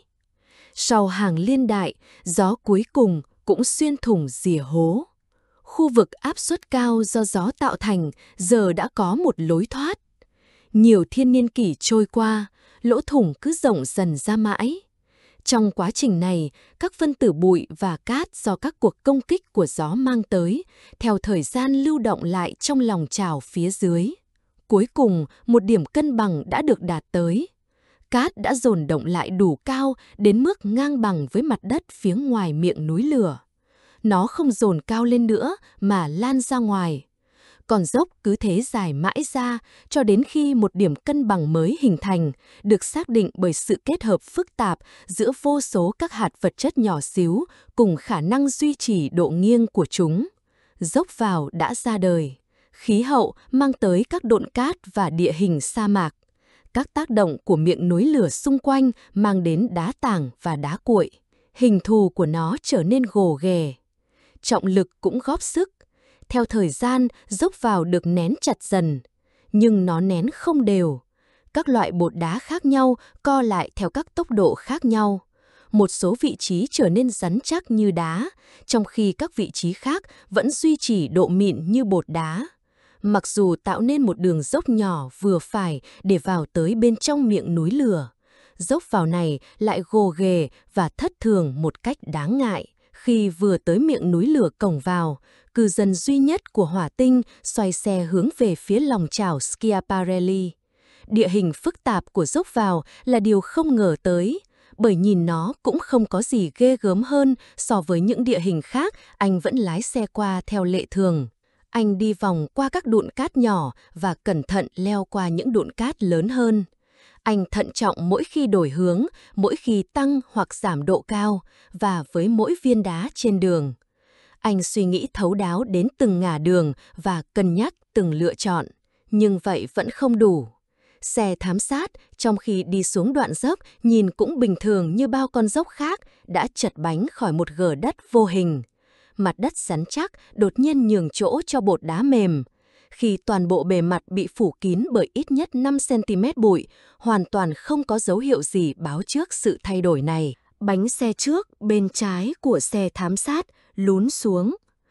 Sau hàng liên đại, gió cuối cùng cũng xuyên thủng rìa hố. Khu vực áp suất cao do gió tạo thành giờ đã có một lối thoát. Nhiều thiên niên kỷ trôi qua, lỗ thủng cứ rộng dần ra mãi. Trong quá trình này, các phân tử bụi và cát do các cuộc công kích của gió mang tới, theo thời gian lưu động lại trong lòng chảo phía dưới. Cuối cùng, một điểm cân bằng đã được đạt tới. Cát đã dồn động lại đủ cao đến mức ngang bằng với mặt đất phía ngoài miệng núi lửa. Nó không dồn cao lên nữa mà lan ra ngoài. Còn dốc cứ thế dài mãi ra cho đến khi một điểm cân bằng mới hình thành, được xác định bởi sự kết hợp phức tạp giữa vô số các hạt vật chất nhỏ xíu cùng khả năng duy trì độ nghiêng của chúng. Dốc vào đã ra đời. Khí hậu mang tới các độn cát và địa hình sa mạc. Các tác động của miệng núi lửa xung quanh mang đến đá tảng và đá cuội. Hình thù của nó trở nên gồ ghề. Trọng lực cũng góp sức. Theo thời gian, dốc vào được nén chặt dần. Nhưng nó nén không đều. Các loại bột đá khác nhau co lại theo các tốc độ khác nhau. Một số vị trí trở nên rắn chắc như đá, trong khi các vị trí khác vẫn duy trì độ mịn như bột đá. Mặc dù tạo nên một đường dốc nhỏ vừa phải để vào tới bên trong miệng núi lửa, dốc vào này lại gồ ghề và thất thường một cách đáng ngại. Khi vừa tới miệng núi lửa cổng vào, cư dân duy nhất của Hỏa Tinh xoay xe hướng về phía lòng chảo Schiaparelli. Địa hình phức tạp của dốc vào là điều không ngờ tới, bởi nhìn nó cũng không có gì ghê gớm hơn so với những địa hình khác anh vẫn lái xe qua theo lệ thường. Anh đi vòng qua các đụn cát nhỏ và cẩn thận leo qua những đụn cát lớn hơn. Anh thận trọng mỗi khi đổi hướng, mỗi khi tăng hoặc giảm độ cao và với mỗi viên đá trên đường. Anh suy nghĩ thấu đáo đến từng ngả đường và cân nhắc từng lựa chọn. Nhưng vậy vẫn không đủ. Xe thám sát, trong khi đi xuống đoạn dốc nhìn cũng bình thường như bao con dốc khác, đã chật bánh khỏi một gờ đất vô hình. Mặt đất rắn chắc đột nhiên nhường chỗ cho bột đá mềm. Khi toàn bộ bề mặt bị phủ kín bởi ít nhất năm xăng ti mét bụi, hoàn toàn không có dấu hiệu gì báo trước sự thay đổi này. Bánh xe trước bên trái của xe thám sát lún xuống.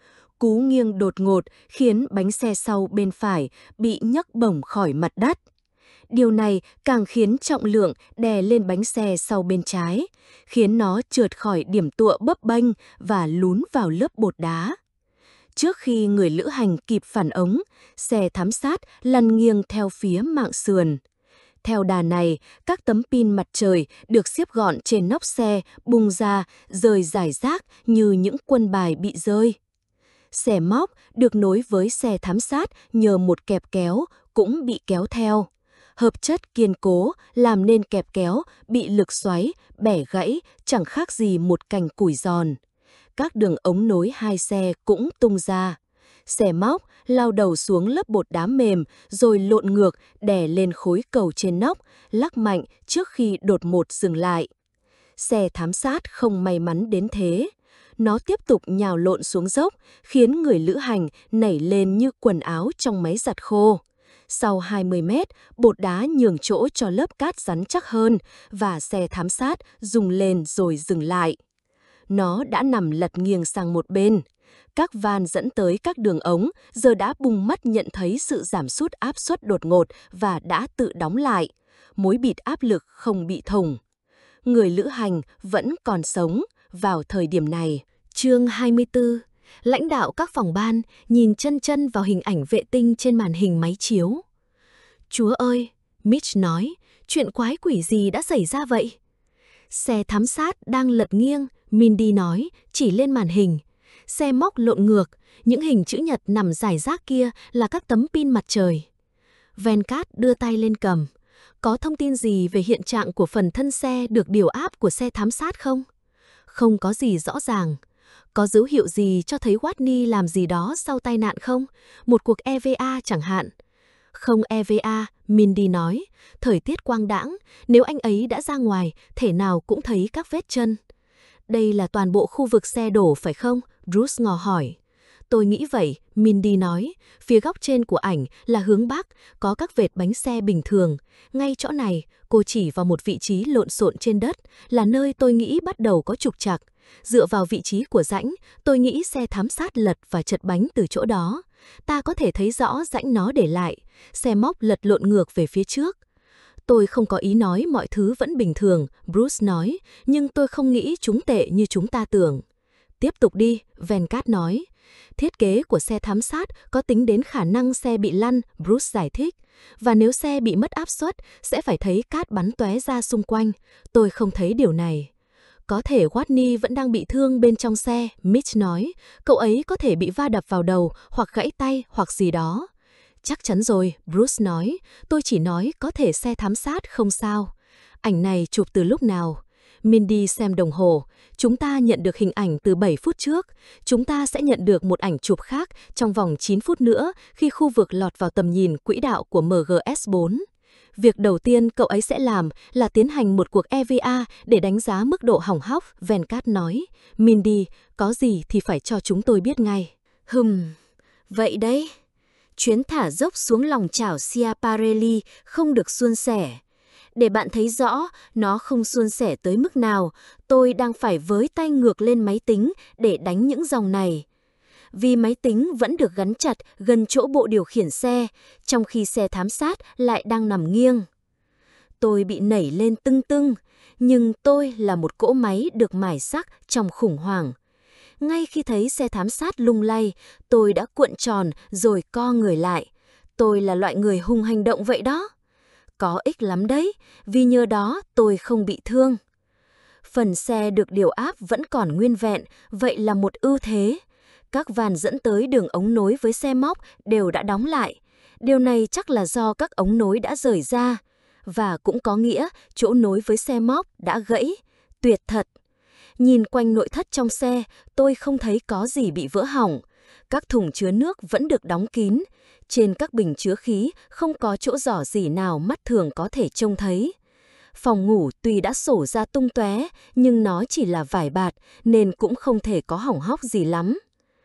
Cú nghiêng đột ngột khiến bánh xe sau bên phải bị nhấc bổng khỏi mặt đất. Điều này càng khiến trọng lượng đè lên bánh xe sau bên trái, khiến nó trượt khỏi điểm tựa bấp bênh và lún vào lớp bột đá. Trước khi người lữ hành kịp phản ứng, xe thám sát lăn nghiêng theo phía mạn sườn. Theo đà này, các tấm pin mặt trời được xếp gọn trên nóc xe bung ra, rơi rải rác như những quân bài bị rơi. Xe móc được nối với xe thám sát nhờ một kẹp kéo cũng bị kéo theo. Hợp chất kiên cố làm nên kẹp kéo bị lực xoáy, bẻ gãy, chẳng khác gì một cành củi giòn. Các đường ống nối hai xe cũng tung ra. Xe móc lao đầu xuống lớp bột đá mềm rồi lộn ngược đè lên khối cầu trên nóc, lắc mạnh trước khi đột ngột dừng lại. Xe thám sát không may mắn đến thế. Nó tiếp tục nhào lộn xuống dốc, khiến người lữ hành nảy lên như quần áo trong máy giặt khô. Sau hai mươi mét, bột đá nhường chỗ cho lớp cát rắn chắc hơn và xe thám sát rung lên rồi dừng lại. Nó đã nằm lật nghiêng sang một bên. Các van dẫn tới các đường ống giờ đã bung mắt nhận thấy sự giảm sút áp suất đột ngột và đã tự đóng lại. Mối bịt áp lực không bị thủng. Người lữ hành vẫn còn sống vào thời điểm này. Chương hai mươi tư. Lãnh đạo các phòng ban nhìn chân chân vào hình ảnh vệ tinh trên màn hình máy chiếu. Chúa ơi, Mitch nói, chuyện quái quỷ gì đã xảy ra vậy? Xe thám sát đang lật nghiêng, Mindy nói, chỉ lên màn hình. Xe móc lộn ngược, những hình chữ nhật nằm rải rác kia là các tấm pin mặt trời. Venkat đưa tay lên cầm. Có thông tin gì về hiện trạng của phần thân xe được điều áp của xe thám sát không? Không có gì rõ ràng. Có dấu hiệu gì cho thấy Watney làm gì đó sau tai nạn không? Một cuộc e vê a chẳng hạn. Không e vê a, Mindy nói. Thời tiết quang đãng, nếu anh ấy đã ra ngoài, thể nào cũng thấy các vết chân. Đây là toàn bộ khu vực xe đổ phải không? Bruce ngò hỏi. Tôi nghĩ vậy, Mindy nói. Phía góc trên của ảnh là hướng Bắc, có các vệt bánh xe bình thường. Ngay chỗ này, cô chỉ vào một vị trí lộn xộn trên đất, là nơi tôi nghĩ bắt đầu có trục trặc. Dựa vào vị trí của rãnh, tôi nghĩ xe thám sát lật và chật bánh từ chỗ đó. Ta có thể thấy rõ rãnh nó để lại. Xe móc lật lộn ngược về phía trước. Tôi không có ý nói mọi thứ vẫn bình thường, Bruce nói, nhưng tôi không nghĩ chúng tệ như chúng ta tưởng. Tiếp tục đi, Venkat nói. Thiết kế của xe thám sát có tính đến khả năng xe bị lăn, Bruce giải thích. Và nếu xe bị mất áp suất, sẽ phải thấy cát bắn tóe ra xung quanh. Tôi không thấy điều này. Có thể Watney vẫn đang bị thương bên trong xe, Mitch nói. Cậu ấy có thể bị va đập vào đầu, hoặc gãy tay, hoặc gì đó. Chắc chắn rồi, Bruce nói. Tôi chỉ nói có thể xe thám sát không sao. Ảnh này chụp từ lúc nào? Mindy xem đồng hồ. Chúng ta nhận được hình ảnh từ bảy phút trước. Chúng ta sẽ nhận được một ảnh chụp khác trong vòng chín phút nữa khi khu vực lọt vào tầm nhìn quỹ đạo của em giê ét bốn. Việc đầu tiên cậu ấy sẽ làm là tiến hành một cuộc e vê a để đánh giá mức độ hỏng hóc, Venkat nói. Mindy, có gì thì phải cho chúng tôi biết ngay. Hừm, vậy đấy. Chuyến thả dốc xuống lòng chảo Schiaparelli không được suôn sẻ. Để bạn thấy rõ nó không suôn sẻ tới mức nào, tôi đang phải với tay ngược lên máy tính để đánh những dòng này. Vì máy tính vẫn được gắn chặt gần chỗ bộ điều khiển xe, trong khi xe thám sát lại đang nằm nghiêng. Tôi bị nảy lên tưng tưng, nhưng tôi là một cỗ máy được mài sắc trong khủng hoảng. Ngay khi thấy xe thám sát lung lay, tôi đã cuộn tròn rồi co người lại. Tôi là loại người hung hành động vậy đó. Có ích lắm đấy, vì nhờ đó tôi không bị thương. Phần xe được điều áp vẫn còn nguyên vẹn, vậy là một ưu thế. Các van dẫn tới đường ống nối với xe móc đều đã đóng lại. Điều này chắc là do các ống nối đã rời ra. Và cũng có nghĩa chỗ nối với xe móc đã gãy. Tuyệt thật. Nhìn quanh nội thất trong xe, tôi không thấy có gì bị vỡ hỏng. Các thùng chứa nước vẫn được đóng kín. Trên các bình chứa khí không có chỗ rò rỉ nào mắt thường có thể trông thấy. Phòng ngủ tuy đã sổ ra tung tóe, nhưng nó chỉ là vải bạt nên cũng không thể có hỏng hóc gì lắm.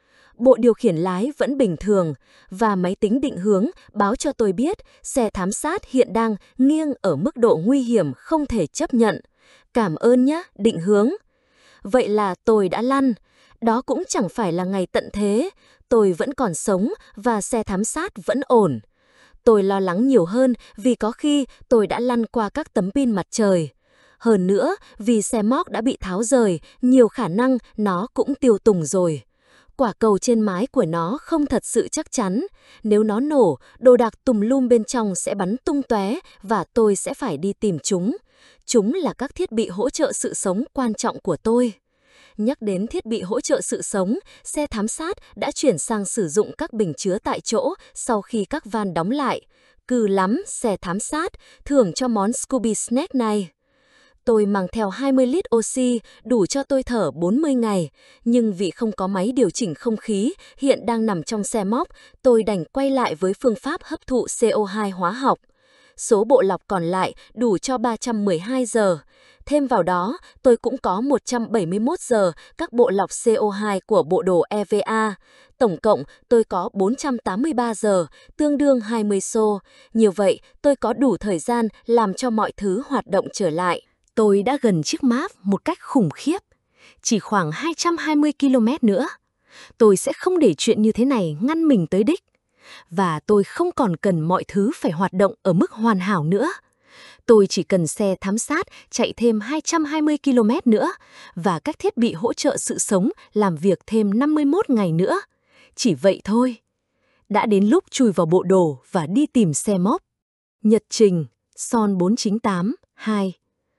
Bộ điều khiển lái vẫn bình thường và máy tính định hướng báo cho tôi biết xe thám sát hiện đang nghiêng ở mức độ nguy hiểm không thể chấp nhận. Cảm ơn nhé, định hướng. Vậy là tôi đã lăn. Đó cũng chẳng phải là ngày tận thế. Tôi vẫn còn sống và xe thám sát vẫn ổn. Tôi lo lắng nhiều hơn vì có khi tôi đã lăn qua các tấm pin mặt trời. Hơn nữa, vì xe móc đã bị tháo rời, nhiều khả năng nó cũng tiêu tùng rồi. Quả cầu trên mái của nó không thật sự chắc chắn. Nếu nó nổ, đồ đạc tùm lum bên trong sẽ bắn tung tóe và tôi sẽ phải đi tìm chúng. Chúng là các thiết bị hỗ trợ sự sống quan trọng của tôi. Nhắc đến thiết bị hỗ trợ sự sống, xe thám sát đã chuyển sang sử dụng các bình chứa tại chỗ sau khi các van đóng lại. Cừ lắm, xe thám sát, thưởng cho món Scooby Snack này. Tôi mang theo hai mươi lít oxy, đủ cho tôi thở bốn mươi ngày. Nhưng vì không có máy điều chỉnh không khí, hiện đang nằm trong xe móc, tôi đành quay lại với phương pháp hấp thụ xê o hai hóa học. Số bộ lọc còn lại đủ cho ba trăm mười hai giờ. Thêm vào đó, tôi cũng có một trăm bảy mươi mốt giờ các bộ lọc xê o hai của bộ đồ e vê a. Tổng cộng, tôi có bốn trăm tám mươi ba giờ, tương đương hai mươi xô. Như vậy, tôi có đủ thời gian làm cho mọi thứ hoạt động trở lại. Tôi đã gần chiếc máp một cách khủng khiếp. Chỉ khoảng hai trăm hai mươi ki lô mét nữa. Tôi sẽ không để chuyện như thế này ngăn mình tới đích. Và tôi không còn cần mọi thứ phải hoạt động ở mức hoàn hảo nữa. Tôi chỉ cần xe thám sát chạy thêm hai trăm hai mươi ki lô mét nữa và các thiết bị hỗ trợ sự sống làm việc thêm năm mươi mốt ngày nữa. Chỉ vậy thôi. Đã đến lúc chui vào bộ đồ và đi tìm xe móc. Nhật trình, Son bốn chín tám hai.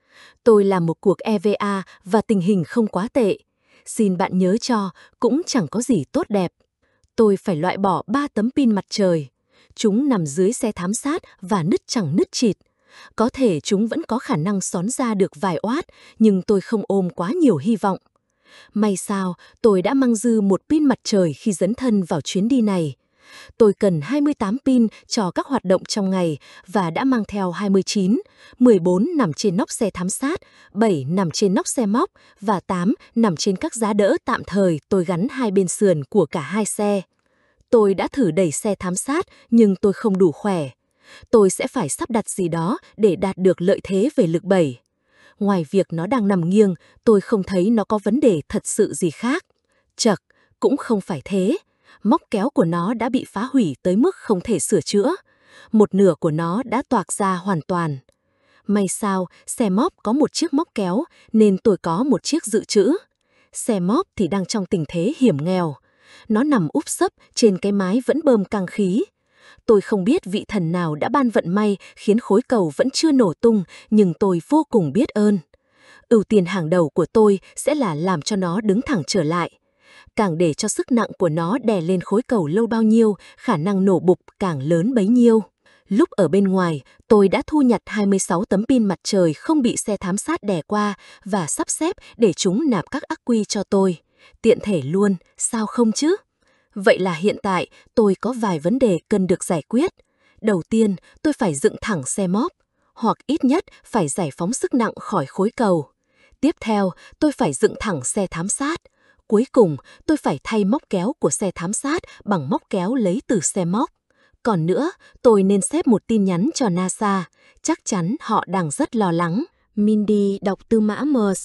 Tôi làm một cuộc e vê a và tình hình không quá tệ. Xin bạn nhớ cho, cũng chẳng có gì tốt đẹp. Tôi phải loại bỏ ba tấm pin mặt trời. Chúng nằm dưới xe thám sát và nứt chẳng nứt chịt. Có thể chúng vẫn có khả năng xón ra được vài oát, nhưng tôi không ôm quá nhiều hy vọng. May sao, tôi đã mang dư một pin mặt trời khi dấn thân vào chuyến đi này. Tôi cần hai mươi tám pin cho các hoạt động trong ngày và đã mang theo hai mươi chín, mười bốn nằm trên nóc xe thám sát, bảy nằm trên nóc xe móc và tám nằm trên các giá đỡ tạm thời tôi gắn hai bên sườn của cả hai xe. Tôi đã thử đẩy xe thám sát nhưng tôi không đủ khỏe. Tôi sẽ phải sắp đặt gì đó để đạt được lợi thế về lực đẩy. Ngoài việc nó đang nằm nghiêng, tôi không thấy nó có vấn đề thật sự gì khác. Chật, cũng không phải thế. Móc kéo của nó đã bị phá hủy tới mức không thể sửa chữa. Một nửa của nó đã toạc ra hoàn toàn. May sao, xe móc có một chiếc móc kéo nên tôi có một chiếc dự trữ. Xe móc thì đang trong tình thế hiểm nghèo. Nó nằm úp sấp trên cái mái vẫn bơm căng khí. Tôi không biết vị thần nào đã ban vận may khiến khối cầu vẫn chưa nổ tung, nhưng tôi vô cùng biết ơn. Ưu tiên hàng đầu của tôi sẽ là làm cho nó đứng thẳng trở lại. Càng để cho sức nặng của nó đè lên khối cầu lâu bao nhiêu, khả năng nổ bụp càng lớn bấy nhiêu. Lúc ở bên ngoài, tôi đã thu nhặt hai mươi sáu tấm pin mặt trời không bị xe thám sát đè qua và sắp xếp để chúng nạp các ắc quy cho tôi. Tiện thể luôn, sao không chứ? Vậy là hiện tại tôi có vài vấn đề cần được giải quyết. Đầu tiên, tôi phải dựng thẳng xe móc, hoặc ít nhất phải giải phóng sức nặng khỏi khối cầu. Tiếp theo, tôi phải dựng thẳng xe thám sát. Cuối cùng, tôi phải thay móc kéo của xe thám sát bằng móc kéo lấy từ xe móc. Còn nữa, tôi nên xếp một tin nhắn cho NASA. Chắc chắn họ đang rất lo lắng. Mindy đọc tư mã Morse.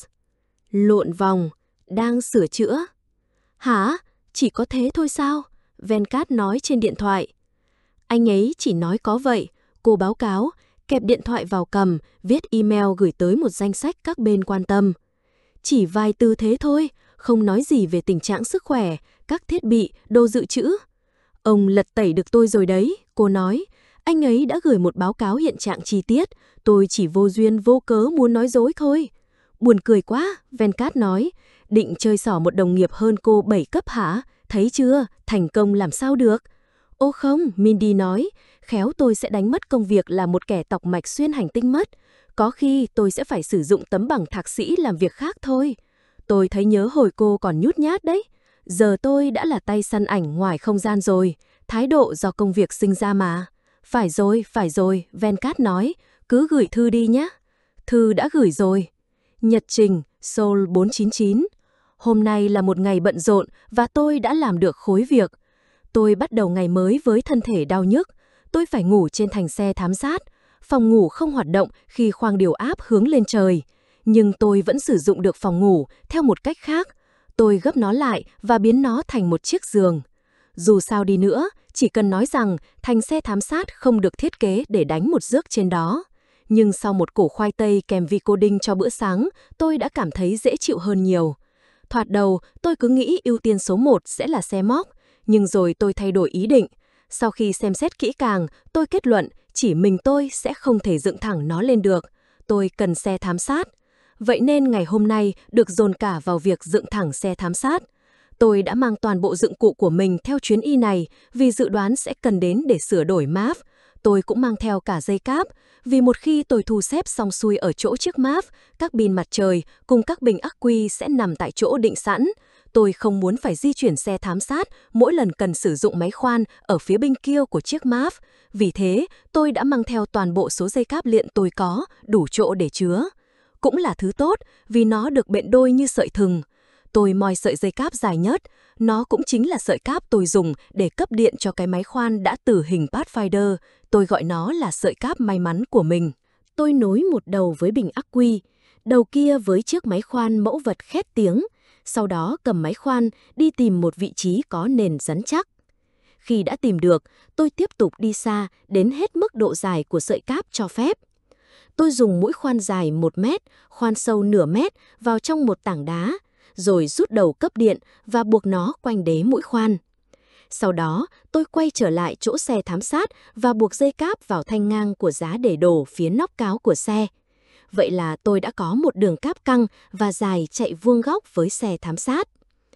Lộn vòng, đang sửa chữa. Hả? Chỉ có thế thôi sao? Venkat nói trên điện thoại. Anh ấy chỉ nói có vậy. Cô báo cáo, kẹp điện thoại vào cầm, viết email gửi tới một danh sách các bên quan tâm. Chỉ vài từ thế thôi, không nói gì về tình trạng sức khỏe, các thiết bị, đồ dự trữ. Ông lật tẩy được tôi rồi đấy, cô nói. Anh ấy đã gửi một báo cáo hiện trạng chi tiết, tôi chỉ vô duyên vô cớ muốn nói dối thôi. Buồn cười quá, Venkat nói. Định chơi xỏ một đồng nghiệp hơn cô bảy cấp hả? Thấy chưa, thành công làm sao được? Ô không, Mindy nói, khéo tôi sẽ đánh mất công việc là một kẻ tọc mạch xuyên hành tinh mất. Có khi tôi sẽ phải sử dụng tấm bằng thạc sĩ làm việc khác thôi. Tôi thấy nhớ hồi cô còn nhút nhát đấy. Giờ tôi đã là tay săn ảnh ngoài không gian rồi, thái độ do công việc sinh ra mà. Phải rồi, phải rồi, Venkat nói, cứ gửi thư đi nhé. Thư đã gửi rồi. Nhật trình, Seoul bốn chín chín. Hôm nay là một ngày bận rộn và tôi đã làm được khối việc. Tôi bắt đầu ngày mới với thân thể đau nhức. Tôi phải ngủ trên thành xe thám sát. Phòng ngủ không hoạt động khi khoang điều áp hướng lên trời. Nhưng tôi vẫn sử dụng được phòng ngủ theo một cách khác. Tôi gấp nó lại và biến nó thành một chiếc giường. Dù sao đi nữa, chỉ cần nói rằng thành xe thám sát không được thiết kế để đánh một giấc trên đó. Nhưng sau một củ khoai tây kèm vi cô đinh cho bữa sáng, tôi đã cảm thấy dễ chịu hơn nhiều. Thoạt đầu, tôi cứ nghĩ ưu tiên số một sẽ là xe móc, nhưng rồi tôi thay đổi ý định. Sau khi xem xét kỹ càng, tôi kết luận chỉ mình tôi sẽ không thể dựng thẳng nó lên được. Tôi cần xe thám sát. Vậy nên ngày hôm nay được dồn cả vào việc dựng thẳng xe thám sát. Tôi đã mang toàn bộ dụng cụ của mình theo chuyến y này vì dự đoán sẽ cần đến để sửa đổi máp. Tôi cũng mang theo cả dây cáp, vì một khi tôi thu xếp xong xuôi ở chỗ chiếc máp, các pin mặt trời cùng các bình ắc quy sẽ nằm tại chỗ định sẵn. Tôi không muốn phải di chuyển xe thám sát mỗi lần cần sử dụng máy khoan ở phía bên kia của chiếc máp. Vì thế, tôi đã mang theo toàn bộ số dây cáp điện tôi có, đủ chỗ để chứa. Cũng là thứ tốt vì nó được bện đôi như sợi thừng. Tôi moi sợi dây cáp dài nhất, nó cũng chính là sợi cáp tôi dùng để cấp điện cho cái máy khoan đã tử hình Pathfinder, tôi gọi nó là sợi cáp may mắn của mình. Tôi nối một đầu với bình ắc quy, đầu kia với chiếc máy khoan mẫu vật khét tiếng, Sau đó cầm máy khoan đi tìm một vị trí có nền rắn chắc. Khi đã tìm được, tôi tiếp tục đi xa đến hết mức độ dài của sợi cáp cho phép. Tôi dùng mũi khoan dài một mét, khoan sâu nửa mét vào trong một tảng đá, rồi rút đầu cấp điện và buộc nó quanh đế mũi khoan. Sau đó, tôi quay trở lại chỗ xe thám sát và buộc dây cáp vào thanh ngang của giá để đồ phía nóc cáo của xe. Vậy là tôi đã có một đường cáp căng và dài chạy vuông góc với xe thám sát.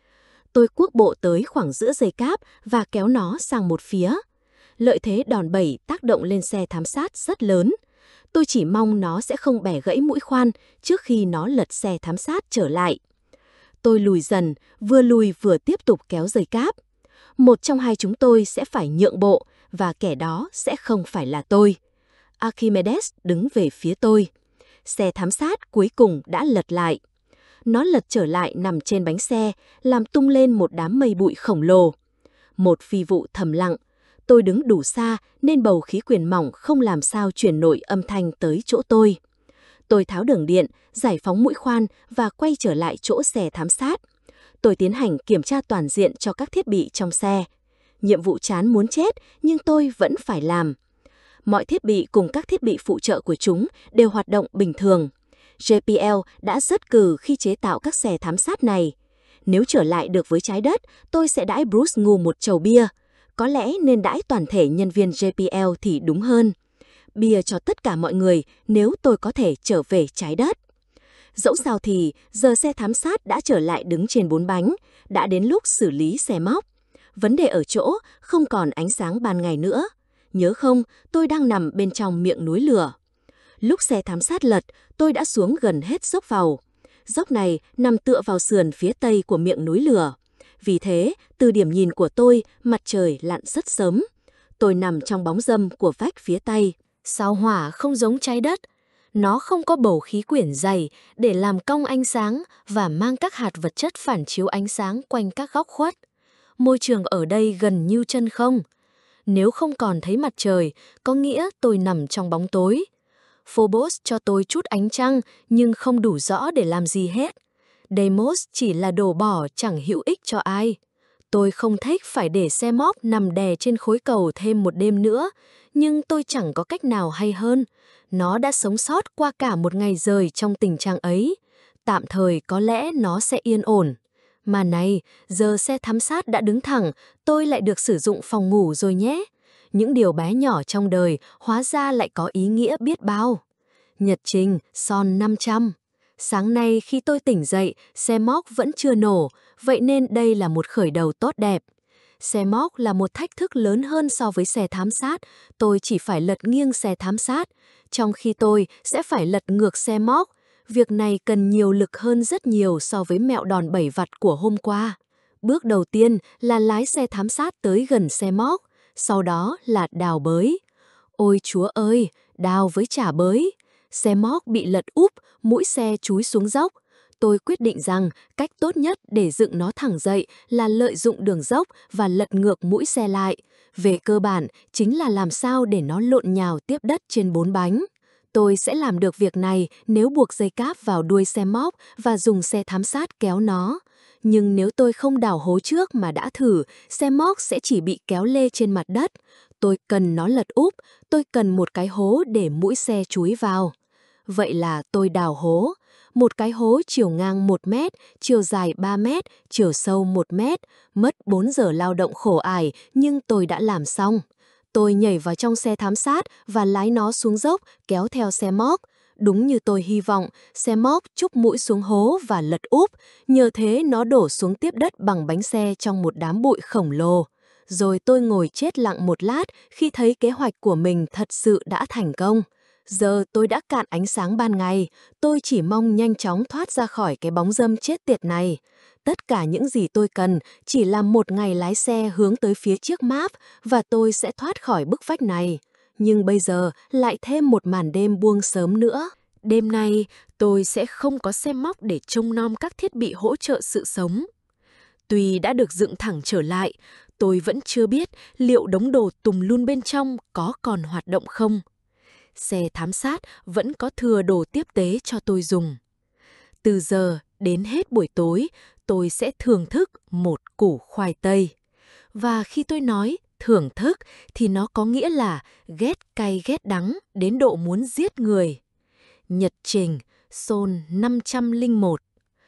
Tôi cuốc bộ tới khoảng giữa dây cáp và kéo nó sang một phía. Lợi thế đòn bẩy tác động lên xe thám sát rất lớn. Tôi chỉ mong nó sẽ không bẻ gãy mũi khoan trước khi nó lật xe thám sát trở lại. Tôi lùi dần, vừa lùi vừa tiếp tục kéo dây cáp. Một trong hai chúng tôi sẽ phải nhượng bộ, và kẻ đó sẽ không phải là tôi. Archimedes đứng về phía tôi. Xe thám sát cuối cùng đã lật lại. Nó lật trở lại nằm trên bánh xe, làm tung lên một đám mây bụi khổng lồ. Một phi vụ thầm lặng. Tôi đứng đủ xa nên bầu khí quyển mỏng không làm sao truyền nổi âm thanh tới chỗ tôi. Tôi tháo đường điện, giải phóng mũi khoan và quay trở lại chỗ xe thám sát. Tôi tiến hành kiểm tra toàn diện cho các thiết bị trong xe. Nhiệm vụ chán muốn chết, nhưng tôi vẫn phải làm. Mọi thiết bị cùng các thiết bị phụ trợ của chúng đều hoạt động bình thường. giê pê lờ đã rất cừ khi chế tạo các xe thám sát này. Nếu trở lại được với trái đất, tôi sẽ đãi Bruce ngu một chầu bia. Có lẽ nên đãi toàn thể nhân viên giê pê lờ thì đúng hơn. Bia cho tất cả mọi người nếu tôi có thể trở về trái đất. Dẫu sao thì, giờ xe thám sát đã trở lại đứng trên bốn bánh, đã đến lúc xử lý xe móc. Vấn đề ở chỗ, không còn ánh sáng ban ngày nữa. Nhớ không, tôi đang nằm bên trong miệng núi lửa. Lúc xe thám sát lật, tôi đã xuống gần hết dốc vào. Dốc này nằm tựa vào sườn phía tây của miệng núi lửa. Vì thế, từ điểm nhìn của tôi, mặt trời lặn rất sớm. Tôi nằm trong bóng râm của vách phía tây. Sao hỏa không giống trái đất. Nó không có bầu khí quyển dày để làm cong ánh sáng và mang các hạt vật chất phản chiếu ánh sáng quanh các góc khuất. Môi trường ở đây gần như chân không. Nếu không còn thấy mặt trời, có nghĩa tôi nằm trong bóng tối. Phobos cho tôi chút ánh trăng nhưng không đủ rõ để làm gì hết. Deimos chỉ là đồ bỏ chẳng hữu ích cho ai. Tôi không thích phải để xe móc nằm đè trên khối cầu thêm một đêm nữa, nhưng tôi chẳng có cách nào hay hơn. Nó đã sống sót qua cả một ngày rời trong tình trạng ấy. Tạm thời có lẽ nó sẽ yên ổn. Mà này, giờ xe thám sát đã đứng thẳng, tôi lại được sử dụng phòng ngủ rồi nhé. Những điều bé nhỏ trong đời hóa ra lại có ý nghĩa biết bao. Nhật trình, son năm trăm. Sáng nay khi tôi tỉnh dậy, xe móc vẫn chưa nổ, vậy nên đây là một khởi đầu tốt đẹp. Xe móc là một thách thức lớn hơn so với xe thám sát, tôi chỉ phải lật nghiêng xe thám sát, trong khi tôi sẽ phải lật ngược xe móc. Việc này cần nhiều lực hơn rất nhiều so với mẹo đòn bẩy vặt của hôm qua. Bước đầu tiên là lái xe thám sát tới gần xe móc, sau đó là đào bới. Ôi Chúa ơi, đào với chả bới. Xe móc bị lật úp, mũi xe chúi xuống dốc. Tôi quyết định rằng cách tốt nhất để dựng nó thẳng dậy là lợi dụng đường dốc và lật ngược mũi xe lại. Về cơ bản, chính là làm sao để nó lộn nhào tiếp đất trên bốn bánh. Tôi sẽ làm được việc này nếu buộc dây cáp vào đuôi xe móc và dùng xe thám sát kéo nó. Nhưng nếu tôi không đào hố trước mà đã thử, xe móc sẽ chỉ bị kéo lê trên mặt đất. Tôi cần nó lật úp, tôi cần một cái hố để mũi xe chúi vào. Vậy là tôi đào hố. Một cái hố chiều ngang một mét, chiều dài ba mét, chiều sâu một mét. Mất bốn giờ lao động khổ ải, nhưng tôi đã làm xong. Tôi nhảy vào trong xe thám sát và lái nó xuống dốc, kéo theo xe móc. Đúng như tôi hy vọng, xe móc chúc mũi xuống hố và lật úp. Nhờ thế nó đổ xuống tiếp đất bằng bánh xe trong một đám bụi khổng lồ. Rồi tôi ngồi chết lặng một lát khi thấy kế hoạch của mình thật sự đã thành công. Giờ tôi đã cạn ánh sáng ban ngày, tôi chỉ mong nhanh chóng thoát ra khỏi cái bóng râm chết tiệt này. Tất cả những gì tôi cần chỉ là một ngày lái xe hướng tới phía chiếc map và tôi sẽ thoát khỏi bức vách này. Nhưng bây giờ lại thêm một màn đêm buông sớm nữa. Đêm nay tôi sẽ không có xe móc để trông nom các thiết bị hỗ trợ sự sống. Tuy đã được dựng thẳng trở lại, tôi vẫn chưa biết liệu đống đồ tùm lum bên trong có còn hoạt động không. Xe thám sát vẫn có thừa đồ tiếp tế cho tôi dùng. Từ giờ đến hết buổi tối, tôi sẽ thưởng thức một củ khoai tây. Và khi tôi nói thưởng thức thì nó có nghĩa là ghét cay ghét đắng đến độ muốn giết người. Nhật trình, Sol năm trăm lẻ một.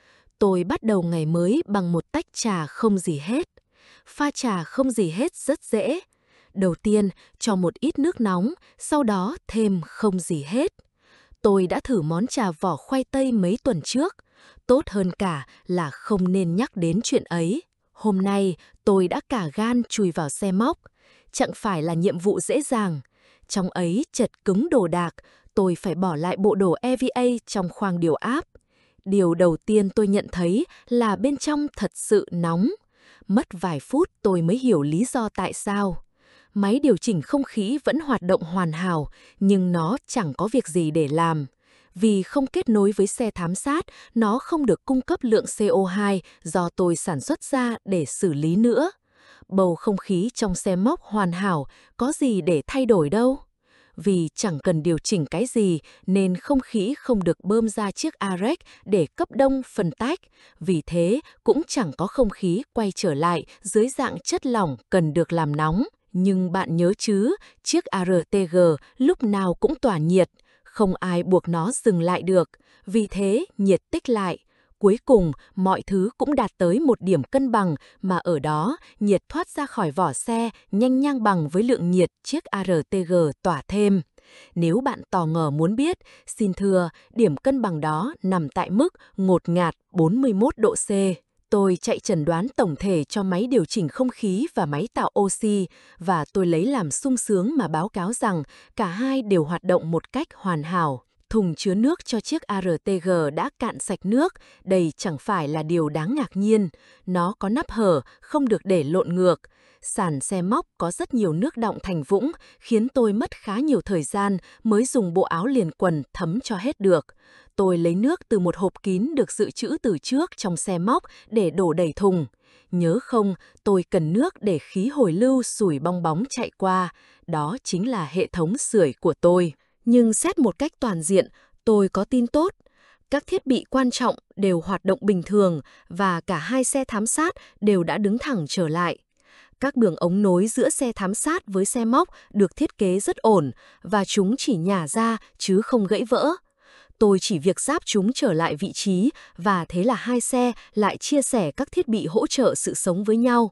Tôi bắt đầu ngày mới bằng một tách trà không gì hết. Pha trà không gì hết rất dễ. Đầu tiên cho một ít nước nóng, sau đó thêm không gì hết. Tôi đã thử món trà vỏ khoai tây mấy tuần trước. Tốt hơn cả là không nên nhắc đến chuyện ấy. Hôm nay tôi đã cả gan chùi vào xe móc. Chẳng phải là nhiệm vụ dễ dàng. Trong ấy chật cứng đồ đạc, tôi phải bỏ lại bộ đồ e vê a trong khoang điều áp. Điều đầu tiên tôi nhận thấy là bên trong thật sự nóng. Mất vài phút tôi mới hiểu lý do tại sao. Máy điều chỉnh không khí vẫn hoạt động hoàn hảo, nhưng nó chẳng có việc gì để làm. Vì không kết nối với xe thám sát, nó không được cung cấp lượng xê o hai do tôi sản xuất ra để xử lý nữa. Bầu không khí trong xe móc hoàn hảo, có gì để thay đổi đâu. Vì chẳng cần điều chỉnh cái gì nên không khí không được bơm ra chiếc a rếch để cấp đông phân tách. Vì thế cũng chẳng có không khí quay trở lại dưới dạng chất lỏng cần được làm nóng. Nhưng bạn nhớ chứ, chiếc a rờ tê giê lúc nào cũng tỏa nhiệt, không ai buộc nó dừng lại được. Vì thế nhiệt tích lại. Cuối cùng, mọi thứ cũng đạt tới một điểm cân bằng mà ở đó, nhiệt thoát ra khỏi vỏ xe nhanh ngang bằng với lượng nhiệt chiếc a rờ tê giê tỏa thêm. Nếu bạn tò ngờ muốn biết, xin thưa, điểm cân bằng đó nằm tại mức ngột ngạt bốn mươi mốt độ C. Tôi chạy chẩn đoán tổng thể cho máy điều chỉnh không khí và máy tạo oxy, và tôi lấy làm sung sướng mà báo cáo rằng cả hai đều hoạt động một cách hoàn hảo. Thùng chứa nước cho chiếc a rờ tê giê đã cạn sạch nước, đây chẳng phải là điều đáng ngạc nhiên. Nó có nắp hở, không được để lộn ngược. Sàn xe móc có rất nhiều nước đọng thành vũng, khiến tôi mất khá nhiều thời gian mới dùng bộ áo liền quần thấm cho hết được. Tôi lấy nước từ một hộp kín được dự trữ từ trước trong xe móc để đổ đầy thùng. Nhớ không, tôi cần nước để khí hồi lưu sủi bong bóng chạy qua. Đó chính là hệ thống sưởi của tôi. Nhưng xét một cách toàn diện, tôi có tin tốt. Các thiết bị quan trọng đều hoạt động bình thường và cả hai xe thám sát đều đã đứng thẳng trở lại. Các đường ống nối giữa xe thám sát với xe móc được thiết kế rất ổn và chúng chỉ nhả ra chứ không gãy vỡ. Tôi chỉ việc ráp chúng trở lại vị trí và thế là hai xe lại chia sẻ các thiết bị hỗ trợ sự sống với nhau.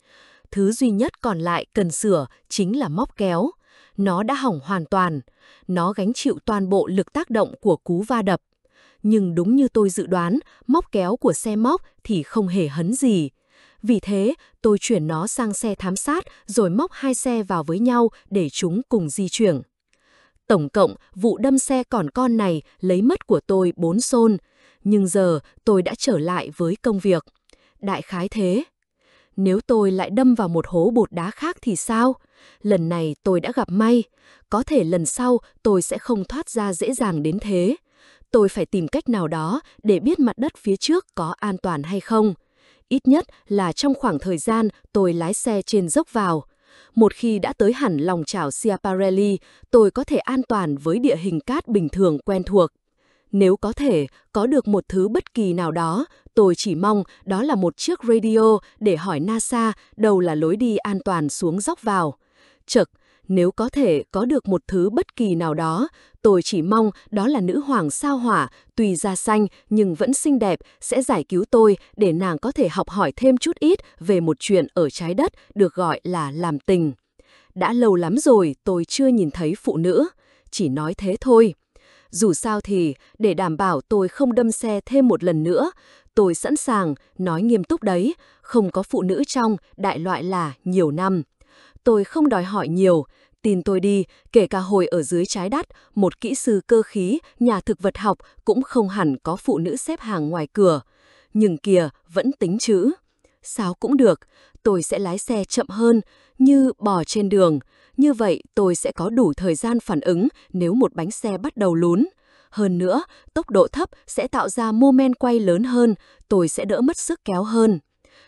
Thứ duy nhất còn lại cần sửa chính là móc kéo. Nó đã hỏng hoàn toàn. Nó gánh chịu toàn bộ lực tác động của cú va đập. Nhưng đúng như tôi dự đoán, móc kéo của xe móc thì không hề hấn gì. Vì thế, tôi chuyển nó sang xe thám sát rồi móc hai xe vào với nhau để chúng cùng di chuyển. Tổng cộng, vụ đâm xe còn con này lấy mất của tôi bốn xôn. Nhưng giờ tôi đã trở lại với công việc. Đại khái thế. Nếu tôi lại đâm vào một hố bột đá khác thì sao? Lần này tôi đã gặp may. Có thể lần sau tôi sẽ không thoát ra dễ dàng đến thế. Tôi phải tìm cách nào đó để biết mặt đất phía trước có an toàn hay không. Ít nhất là trong khoảng thời gian tôi lái xe trên dốc vào. Một khi đã tới hẳn lòng chảo Schiaparelli, tôi có thể an toàn với địa hình cát bình thường quen thuộc. Nếu có thể có được một thứ bất kỳ nào đó, tôi chỉ mong đó là một chiếc radio để hỏi NASA đâu là lối đi an toàn xuống dốc vào. Chực, nếu có thể có được một thứ bất kỳ nào đó, tôi chỉ mong đó là nữ hoàng sao hỏa, tuy da xanh nhưng vẫn xinh đẹp, sẽ giải cứu tôi để nàng có thể học hỏi thêm chút ít về một chuyện ở trái đất được gọi là làm tình. Đã lâu lắm rồi tôi chưa nhìn thấy phụ nữ, chỉ nói thế thôi. Dù sao thì, để đảm bảo tôi không đâm xe thêm một lần nữa, tôi sẵn sàng, nói nghiêm túc đấy, không có phụ nữ trong, đại loại là nhiều năm. Tôi không đòi hỏi nhiều, tin tôi đi, kể cả hồi ở dưới trái đất, một kỹ sư cơ khí, nhà thực vật học cũng không hẳn có phụ nữ xếp hàng ngoài cửa. Nhưng kìa, vẫn tính chữ. Sao cũng được, tôi sẽ lái xe chậm hơn, như bò trên đường. Như vậy tôi sẽ có đủ thời gian phản ứng nếu một bánh xe bắt đầu lún. Hơn nữa, tốc độ thấp sẽ tạo ra mô men quay lớn hơn, tôi sẽ đỡ mất sức kéo hơn.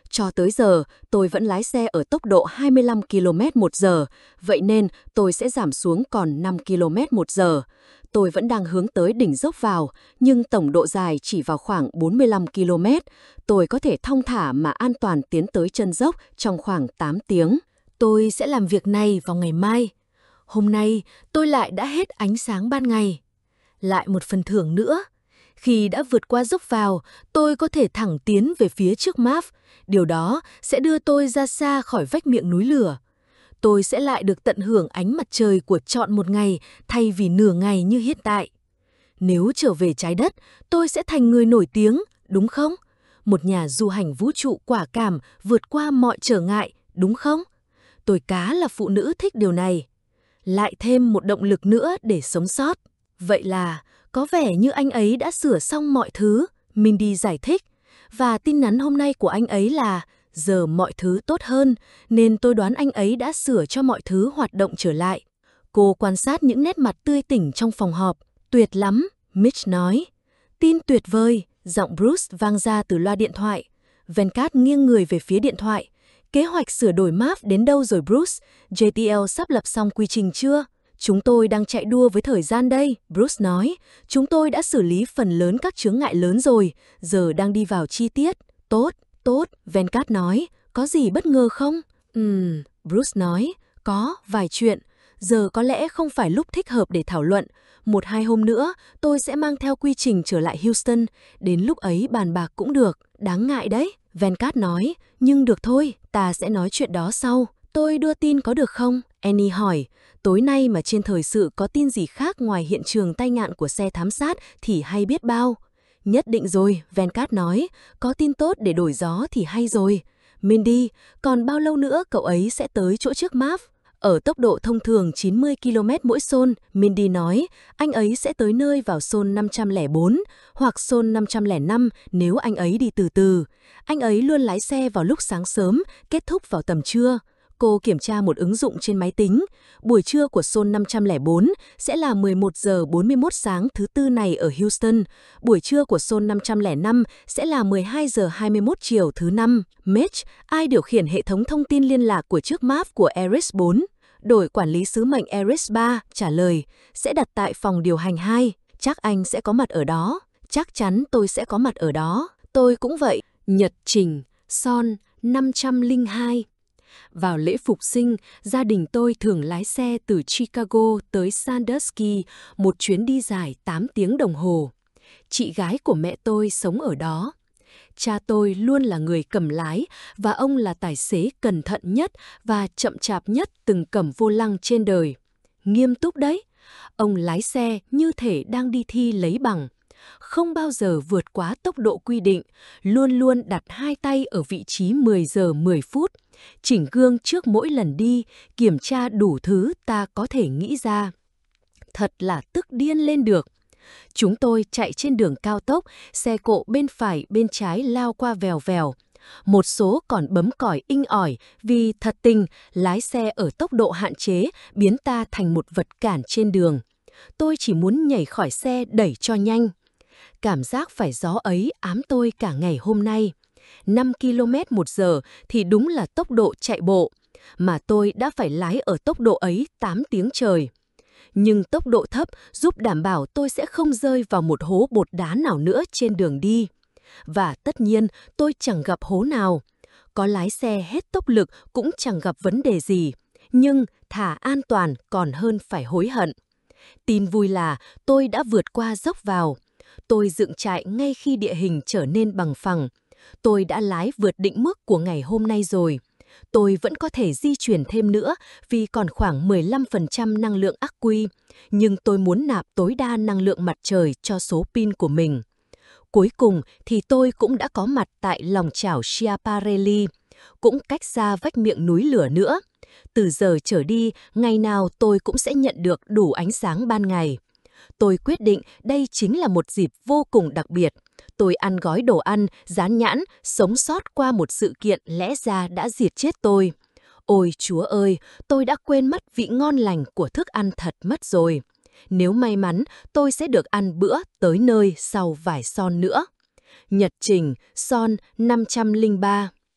Cho tới giờ, tôi vẫn lái xe ở tốc độ hai mươi lăm ki lô mét một giờ, vậy nên tôi sẽ giảm xuống còn năm ki lô mét một giờ. Tôi vẫn đang hướng tới đỉnh dốc vào, nhưng tổng độ dài chỉ vào khoảng bốn mươi lăm ki lô mét. Tôi có thể thong thả mà an toàn tiến tới chân dốc trong khoảng tám tiếng. Tôi sẽ làm việc này vào ngày mai. Hôm nay, tôi lại đã hết ánh sáng ban ngày. Lại một phần thưởng nữa. Khi đã vượt qua dốc vào, tôi có thể thẳng tiến về phía trước map. Điều đó sẽ đưa tôi ra xa khỏi vách miệng núi lửa. Tôi sẽ lại được tận hưởng ánh mặt trời của trọn một ngày thay vì nửa ngày như hiện tại. Nếu trở về trái đất, tôi sẽ thành người nổi tiếng, đúng không? Một nhà du hành vũ trụ quả cảm vượt qua mọi trở ngại, đúng không? Tôi cá là phụ nữ thích điều này. Lại thêm một động lực nữa để sống sót. Vậy là, có vẻ như anh ấy đã sửa xong mọi thứ, Mindy giải thích. Và tin nhắn hôm nay của anh ấy là, giờ mọi thứ tốt hơn, nên tôi đoán anh ấy đã sửa cho mọi thứ hoạt động trở lại. Cô quan sát những nét mặt tươi tỉnh trong phòng họp. Tuyệt lắm, Mitch nói. Tin tuyệt vời, giọng Bruce vang ra từ loa điện thoại. Venkat nghiêng người về phía điện thoại. Kế hoạch sửa đổi map đến đâu rồi Bruce? J T L sắp lập xong quy trình chưa? Chúng tôi đang chạy đua với thời gian đây, Bruce nói. Chúng tôi đã xử lý phần lớn các chướng ngại lớn rồi, giờ đang đi vào chi tiết. Tốt, tốt, Venkat nói. Có gì bất ngờ không? Ừm, Bruce nói. Có, vài chuyện. Giờ có lẽ không phải lúc thích hợp để thảo luận. Một hai hôm nữa, tôi sẽ mang theo quy trình trở lại Houston. Đến lúc ấy bàn bạc cũng được. Đáng ngại đấy, Venkat nói. Nhưng được thôi, ta sẽ nói chuyện đó sau. Tôi đưa tin có được không? Annie hỏi. Tối nay mà trên thời sự có tin gì khác ngoài hiện trường tai nạn của xe thám sát thì hay biết bao. Nhất định rồi, Venkat nói. Có tin tốt để đổi gió thì hay rồi. Mindy, còn bao lâu nữa cậu ấy sẽ tới chỗ trước map? Ở tốc độ thông thường chín mươi ki lô mét mỗi xôn, Mindy nói, anh ấy sẽ tới nơi vào xôn năm trăm lẻ bốn hoặc xôn năm trăm lẻ năm nếu anh ấy đi từ từ. Anh ấy luôn lái xe vào lúc sáng sớm, kết thúc vào tầm trưa. Cô kiểm tra một ứng dụng trên máy tính. Buổi trưa của xôn năm trăm lẻ bốn sẽ là mười một giờ bốn mươi mốt sáng thứ tư này ở Houston. Buổi trưa của xôn năm trăm lẻ năm sẽ là mười hai giờ hai mươi mốt chiều thứ năm. Mitch, ai điều khiển hệ thống thông tin liên lạc của trước map của Ares bốn? Đội quản lý sứ mệnh Ares ba trả lời, sẽ đặt tại phòng điều hành hai. Chắc anh sẽ có mặt ở đó. Chắc chắn tôi sẽ có mặt ở đó. Tôi cũng vậy. Nhật trình, Son năm trăm lẻ hai. Vào lễ phục sinh, gia đình tôi thường lái xe từ Chicago tới Sandusky, một chuyến đi dài tám tiếng đồng hồ. Chị gái của mẹ tôi sống ở đó. Cha tôi luôn là người cầm lái và ông là tài xế cẩn thận nhất và chậm chạp nhất từng cầm vô lăng trên đời. Nghiêm túc đấy. Ông lái xe như thể đang đi thi lấy bằng. Không bao giờ vượt quá tốc độ quy định, luôn luôn đặt hai tay ở vị trí mười giờ mười phút. Chỉnh gương trước mỗi lần đi, kiểm tra đủ thứ ta có thể nghĩ ra. Thật là tức điên lên được. Chúng tôi chạy trên đường cao tốc, xe cộ bên phải bên trái lao qua vèo vèo. Một số còn bấm còi inh ỏi vì thật tình lái xe ở tốc độ hạn chế biến ta thành một vật cản trên đường. Tôi chỉ muốn nhảy khỏi xe đẩy cho nhanh. Cảm giác phải gió ấy ám tôi cả ngày hôm nay. năm ki lô mét một giờ thì đúng là tốc độ chạy bộ, mà tôi đã phải lái ở tốc độ ấy tám tiếng trời. Nhưng tốc độ thấp giúp đảm bảo tôi sẽ không rơi vào một hố bột đá nào nữa trên đường đi. Và tất nhiên tôi chẳng gặp hố nào. Có lái xe hết tốc lực cũng chẳng gặp vấn đề gì. Nhưng thà an toàn còn hơn phải hối hận. Tin vui là tôi đã vượt qua dốc vào. Tôi dựng trại ngay khi địa hình trở nên bằng phẳng. Tôi đã lái vượt định mức của ngày hôm nay rồi. Tôi vẫn có thể di chuyển thêm nữa vì còn khoảng mười lăm phần trăm năng lượng ắc quy, nhưng tôi muốn nạp tối đa năng lượng mặt trời cho số pin của mình. Cuối cùng thì tôi cũng đã có mặt tại lòng chảo Schiaparelli, cũng cách xa vách miệng núi lửa nữa. Từ giờ trở đi, ngày nào tôi cũng sẽ nhận được đủ ánh sáng ban ngày. Tôi quyết định đây chính là một dịp vô cùng đặc biệt. Tôi ăn gói đồ ăn, dán nhãn, sống sót qua một sự kiện lẽ ra đã diệt chết tôi. Ôi Chúa ơi, tôi đã quên mất vị ngon lành của thức ăn thật mất rồi. Nếu may mắn, tôi sẽ được ăn bữa tới nơi sau vài son nữa. Nhật trình, Son năm trăm lẻ ba.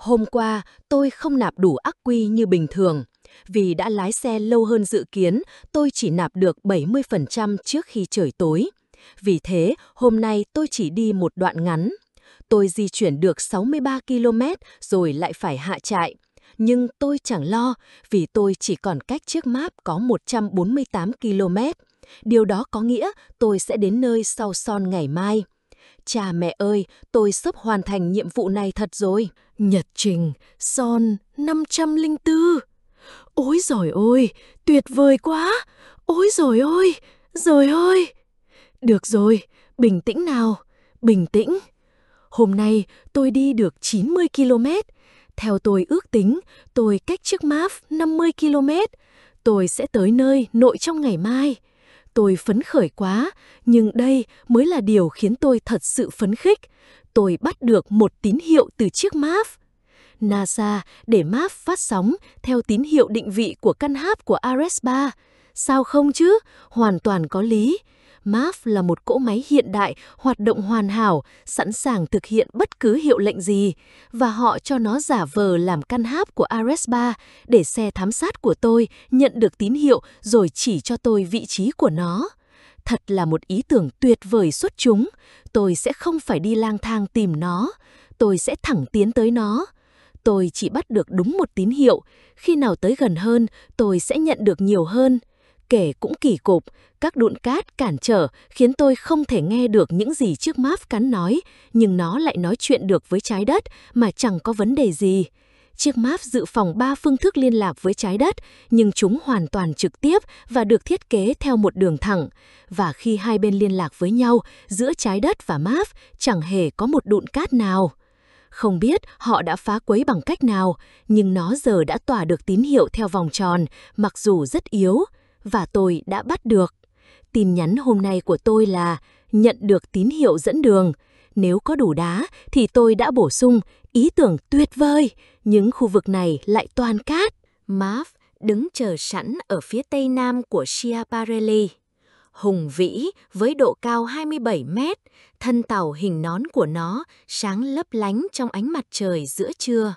Hôm qua, tôi không nạp đủ ắc quy như bình thường. Vì đã lái xe lâu hơn dự kiến, tôi chỉ nạp được bảy mươi phần trăm trước khi trời tối. Vì thế, hôm nay tôi chỉ đi một đoạn ngắn. Tôi di chuyển được sáu mươi ba ki lô mét rồi lại phải hạ trại. Nhưng tôi chẳng lo, vì tôi chỉ còn cách chiếc map có một trăm bốn mươi tám ki lô mét. Điều đó có nghĩa tôi sẽ đến nơi sau Son ngày mai. Cha mẹ ơi, tôi sắp hoàn thành nhiệm vụ này thật rồi. Nhật trình Son năm trăm lẻ bốn. Ôi giời ơi, tuyệt vời quá. Ôi giời ơi, giời ơi. Được rồi, bình tĩnh nào, bình tĩnh. Hôm nay tôi đi được chín mươi ki lô mét. Theo tôi ước tính, tôi cách chiếc map năm mươi ki lô mét. Tôi sẽ tới nơi nội trong ngày mai. Tôi phấn khởi quá, nhưng đây mới là điều khiến tôi thật sự phấn khích. Tôi bắt được một tín hiệu từ chiếc map. NASA để map phát sóng theo tín hiệu định vị của căn háp của Ares ba. Sao không chứ? Hoàn toàn có lý. máp là một cỗ máy hiện đại, hoạt động hoàn hảo, sẵn sàng thực hiện bất cứ hiệu lệnh gì, và họ cho nó giả vờ làm căn háp của Ares ba để xe thám sát của tôi nhận được tín hiệu rồi chỉ cho tôi vị trí của nó. Thật là một ý tưởng tuyệt vời xuất chúng. Tôi sẽ không phải đi lang thang tìm nó. Tôi sẽ thẳng tiến tới nó. Tôi chỉ bắt được đúng một tín hiệu. Khi nào tới gần hơn, tôi sẽ nhận được nhiều hơn. Kể cũng kỳ cục, các đụn cát cản trở khiến tôi không thể nghe được những gì chiếc máp cắn nói, nhưng nó lại nói chuyện được với trái đất mà chẳng có vấn đề gì. Chiếc máp dự phòng ba phương thức liên lạc với trái đất, nhưng chúng hoàn toàn trực tiếp và được thiết kế theo một đường thẳng. Và khi hai bên liên lạc với nhau, giữa trái đất và máp chẳng hề có một đụn cát nào. Không biết họ đã phá quấy bằng cách nào, nhưng nó giờ đã tỏa được tín hiệu theo vòng tròn, mặc dù rất yếu, và tôi đã bắt được. Tin nhắn hôm nay của tôi là nhận được tín hiệu dẫn đường. Nếu có đủ đá thì tôi đã bổ sung ý tưởng tuyệt vời, những khu vực này lại toàn cát. máp đứng chờ sẵn ở phía tây nam của Schiaparelli. Hùng vĩ với độ cao hai mươi bảy mét, thân tàu hình nón của nó sáng lấp lánh trong ánh mặt trời giữa trưa.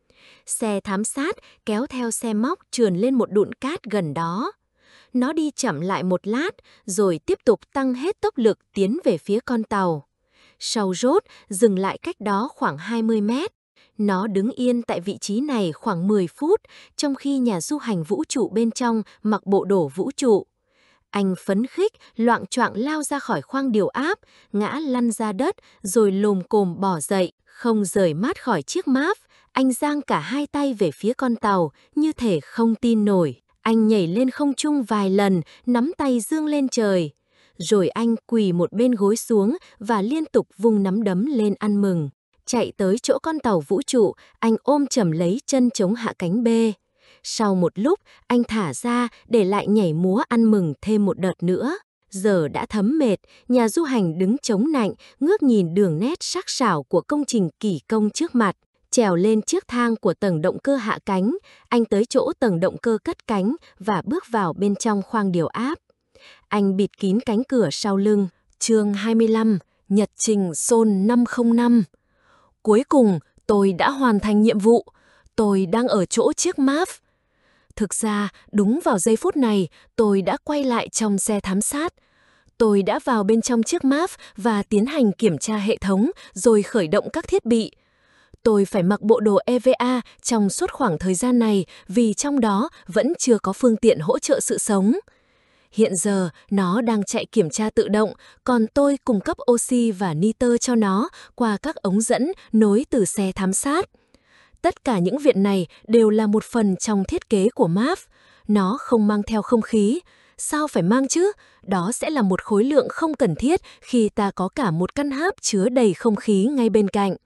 Xe thám sát kéo theo xe móc trườn lên một đụn cát gần đó. Nó đi chậm lại một lát, rồi tiếp tục tăng hết tốc lực tiến về phía con tàu. Sau rốt dừng lại cách đó khoảng hai mươi mét. Nó đứng yên tại vị trí này khoảng mười phút, trong khi nhà du hành vũ trụ bên trong mặc bộ đồ vũ trụ. Anh phấn khích, loạng choạng lao ra khỏi khoang điều áp, ngã lăn ra đất, rồi lồm cồm bò dậy, không rời mắt khỏi chiếc máp. Anh giang cả hai tay về phía con tàu, như thể không tin nổi. Anh nhảy lên không trung vài lần, nắm tay dương lên trời. Rồi anh quỳ một bên gối xuống và liên tục vung nắm đấm lên ăn mừng. Chạy tới chỗ con tàu vũ trụ, anh ôm chầm lấy chân chống hạ cánh bê. Sau một lúc, anh thả ra để lại nhảy múa ăn mừng thêm một đợt nữa. Giờ đã thấm mệt, nhà du hành đứng chống nạnh, ngước nhìn đường nét sắc sảo của công trình kỳ công trước mặt. Trèo lên chiếc thang của tầng động cơ hạ cánh, anh tới chỗ tầng động cơ cất cánh và bước vào bên trong khoang điều áp. Anh bịt kín cánh cửa sau lưng. Chương hai mươi lăm, Nhật trình Sol năm không năm. Cuối cùng, tôi đã hoàn thành nhiệm vụ. Tôi đang ở chỗ chiếc máp. Thực ra, đúng vào giây phút này, tôi đã quay lại trong xe thám sát. Tôi đã vào bên trong chiếc máp và tiến hành kiểm tra hệ thống rồi khởi động các thiết bị. Tôi phải mặc bộ đồ e vê a trong suốt khoảng thời gian này vì trong đó vẫn chưa có phương tiện hỗ trợ sự sống. Hiện giờ, nó đang chạy kiểm tra tự động, còn tôi cung cấp oxy và nitơ cho nó qua các ống dẫn nối từ xe thám sát. Tất cả những việc này đều là một phần trong thiết kế của máp. Nó không mang theo không khí. Sao phải mang chứ? Đó sẽ là một khối lượng không cần thiết khi ta có cả một căn háp chứa đầy không khí ngay bên cạnh.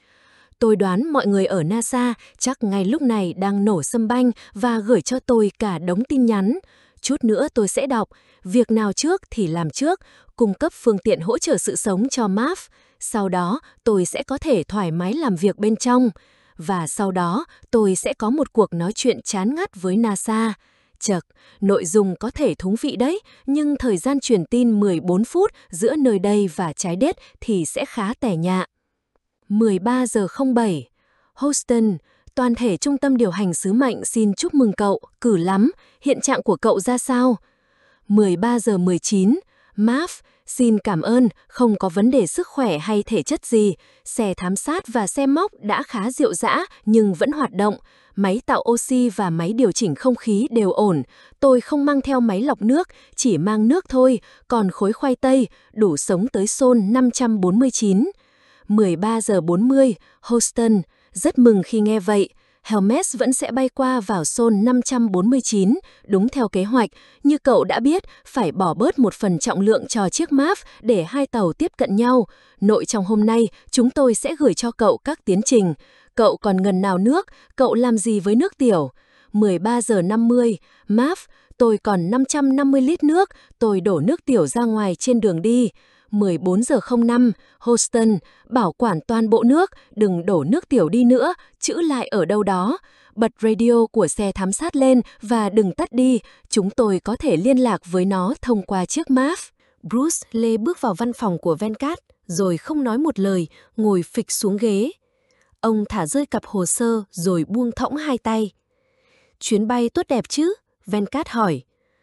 Tôi đoán mọi người ở NASA chắc ngay lúc này đang nổ sâm banh và gửi cho tôi cả đống tin nhắn. Chút nữa tôi sẽ đọc, việc nào trước thì làm trước, cung cấp phương tiện hỗ trợ sự sống cho máp. Sau đó tôi sẽ có thể thoải mái làm việc bên trong. Và sau đó tôi sẽ có một cuộc nói chuyện chán ngắt với NASA. Chật, nội dung có thể thú vị đấy, nhưng thời gian truyền tin mười bốn phút giữa nơi đây và trái đất thì sẽ khá tẻ nhạ. mười ba giờ không bảy. Houston, toàn thể trung tâm điều hành sứ mệnh xin chúc mừng cậu, cử lắm, hiện trạng của cậu ra sao? mười ba giờ mười chín, Marv, xin cảm ơn, không có vấn đề sức khỏe hay thể chất gì, xe thám sát và xe móc đã khá rệu rã nhưng vẫn hoạt động, máy tạo oxy và máy điều chỉnh không khí đều ổn, tôi không mang theo máy lọc nước, chỉ mang nước thôi, còn khối khoai tây, đủ sống tới Sol năm trăm bốn mươi chín. mười ba giờ bốn mươi, Houston, rất mừng khi nghe vậy. Hermes vẫn sẽ bay qua vào Sol năm trăm bốn mươi chín, đúng theo kế hoạch, như cậu đã biết, phải bỏ bớt một phần trọng lượng cho chiếc Marv để hai tàu tiếp cận nhau. Nội trong hôm nay, chúng tôi sẽ gửi cho cậu các tiến trình. Cậu còn ngần nào nước, cậu làm gì với nước tiểu? mười ba giờ năm mươi, Marv, tôi còn năm trăm năm mươi lít nước, tôi đổ nước tiểu ra ngoài trên đường đi. mười bốn giờ không năm, Houston, bảo quản toàn bộ nước, đừng đổ nước tiểu đi nữa, trữ lại ở đâu đó. Bật radio của xe thám sát lên và đừng tắt đi, chúng tôi có thể liên lạc với nó thông qua chiếc Marv. Bruce Lee bước vào văn phòng của Venkat, rồi không nói một lời, ngồi phịch xuống ghế. Ông thả rơi cặp hồ sơ rồi buông thõng hai tay. Chuyến bay tốt đẹp chứ? Venkat hỏi.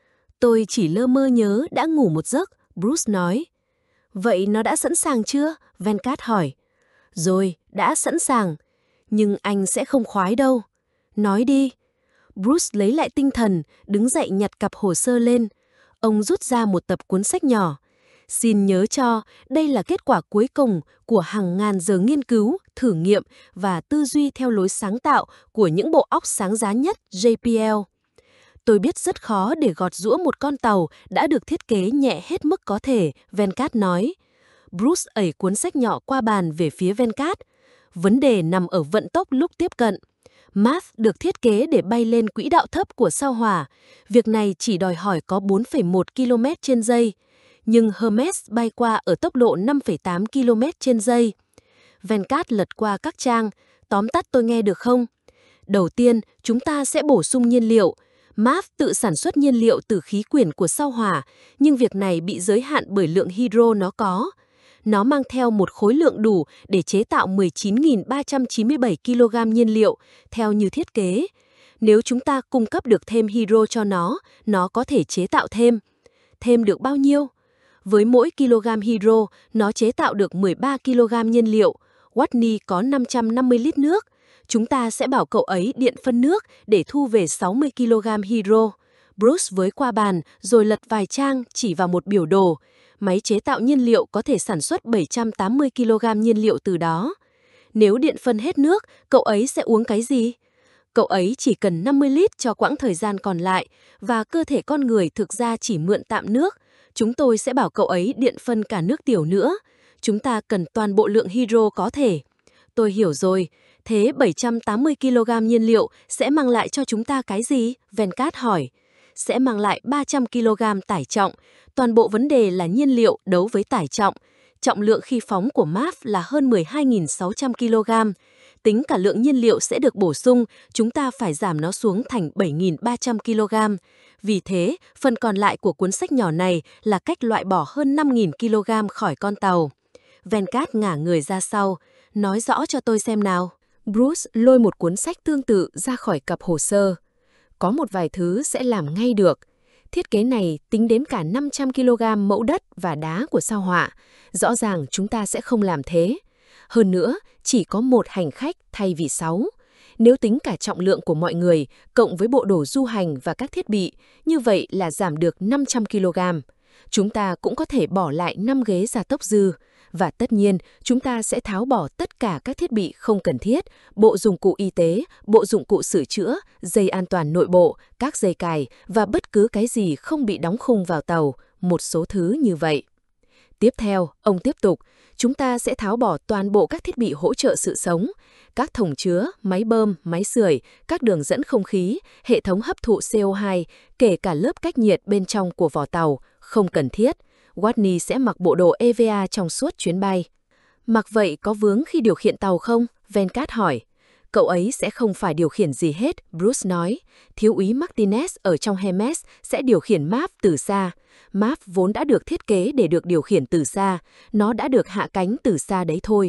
Tôi chỉ lơ mơ nhớ đã ngủ một giấc, Bruce nói. Vậy nó đã sẵn sàng chưa? Venkat hỏi. Rồi, đã sẵn sàng. Nhưng anh sẽ không khoái đâu. Nói đi. Bruce lấy lại tinh thần, đứng dậy nhặt cặp hồ sơ lên. Ông rút ra một tập cuốn sách nhỏ. Xin nhớ cho, đây là kết quả cuối cùng của hàng ngàn giờ nghiên cứu, thử nghiệm và tư duy theo lối sáng tạo của những bộ óc sáng giá nhất J P L. Tôi biết rất khó để gọt giũa một con tàu đã được thiết kế nhẹ hết mức có thể, Venkat nói. Bruce ẩy cuốn sách nhỏ qua bàn về phía Venkat. Vấn đề nằm ở vận tốc lúc tiếp cận. Marv được thiết kế để bay lên quỹ đạo thấp của sao Hỏa. Việc này chỉ đòi hỏi có bốn phẩy một ki lô mét trên giây. Nhưng Hermes bay qua ở tốc độ năm phẩy tám ki lô mét trên giây. Venkat lật qua các trang. Tóm tắt tôi nghe được không? Đầu tiên, chúng ta sẽ bổ sung nhiên liệu. Marv tự sản xuất nhiên liệu từ khí quyển của sao Hỏa, nhưng việc này bị giới hạn bởi lượng hydro nó có. Nó mang theo một khối lượng đủ để chế tạo mười chín nghìn ba trăm chín mươi bảy ki lô gam nhiên liệu, theo như thiết kế. Nếu chúng ta cung cấp được thêm hydro cho nó, nó có thể chế tạo thêm. Thêm được bao nhiêu? Với mỗi kg hydro, nó chế tạo được mười ba ki lô gam nhiên liệu. Watney có năm trăm năm mươi lít nước. Chúng ta sẽ bảo cậu ấy điện phân nước để thu về sáu mươi ki lô gam hydro. Bruce với qua bàn rồi lật vài trang chỉ vào một biểu đồ. Máy chế tạo nhiên liệu có thể sản xuất bảy trăm tám mươi ki lô gam nhiên liệu từ đó. Nếu điện phân hết nước, cậu ấy sẽ uống cái gì? Cậu ấy chỉ cần năm mươi lít cho quãng thời gian còn lại và cơ thể con người thực ra chỉ mượn tạm nước. Chúng tôi sẽ bảo cậu ấy điện phân cả nước tiểu nữa. Chúng ta cần toàn bộ lượng hydro có thể. Tôi hiểu rồi. Thế bảy trăm tám mươi ki lô gam nhiên liệu sẽ mang lại cho chúng ta cái gì? Venkat hỏi. Sẽ mang lại ba trăm ki lô gam tải trọng. Toàn bộ vấn đề là nhiên liệu đấu với tải trọng. Trọng lượng khi phóng của Marv là hơn mười hai nghìn sáu trăm ki lô gam. Tính cả lượng nhiên liệu sẽ được bổ sung, chúng ta phải giảm nó xuống thành bảy nghìn ba trăm ki lô gam. Vì thế, phần còn lại của cuốn sách nhỏ này là cách loại bỏ hơn năm nghìn ki lô gam khỏi con tàu. Venkat ngả người ra sau. Nói rõ cho tôi xem nào. Bruce lôi một cuốn sách tương tự ra khỏi cặp hồ sơ. Có một vài thứ sẽ làm ngay được. Thiết kế này tính đến cả năm trăm ki lô gam mẫu đất và đá của sao Hỏa. Rõ ràng chúng ta sẽ không làm thế. Hơn nữa, chỉ có một hành khách thay vì sáu. Nếu tính cả trọng lượng của mọi người, cộng với bộ đồ du hành và các thiết bị, như vậy là giảm được năm trăm ki lô gam. Chúng ta cũng có thể bỏ lại năm ghế gia tốc dư. Và tất nhiên, chúng ta sẽ tháo bỏ tất cả các thiết bị không cần thiết, bộ dụng cụ y tế, bộ dụng cụ sửa chữa, dây an toàn nội bộ, các dây cài và bất cứ cái gì không bị đóng khung vào tàu, một số thứ như vậy. Tiếp theo, ông tiếp tục, chúng ta sẽ tháo bỏ toàn bộ các thiết bị hỗ trợ sự sống, các thùng chứa, máy bơm, máy sưởi, các đường dẫn không khí, hệ thống hấp thụ C O hai, kể cả lớp cách nhiệt bên trong của vỏ tàu, không cần thiết. Watney sẽ mặc bộ đồ E V A trong suốt chuyến bay. Mặc vậy có vướng khi điều khiển tàu không? Venkat hỏi. Cậu ấy sẽ không phải điều khiển gì hết, Bruce nói. Thiếu úy Martinez ở trong Hermes sẽ điều khiển Marv từ xa. Marv vốn đã được thiết kế để được điều khiển từ xa. Nó đã được hạ cánh từ xa đấy thôi.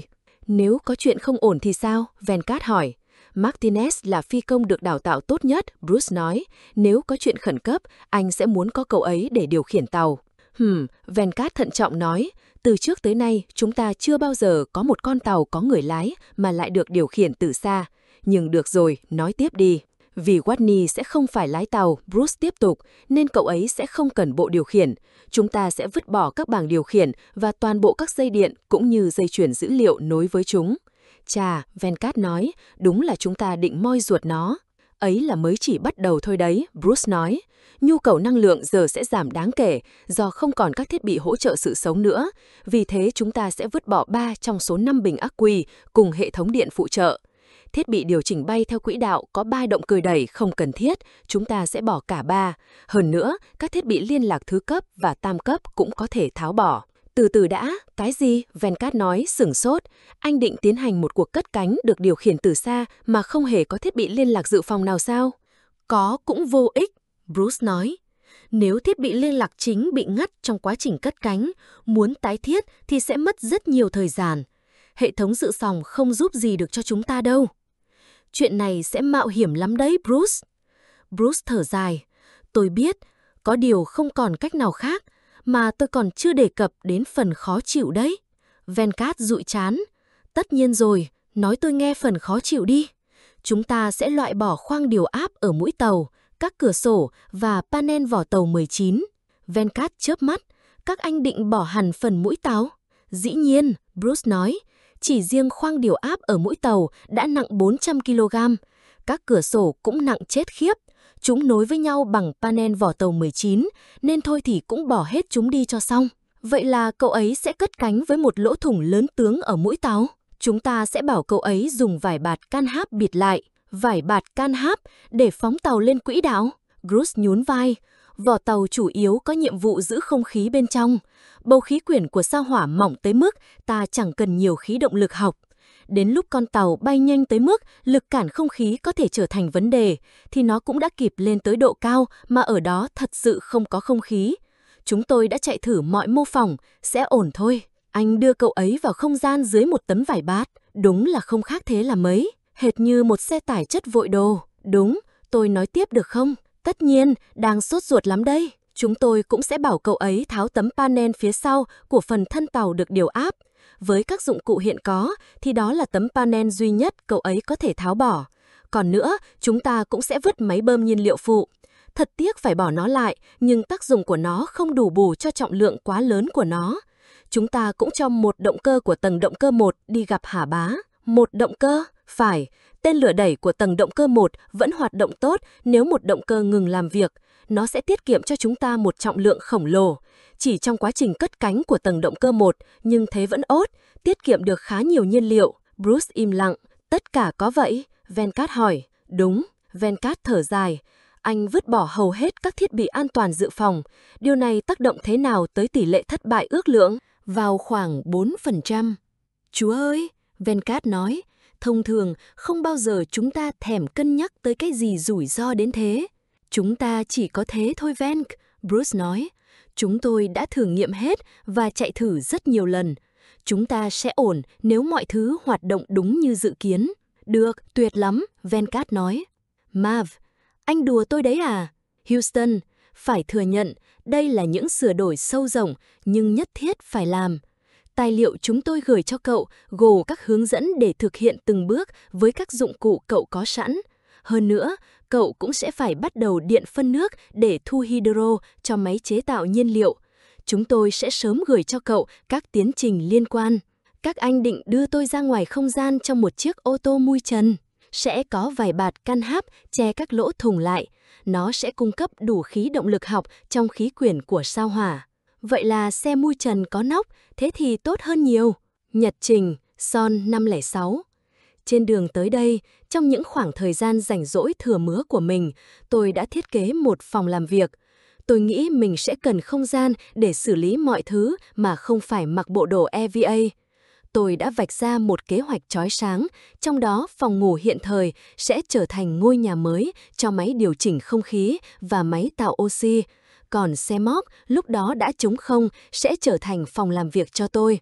Nếu có chuyện không ổn thì sao? Venkat hỏi. Martinez là phi công được đào tạo tốt nhất, Bruce nói. Nếu có chuyện khẩn cấp, anh sẽ muốn có cậu ấy để điều khiển tàu. Hừm, Venkat thận trọng nói. Từ trước tới nay, chúng ta chưa bao giờ có một con tàu có người lái mà lại được điều khiển từ xa. Nhưng được rồi, nói tiếp đi. Vì Watney sẽ không phải lái tàu, Bruce tiếp tục, nên cậu ấy sẽ không cần bộ điều khiển. Chúng ta sẽ vứt bỏ các bảng điều khiển và toàn bộ các dây điện cũng như dây chuyển dữ liệu nối với chúng. Chà, Venkat nói, đúng là chúng ta định moi ruột nó. Ấy là mới chỉ bắt đầu thôi đấy, Bruce nói. Nhu cầu năng lượng giờ sẽ giảm đáng kể do không còn các thiết bị hỗ trợ sự sống nữa. Vì thế chúng ta sẽ vứt bỏ ba trong số năm bình ắc quy cùng hệ thống điện phụ trợ. Thiết bị điều chỉnh bay theo quỹ đạo có ba động cơ đẩy không cần thiết, chúng ta sẽ bỏ cả ba. Hơn nữa, các thiết bị liên lạc thứ cấp và tam cấp cũng có thể tháo bỏ. Từ từ đã, cái gì? Venkat nói, sửng sốt. Anh định tiến hành một cuộc cất cánh được điều khiển từ xa mà không hề có thiết bị liên lạc dự phòng nào sao? Có cũng vô ích, Bruce nói. Nếu thiết bị liên lạc chính bị ngắt trong quá trình cất cánh, muốn tái thiết thì sẽ mất rất nhiều thời gian. Hệ thống dự phòng không giúp gì được cho chúng ta đâu. Chuyện này sẽ mạo hiểm lắm đấy, Bruce. Bruce thở dài. Tôi biết, có điều không còn cách nào khác, mà tôi còn chưa đề cập đến phần khó chịu đấy. Venkat dụi chán. Tất nhiên rồi, nói tôi nghe phần khó chịu đi. Chúng ta sẽ loại bỏ khoang điều áp ở mũi tàu, các cửa sổ và panel vỏ tàu mười chín. Venkat chớp mắt. Các anh định bỏ hẳn phần mũi tàu? Dĩ nhiên, Bruce nói. Chỉ riêng khoang điều áp ở mũi tàu đã nặng bốn trăm ki lô gam. Các cửa sổ cũng nặng chết khiếp. Chúng nối với nhau bằng panel vỏ tàu mười chín, nên thôi thì cũng bỏ hết chúng đi cho xong. Vậy là cậu ấy sẽ cất cánh với một lỗ thủng lớn tướng ở mũi tàu. Chúng ta sẽ bảo cậu ấy dùng vải bạt can háp bịt lại. Vải bạt can háp để phóng tàu lên quỹ đạo. Bruce nhún vai. Vỏ tàu chủ yếu có nhiệm vụ giữ không khí bên trong. Bầu khí quyển của sao Hỏa mỏng tới mức ta chẳng cần nhiều khí động lực học. Đến lúc con tàu bay nhanh tới mức lực cản không khí có thể trở thành vấn đề, thì nó cũng đã kịp lên tới độ cao mà ở đó thật sự không có không khí. Chúng tôi đã chạy thử mọi mô phỏng, sẽ ổn thôi. Anh đưa cậu ấy vào không gian dưới một tấm vải bạt, đúng là không khác thế là mấy. Hệt như một xe tải chất vội đồ. Đúng, tôi nói tiếp được không? Tất nhiên, đang sốt ruột lắm đây. Chúng tôi cũng sẽ bảo cậu ấy tháo tấm panel phía sau của phần thân tàu được điều áp. Với các dụng cụ hiện có, thì đó là tấm panel duy nhất cậu ấy có thể tháo bỏ. Còn nữa, chúng ta cũng sẽ vứt máy bơm nhiên liệu phụ. Thật tiếc phải bỏ nó lại, nhưng tác dụng của nó không đủ bù cho trọng lượng quá lớn của nó. Chúng ta cũng cho một động cơ của tầng động cơ một đi gặp Hà Bá. Một động cơ? Phải, tên lửa đẩy của tầng động cơ một vẫn hoạt động tốt nếu một động cơ ngừng làm việc. Nó sẽ tiết kiệm cho chúng ta một trọng lượng khổng lồ. Chỉ trong quá trình cất cánh của tầng động cơ một, nhưng thế vẫn ốt, tiết kiệm được khá nhiều nhiên liệu. Bruce im lặng. Tất cả có vậy? Venkat hỏi. Đúng, Venkat thở dài. Anh vứt bỏ hầu hết các thiết bị an toàn dự phòng. Điều này tác động thế nào tới tỷ lệ thất bại ước lượng? Vào khoảng bốn phần trăm. Chúa ơi, Venkat nói, thông thường không bao giờ chúng ta thèm cân nhắc tới cái gì rủi ro đến thế. Chúng ta chỉ có thế thôi Venk, Bruce nói. Chúng tôi đã thử nghiệm hết và chạy thử rất nhiều lần. Chúng ta sẽ ổn nếu mọi thứ hoạt động đúng như dự kiến. Được, tuyệt lắm, Venkat nói. Mav, anh đùa tôi đấy à? Houston, phải thừa nhận, đây là những sửa đổi sâu rộng nhưng nhất thiết phải làm. Tài liệu chúng tôi gửi cho cậu gồm các hướng dẫn để thực hiện từng bước với các dụng cụ cậu có sẵn. Hơn nữa, cậu cũng sẽ phải bắt đầu điện phân nước để thu hydro cho máy chế tạo nhiên liệu. Chúng tôi sẽ sớm gửi cho cậu các tiến trình liên quan. Các anh định đưa tôi ra ngoài không gian trong một chiếc ô tô mui trần. Sẽ có vài bạt can háp che các lỗ thủng lại. Nó sẽ cung cấp đủ khí động lực học trong khí quyển của sao Hỏa. Vậy là xe mui trần có nóc, thế thì tốt hơn nhiều. Nhật trình, Son năm không sáu. Trên đường tới đây, trong những khoảng thời gian rảnh rỗi thừa mứa của mình, tôi đã thiết kế một phòng làm việc. Tôi nghĩ mình sẽ cần không gian để xử lý mọi thứ mà không phải mặc bộ đồ e vê a. Tôi đã vạch ra một kế hoạch chói sáng, trong đó phòng ngủ hiện thời sẽ trở thành ngôi nhà mới cho máy điều chỉnh không khí và máy tạo oxy. Còn xe móc lúc đó đã trống không sẽ trở thành phòng làm việc cho tôi.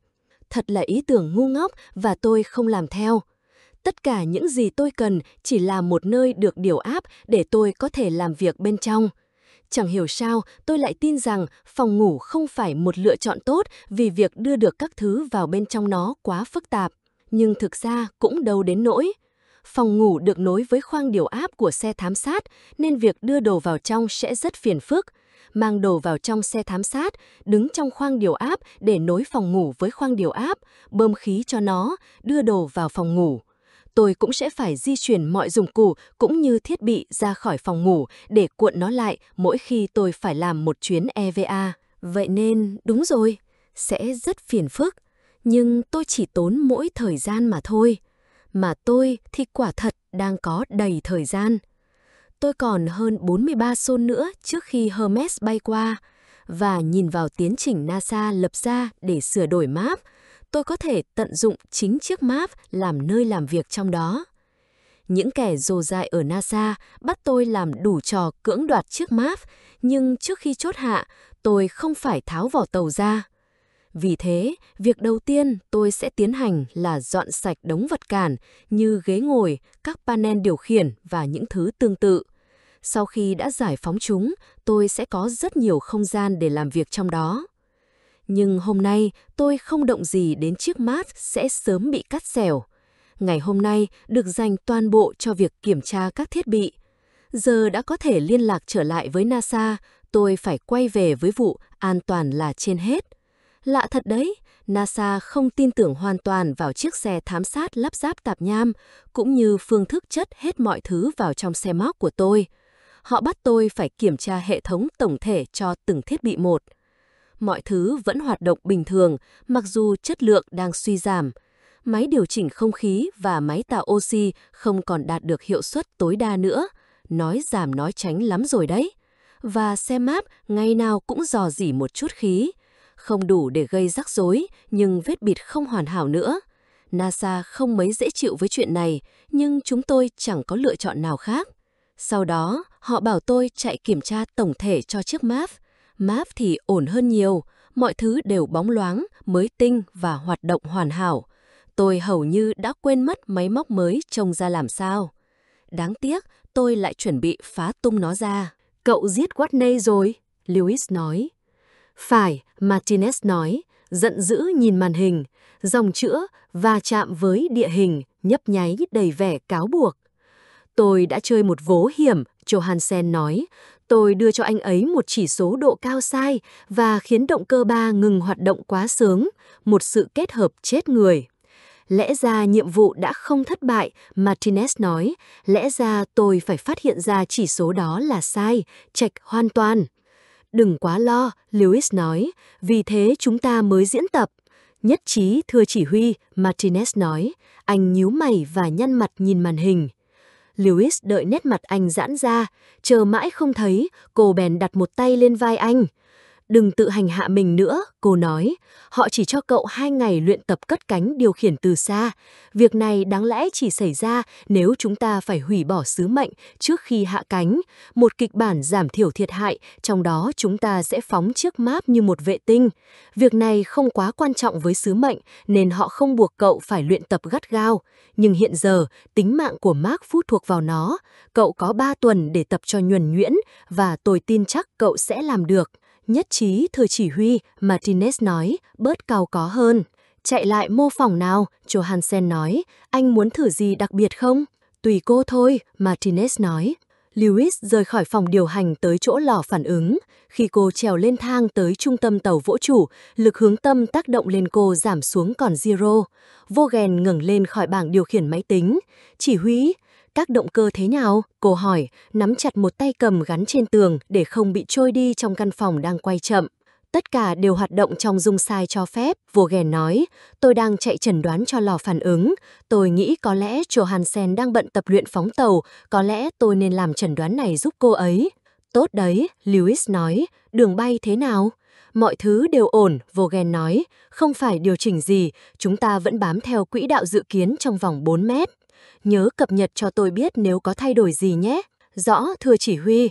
Thật là ý tưởng ngu ngốc và tôi không làm theo. Tất cả những gì tôi cần chỉ là một nơi được điều áp để tôi có thể làm việc bên trong. Chẳng hiểu sao, tôi lại tin rằng phòng ngủ không phải một lựa chọn tốt vì việc đưa được các thứ vào bên trong nó quá phức tạp. Nhưng thực ra cũng đâu đến nỗi. Phòng ngủ được nối với khoang điều áp của xe thám sát, nên việc đưa đồ vào trong sẽ rất phiền phức. Mang đồ vào trong xe thám sát, đứng trong khoang điều áp để nối phòng ngủ với khoang điều áp, bơm khí cho nó, đưa đồ vào phòng ngủ. Tôi cũng sẽ phải di chuyển mọi dụng cụ cũng như thiết bị ra khỏi phòng ngủ để cuộn nó lại mỗi khi tôi phải làm một chuyến e vê a. Vậy nên, đúng rồi, sẽ rất phiền phức. Nhưng tôi chỉ tốn mỗi thời gian mà thôi. Mà tôi thì quả thật đang có đầy thời gian. Tôi còn hơn bốn mươi ba xôn nữa trước khi Hermes bay qua. Và nhìn vào tiến trình NASA lập ra để sửa đổi map, tôi có thể tận dụng chính chiếc map làm nơi làm việc trong đó. Những kẻ rồ dại ở NASA bắt tôi làm đủ trò cưỡng đoạt chiếc map, nhưng trước khi chốt hạ, tôi không phải tháo vỏ tàu ra. Vì thế, việc đầu tiên tôi sẽ tiến hành là dọn sạch đống vật cản như ghế ngồi, các panel điều khiển và những thứ tương tự. Sau khi đã giải phóng chúng, tôi sẽ có rất nhiều không gian để làm việc trong đó. Nhưng hôm nay, tôi không động gì đến chiếc map sẽ sớm bị cắt xẻo. Ngày hôm nay được dành toàn bộ cho việc kiểm tra các thiết bị. Giờ đã có thể liên lạc trở lại với NASA, tôi phải quay về với vụ an toàn là trên hết. Lạ thật đấy, NASA không tin tưởng hoàn toàn vào chiếc xe thám sát lắp ráp tạp nham, cũng như phương thức chất hết mọi thứ vào trong xe móc của tôi. Họ bắt tôi phải kiểm tra hệ thống tổng thể cho từng thiết bị một. Mọi thứ vẫn hoạt động bình thường, mặc dù chất lượng đang suy giảm. Máy điều chỉnh không khí và máy tạo oxy không còn đạt được hiệu suất tối đa nữa. Nói giảm nói tránh lắm rồi đấy. Và xe map ngày nào cũng rò rỉ một chút khí. Không đủ để gây rắc rối, nhưng vết bịt không hoàn hảo nữa. NASA không mấy dễ chịu với chuyện này, nhưng chúng tôi chẳng có lựa chọn nào khác. Sau đó, họ bảo tôi chạy kiểm tra tổng thể cho chiếc map. Map thì ổn hơn nhiều, mọi thứ đều bóng loáng, mới tinh và hoạt động hoàn hảo. Tôi hầu như đã quên mất máy móc mới trông ra làm sao. Đáng tiếc, tôi lại chuẩn bị phá tung nó ra. Cậu giết Watney rồi, Lewis nói. Phải, Martinez nói, giận dữ nhìn màn hình, dòng chữ va chạm với địa hình, nhấp nháy đầy vẻ cáo buộc. Tôi đã chơi một vố hiểm, Johansen nói. Tôi đưa cho anh ấy một chỉ số độ cao sai và khiến động cơ ba ngừng hoạt động quá sớm, một sự kết hợp chết người. Lẽ ra nhiệm vụ đã không thất bại, Martinez nói. Lẽ ra tôi phải phát hiện ra chỉ số đó là sai, chệch hoàn toàn. Đừng quá lo, Lewis nói, vì thế chúng ta mới diễn tập. Nhất trí, thưa chỉ huy, Martinez nói. Anh nhíu mày và nhăn mặt nhìn màn hình. Lewis đợi nét mặt anh giãn ra, chờ mãi không thấy, cô bèn đặt một tay lên vai anh. Đừng tự hành hạ mình nữa, cô nói. Họ chỉ cho cậu hai ngày luyện tập cất cánh điều khiển từ xa. Việc này đáng lẽ chỉ xảy ra nếu chúng ta phải hủy bỏ sứ mệnh trước khi hạ cánh. Một kịch bản giảm thiểu thiệt hại, trong đó chúng ta sẽ phóng chiếc map như một vệ tinh. Việc này không quá quan trọng với sứ mệnh, nên họ không buộc cậu phải luyện tập gắt gao. Nhưng hiện giờ, tính mạng của Mark phụ thuộc vào nó. Cậu có ba tuần để tập cho nhuần nhuyễn, và tôi tin chắc cậu sẽ làm được. Nhất trí, thưa chỉ huy, Martinez nói, bớt cau có hơn. Chạy lại mô phỏng nào, Johansen nói, anh muốn thử gì đặc biệt không? Tùy cô thôi, Martinez nói. Lewis rời khỏi phòng điều hành tới chỗ lò phản ứng. Khi cô trèo lên thang tới trung tâm tàu vũ trụ, lực hướng tâm tác động lên cô giảm xuống còn zero. Vogel ngẩng lên khỏi bảng điều khiển máy tính. Chỉ huy, các động cơ thế nào? Cô hỏi, nắm chặt một tay cầm gắn trên tường để không bị trôi đi trong căn phòng đang quay chậm. Tất cả đều hoạt động trong dung sai cho phép, Vogel nói. Tôi đang chạy chẩn đoán cho lò phản ứng. Tôi nghĩ có lẽ Johansen đang bận tập luyện phóng tàu, có lẽ tôi nên làm chẩn đoán này giúp cô ấy. Tốt đấy, Lewis nói. Đường bay thế nào? Mọi thứ đều ổn, Vogel nói. Không phải điều chỉnh gì, chúng ta vẫn bám theo quỹ đạo dự kiến trong vòng bốn mét. Nhớ cập nhật cho tôi biết nếu có thay đổi gì nhé. Rõ, thưa chỉ huy.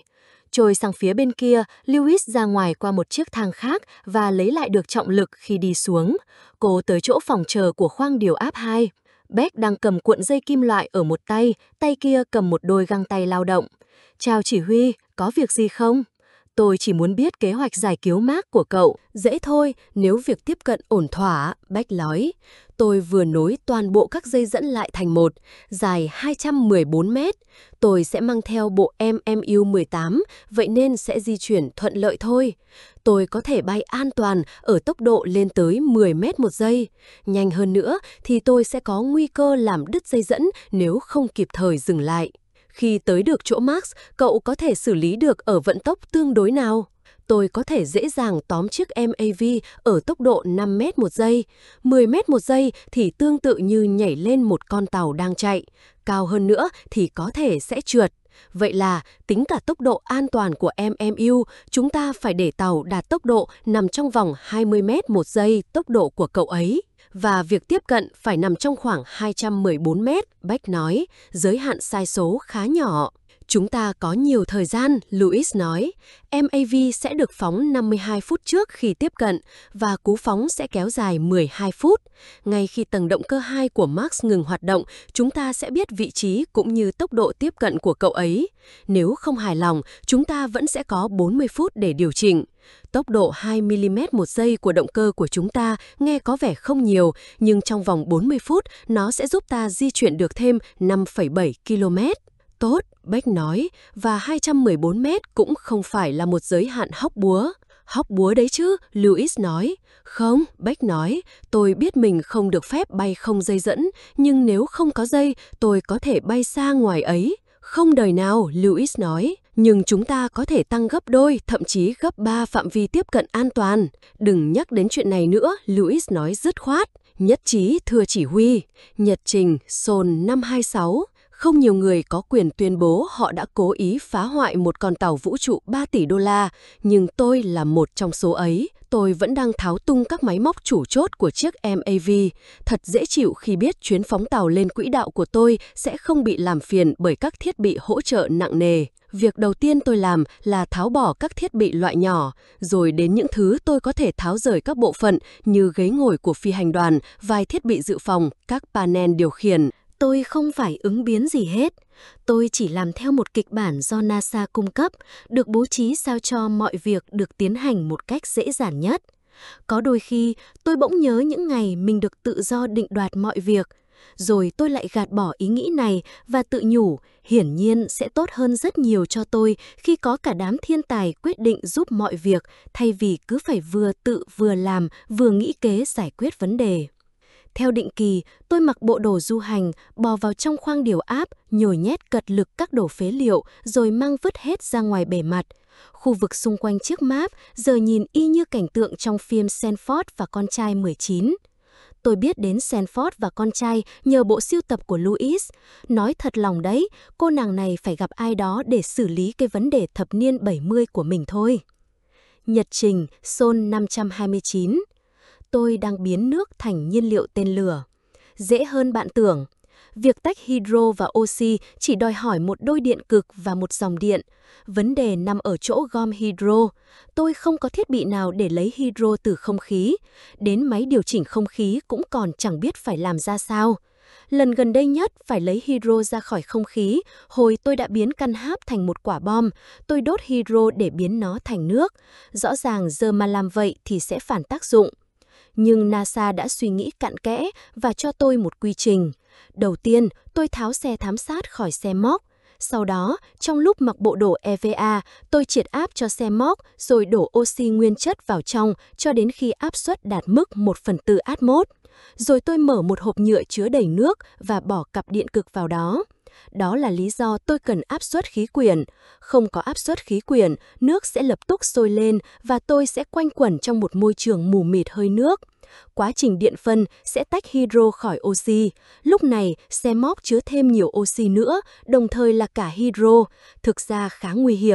Trôi sang phía bên kia, Lewis ra ngoài qua một chiếc thang khác và lấy lại được trọng lực khi đi xuống. Cô tới chỗ phòng chờ của khoang điều áp hai. Beck đang cầm cuộn dây kim loại ở một tay, tay kia cầm một đôi găng tay lao động. Chào chỉ huy, có việc gì không? Tôi chỉ muốn biết kế hoạch giải cứu Mark của cậu. Dễ thôi, nếu việc tiếp cận ổn thỏa, Beck nói. Tôi vừa nối toàn bộ các dây dẫn lại thành một, dài hai trăm mười bốn mét. Tôi sẽ mang theo bộ em em u mười tám, vậy nên sẽ di chuyển thuận lợi thôi. Tôi có thể bay an toàn ở tốc độ lên tới mười mét một giây. Nhanh hơn nữa thì tôi sẽ có nguy cơ làm đứt dây dẫn nếu không kịp thời dừng lại. Khi tới được chỗ Max, cậu có thể xử lý được ở vận tốc tương đối nào? Tôi có thể dễ dàng tóm chiếc em a vê ở tốc độ năm mét một giây. mười mét một giây thì tương tự như nhảy lên một con tàu đang chạy. Cao hơn nữa thì có thể sẽ trượt. Vậy là, tính cả tốc độ an toàn của em em u, chúng ta phải để tàu đạt tốc độ nằm trong vòng hai mươi mét một giây tốc độ của cậu ấy. Và việc tiếp cận phải nằm trong khoảng hai trăm mười bốn mét, Beck nói, giới hạn sai số khá nhỏ. Chúng ta có nhiều thời gian, Lewis nói. em a vê sẽ được phóng năm mươi hai phút trước khi tiếp cận và cú phóng sẽ kéo dài mười hai phút. Ngay khi tầng động cơ hai của Max ngừng hoạt động, chúng ta sẽ biết vị trí cũng như tốc độ tiếp cận của cậu ấy. Nếu không hài lòng, chúng ta vẫn sẽ có bốn mươi phút để điều chỉnh. Tốc độ hai mi-li-mét một giây của động cơ của chúng ta nghe có vẻ không nhiều, nhưng trong vòng bốn mươi phút, nó sẽ giúp ta di chuyển được thêm năm phẩy bảy ki lô mét. Tốt, Beck nói, và hai trăm mười bốn mét cũng không phải là một giới hạn hóc búa. Hóc búa đấy chứ, Lewis nói. Không, Beck nói, tôi biết mình không được phép bay không dây dẫn, nhưng nếu không có dây, tôi có thể bay xa ngoài ấy. Không đời nào, Lewis nói, nhưng chúng ta có thể tăng gấp đôi, thậm chí gấp ba phạm vi tiếp cận an toàn. Đừng nhắc đến chuyện này nữa, Lewis nói dứt khoát. Nhất trí thưa chỉ huy. Nhật trình, Sol năm hai sáu. Không nhiều người có quyền tuyên bố họ đã cố ý phá hoại một con tàu vũ trụ ba tỷ đô la, nhưng tôi là một trong số ấy. Tôi vẫn đang tháo tung các máy móc chủ chốt của chiếc em a vê. Thật dễ chịu khi biết chuyến phóng tàu lên quỹ đạo của tôi sẽ không bị làm phiền bởi các thiết bị hỗ trợ nặng nề. Việc đầu tiên tôi làm là tháo bỏ các thiết bị loại nhỏ, rồi đến những thứ tôi có thể tháo rời các bộ phận như ghế ngồi của phi hành đoàn, vài thiết bị dự phòng, các panel điều khiển. Tôi không phải ứng biến gì hết. Tôi chỉ làm theo một kịch bản do NASA cung cấp, được bố trí sao cho mọi việc được tiến hành một cách dễ dàng nhất. Có đôi khi, tôi bỗng nhớ những ngày mình được tự do định đoạt mọi việc. Rồi tôi lại gạt bỏ ý nghĩ này và tự nhủ, hiển nhiên sẽ tốt hơn rất nhiều cho tôi khi có cả đám thiên tài quyết định giúp mọi việc, thay vì cứ phải vừa tự vừa làm, vừa nghĩ kế giải quyết vấn đề. Theo định kỳ, tôi mặc bộ đồ du hành, bò vào trong khoang điều áp, nhồi nhét cật lực các đồ phế liệu, rồi mang vứt hết ra ngoài bề mặt. Khu vực xung quanh chiếc máp giờ nhìn y như cảnh tượng trong phim Sanford và con trai mười chín. Tôi biết đến Sanford và con trai nhờ bộ sưu tập của Louis. Nói thật lòng đấy, cô nàng này phải gặp ai đó để xử lý cái vấn đề thập niên bảy mươi của mình thôi. Nhật trình, Sol năm hai chín. Tôi đang biến nước thành nhiên liệu tên lửa. Dễ hơn bạn tưởng. Việc tách hydro và oxy chỉ đòi hỏi một đôi điện cực và một dòng điện. Vấn đề nằm ở chỗ gom hydro. Tôi không có thiết bị nào để lấy hydro từ không khí. Đến máy điều chỉnh không khí cũng còn chẳng biết phải làm ra sao. Lần gần đây nhất phải lấy hydro ra khỏi không khí, hồi tôi đã biến căn háp thành một quả bom. Tôi đốt hydro để biến nó thành nước. Rõ ràng giờ mà làm vậy thì sẽ phản tác dụng. Nhưng NASA đã suy nghĩ cặn kẽ và cho tôi một quy trình. Đầu tiên, tôi tháo xe thám sát khỏi xe móc. Sau đó, trong lúc mặc bộ đồ e vê a, tôi triệt áp cho xe móc rồi đổ oxy nguyên chất vào trong cho đến khi áp suất đạt mức một phần tư atmos. Rồi tôi mở một hộp nhựa chứa đầy nước và bỏ cặp điện cực vào đó. Đó là lý do tôi cần áp suất khí quyển. Không có áp suất khí quyển, nước sẽ lập tức sôi lên và tôi sẽ quanh quẩn trong một môi trường mù mịt hơi nước. Quá trình điện phân sẽ tách hydro khỏi oxy. Lúc này, xe móc chứa thêm nhiều oxy nữa, đồng thời là cả hydro. Thực ra khá nguy hiểm.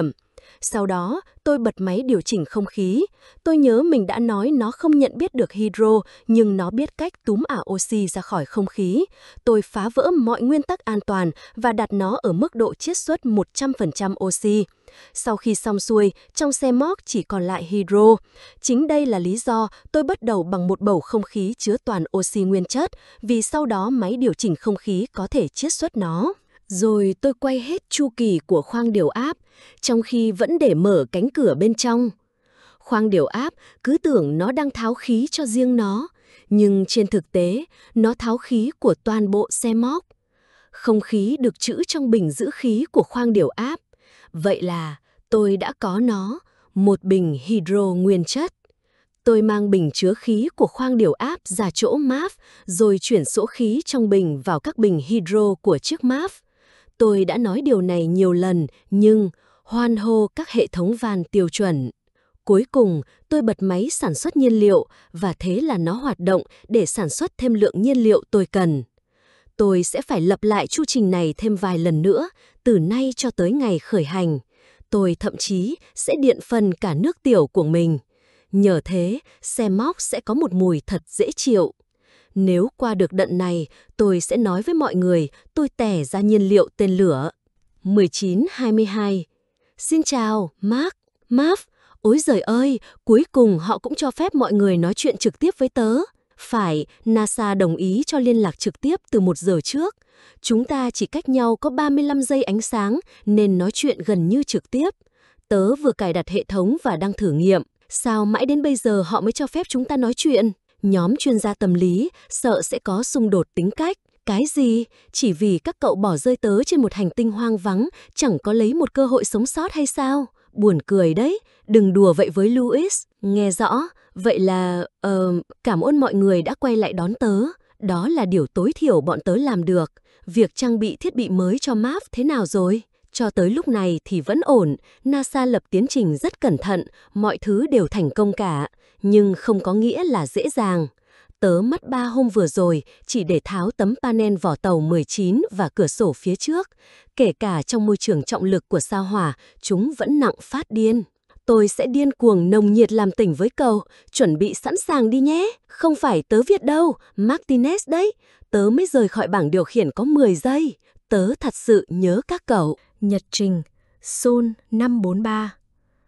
Sau đó, tôi bật máy điều chỉnh không khí. Tôi nhớ mình đã nói nó không nhận biết được hydro, nhưng nó biết cách túm ả oxy ra khỏi không khí. Tôi phá vỡ mọi nguyên tắc an toàn và đặt nó ở mức độ chiết xuất một trăm phần trăm oxy. Sau khi xong xuôi, trong xe móc chỉ còn lại hydro. Chính đây là lý do tôi bắt đầu bằng một bầu không khí chứa toàn oxy nguyên chất, vì sau đó máy điều chỉnh không khí có thể chiết xuất nó. Rồi tôi quay hết chu kỳ của khoang điều áp, trong khi vẫn để mở cánh cửa bên trong. Khoang điều áp cứ tưởng nó đang tháo khí cho riêng nó, nhưng trên thực tế, nó tháo khí của toàn bộ xe móc. Không khí được trữ trong bình giữ khí của khoang điều áp. Vậy là tôi đã có nó, một bình hydro nguyên chất. Tôi mang bình chứa khí của khoang điều áp ra chỗ em a ph, rồi chuyển số khí trong bình vào các bình hydro của chiếc em a ph. Tôi đã nói điều này nhiều lần, nhưng hoan hô các hệ thống van tiêu chuẩn. Cuối cùng, tôi bật máy sản xuất nhiên liệu, và thế là nó hoạt động để sản xuất thêm lượng nhiên liệu tôi cần. Tôi sẽ phải lặp lại chu trình này thêm vài lần nữa, từ nay cho tới ngày khởi hành. Tôi thậm chí sẽ điện phần cả nước tiểu của mình. Nhờ thế, xe móc sẽ có một mùi thật dễ chịu. Nếu qua được đận này, tôi sẽ nói với mọi người tôi tẻ ra nhiên liệu tên lửa. mười chín hai mươi hai. Xin chào, Mark, Marv. Ôi giời ơi, cuối cùng họ cũng cho phép mọi người nói chuyện trực tiếp với tớ. Phải, NASA đồng ý cho liên lạc trực tiếp từ một giờ trước. Chúng ta chỉ cách nhau có ba mươi lăm giây ánh sáng, nên nói chuyện gần như trực tiếp. Tớ vừa cài đặt hệ thống và đang thử nghiệm. Sao mãi đến bây giờ họ mới cho phép chúng ta nói chuyện? Nhóm chuyên gia tâm lý sợ sẽ có xung đột tính cách. Cái gì? Chỉ vì các cậu bỏ rơi tớ trên một hành tinh hoang vắng, chẳng có lấy một cơ hội sống sót hay sao? Buồn cười đấy, đừng đùa vậy với Louis. Nghe rõ, vậy là... Uh, cảm ơn mọi người đã quay lại đón tớ. Đó là điều tối thiểu bọn tớ làm được. Việc trang bị thiết bị mới cho em a ph thế nào rồi? Cho tới lúc này thì vẫn ổn, NASA lập tiến trình rất cẩn thận, mọi thứ đều thành công cả, nhưng không có nghĩa là dễ dàng. Tớ mất ba hôm vừa rồi chỉ để tháo tấm panel vỏ tàu mười chín và cửa sổ phía trước. Kể cả trong môi trường trọng lực của sao Hỏa, chúng vẫn nặng phát điên. Tôi sẽ điên cuồng nồng nhiệt làm tỉnh với cậu, chuẩn bị sẵn sàng đi nhé. Không phải tớ viết đâu, Martinez đấy. Tớ mới rời khỏi bảng điều khiển có mười giây. Tớ thật sự nhớ các cậu. Nhật trình, Sol năm bốn ba.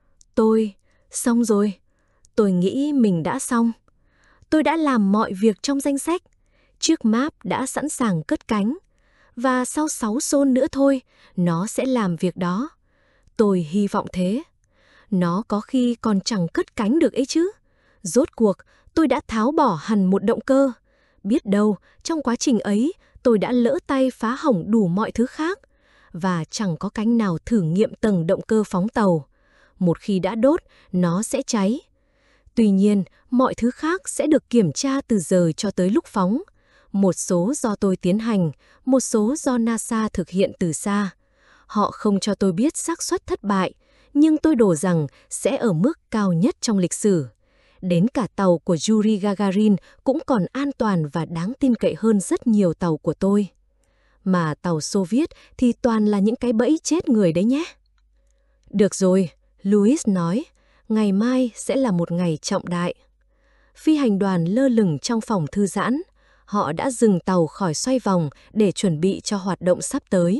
Tôi, xong rồi. Tôi nghĩ mình đã xong. Tôi đã làm mọi việc trong danh sách. Chiếc map đã sẵn sàng cất cánh. Và sau sáu Sol nữa thôi, nó sẽ làm việc đó. Tôi hy vọng thế. Nó có khi còn chẳng cất cánh được ấy chứ. Rốt cuộc, tôi đã tháo bỏ hẳn một động cơ. Biết đâu, trong quá trình ấy, tôi đã lỡ tay phá hỏng đủ mọi thứ khác. Và chẳng có cánh nào thử nghiệm tầng động cơ phóng tàu. Một khi đã đốt, nó sẽ cháy. Tuy nhiên, mọi thứ khác sẽ được kiểm tra từ giờ cho tới lúc phóng. Một số do tôi tiến hành, một số do NASA thực hiện từ xa. Họ không cho tôi biết xác suất thất bại, nhưng tôi đổ rằng sẽ ở mức cao nhất trong lịch sử. Đến cả tàu của Yuri Gagarin cũng còn an toàn và đáng tin cậy hơn rất nhiều tàu của tôi. Mà tàu Xô Viết thì toàn là những cái bẫy chết người đấy nhé. Được rồi, Louis nói, ngày mai sẽ là một ngày trọng đại. Phi hành đoàn lơ lửng trong phòng thư giãn. Họ đã dừng tàu khỏi xoay vòng để chuẩn bị cho hoạt động sắp tới.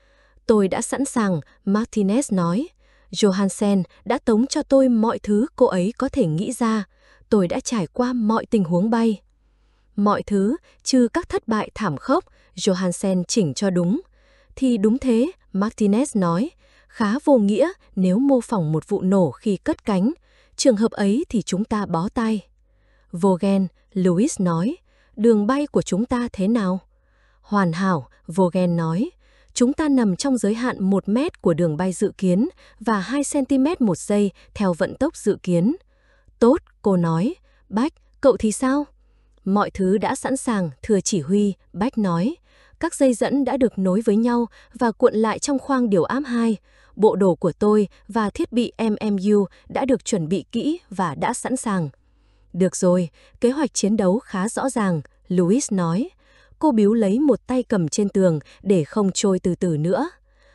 Tôi đã sẵn sàng, Martinez nói. Johansen đã tống cho tôi mọi thứ cô ấy có thể nghĩ ra. Tôi đã trải qua mọi tình huống bay. Mọi thứ, trừ các thất bại thảm khốc, Johansen chỉnh cho đúng. Thì đúng thế, Martinez nói, khá vô nghĩa nếu mô phỏng một vụ nổ khi cất cánh. Trường hợp ấy thì chúng ta bó tay. Vogel, Louis nói, đường bay của chúng ta thế nào? Hoàn hảo, Vogel nói. Chúng ta nằm trong giới hạn một mét của đường bay dự kiến và hai xăng-ti-mét một giây theo vận tốc dự kiến. Tốt, cô nói. Bách, cậu thì sao? Mọi thứ đã sẵn sàng, thưa chỉ huy, Bách nói. Các dây dẫn đã được nối với nhau và cuộn lại trong khoang điều áp hai. Bộ đồ của tôi và thiết bị em em u đã được chuẩn bị kỹ và đã sẵn sàng. Được rồi, kế hoạch chiến đấu khá rõ ràng, Louis nói. Cô biếu lấy một tay cầm trên tường để không trôi từ từ nữa.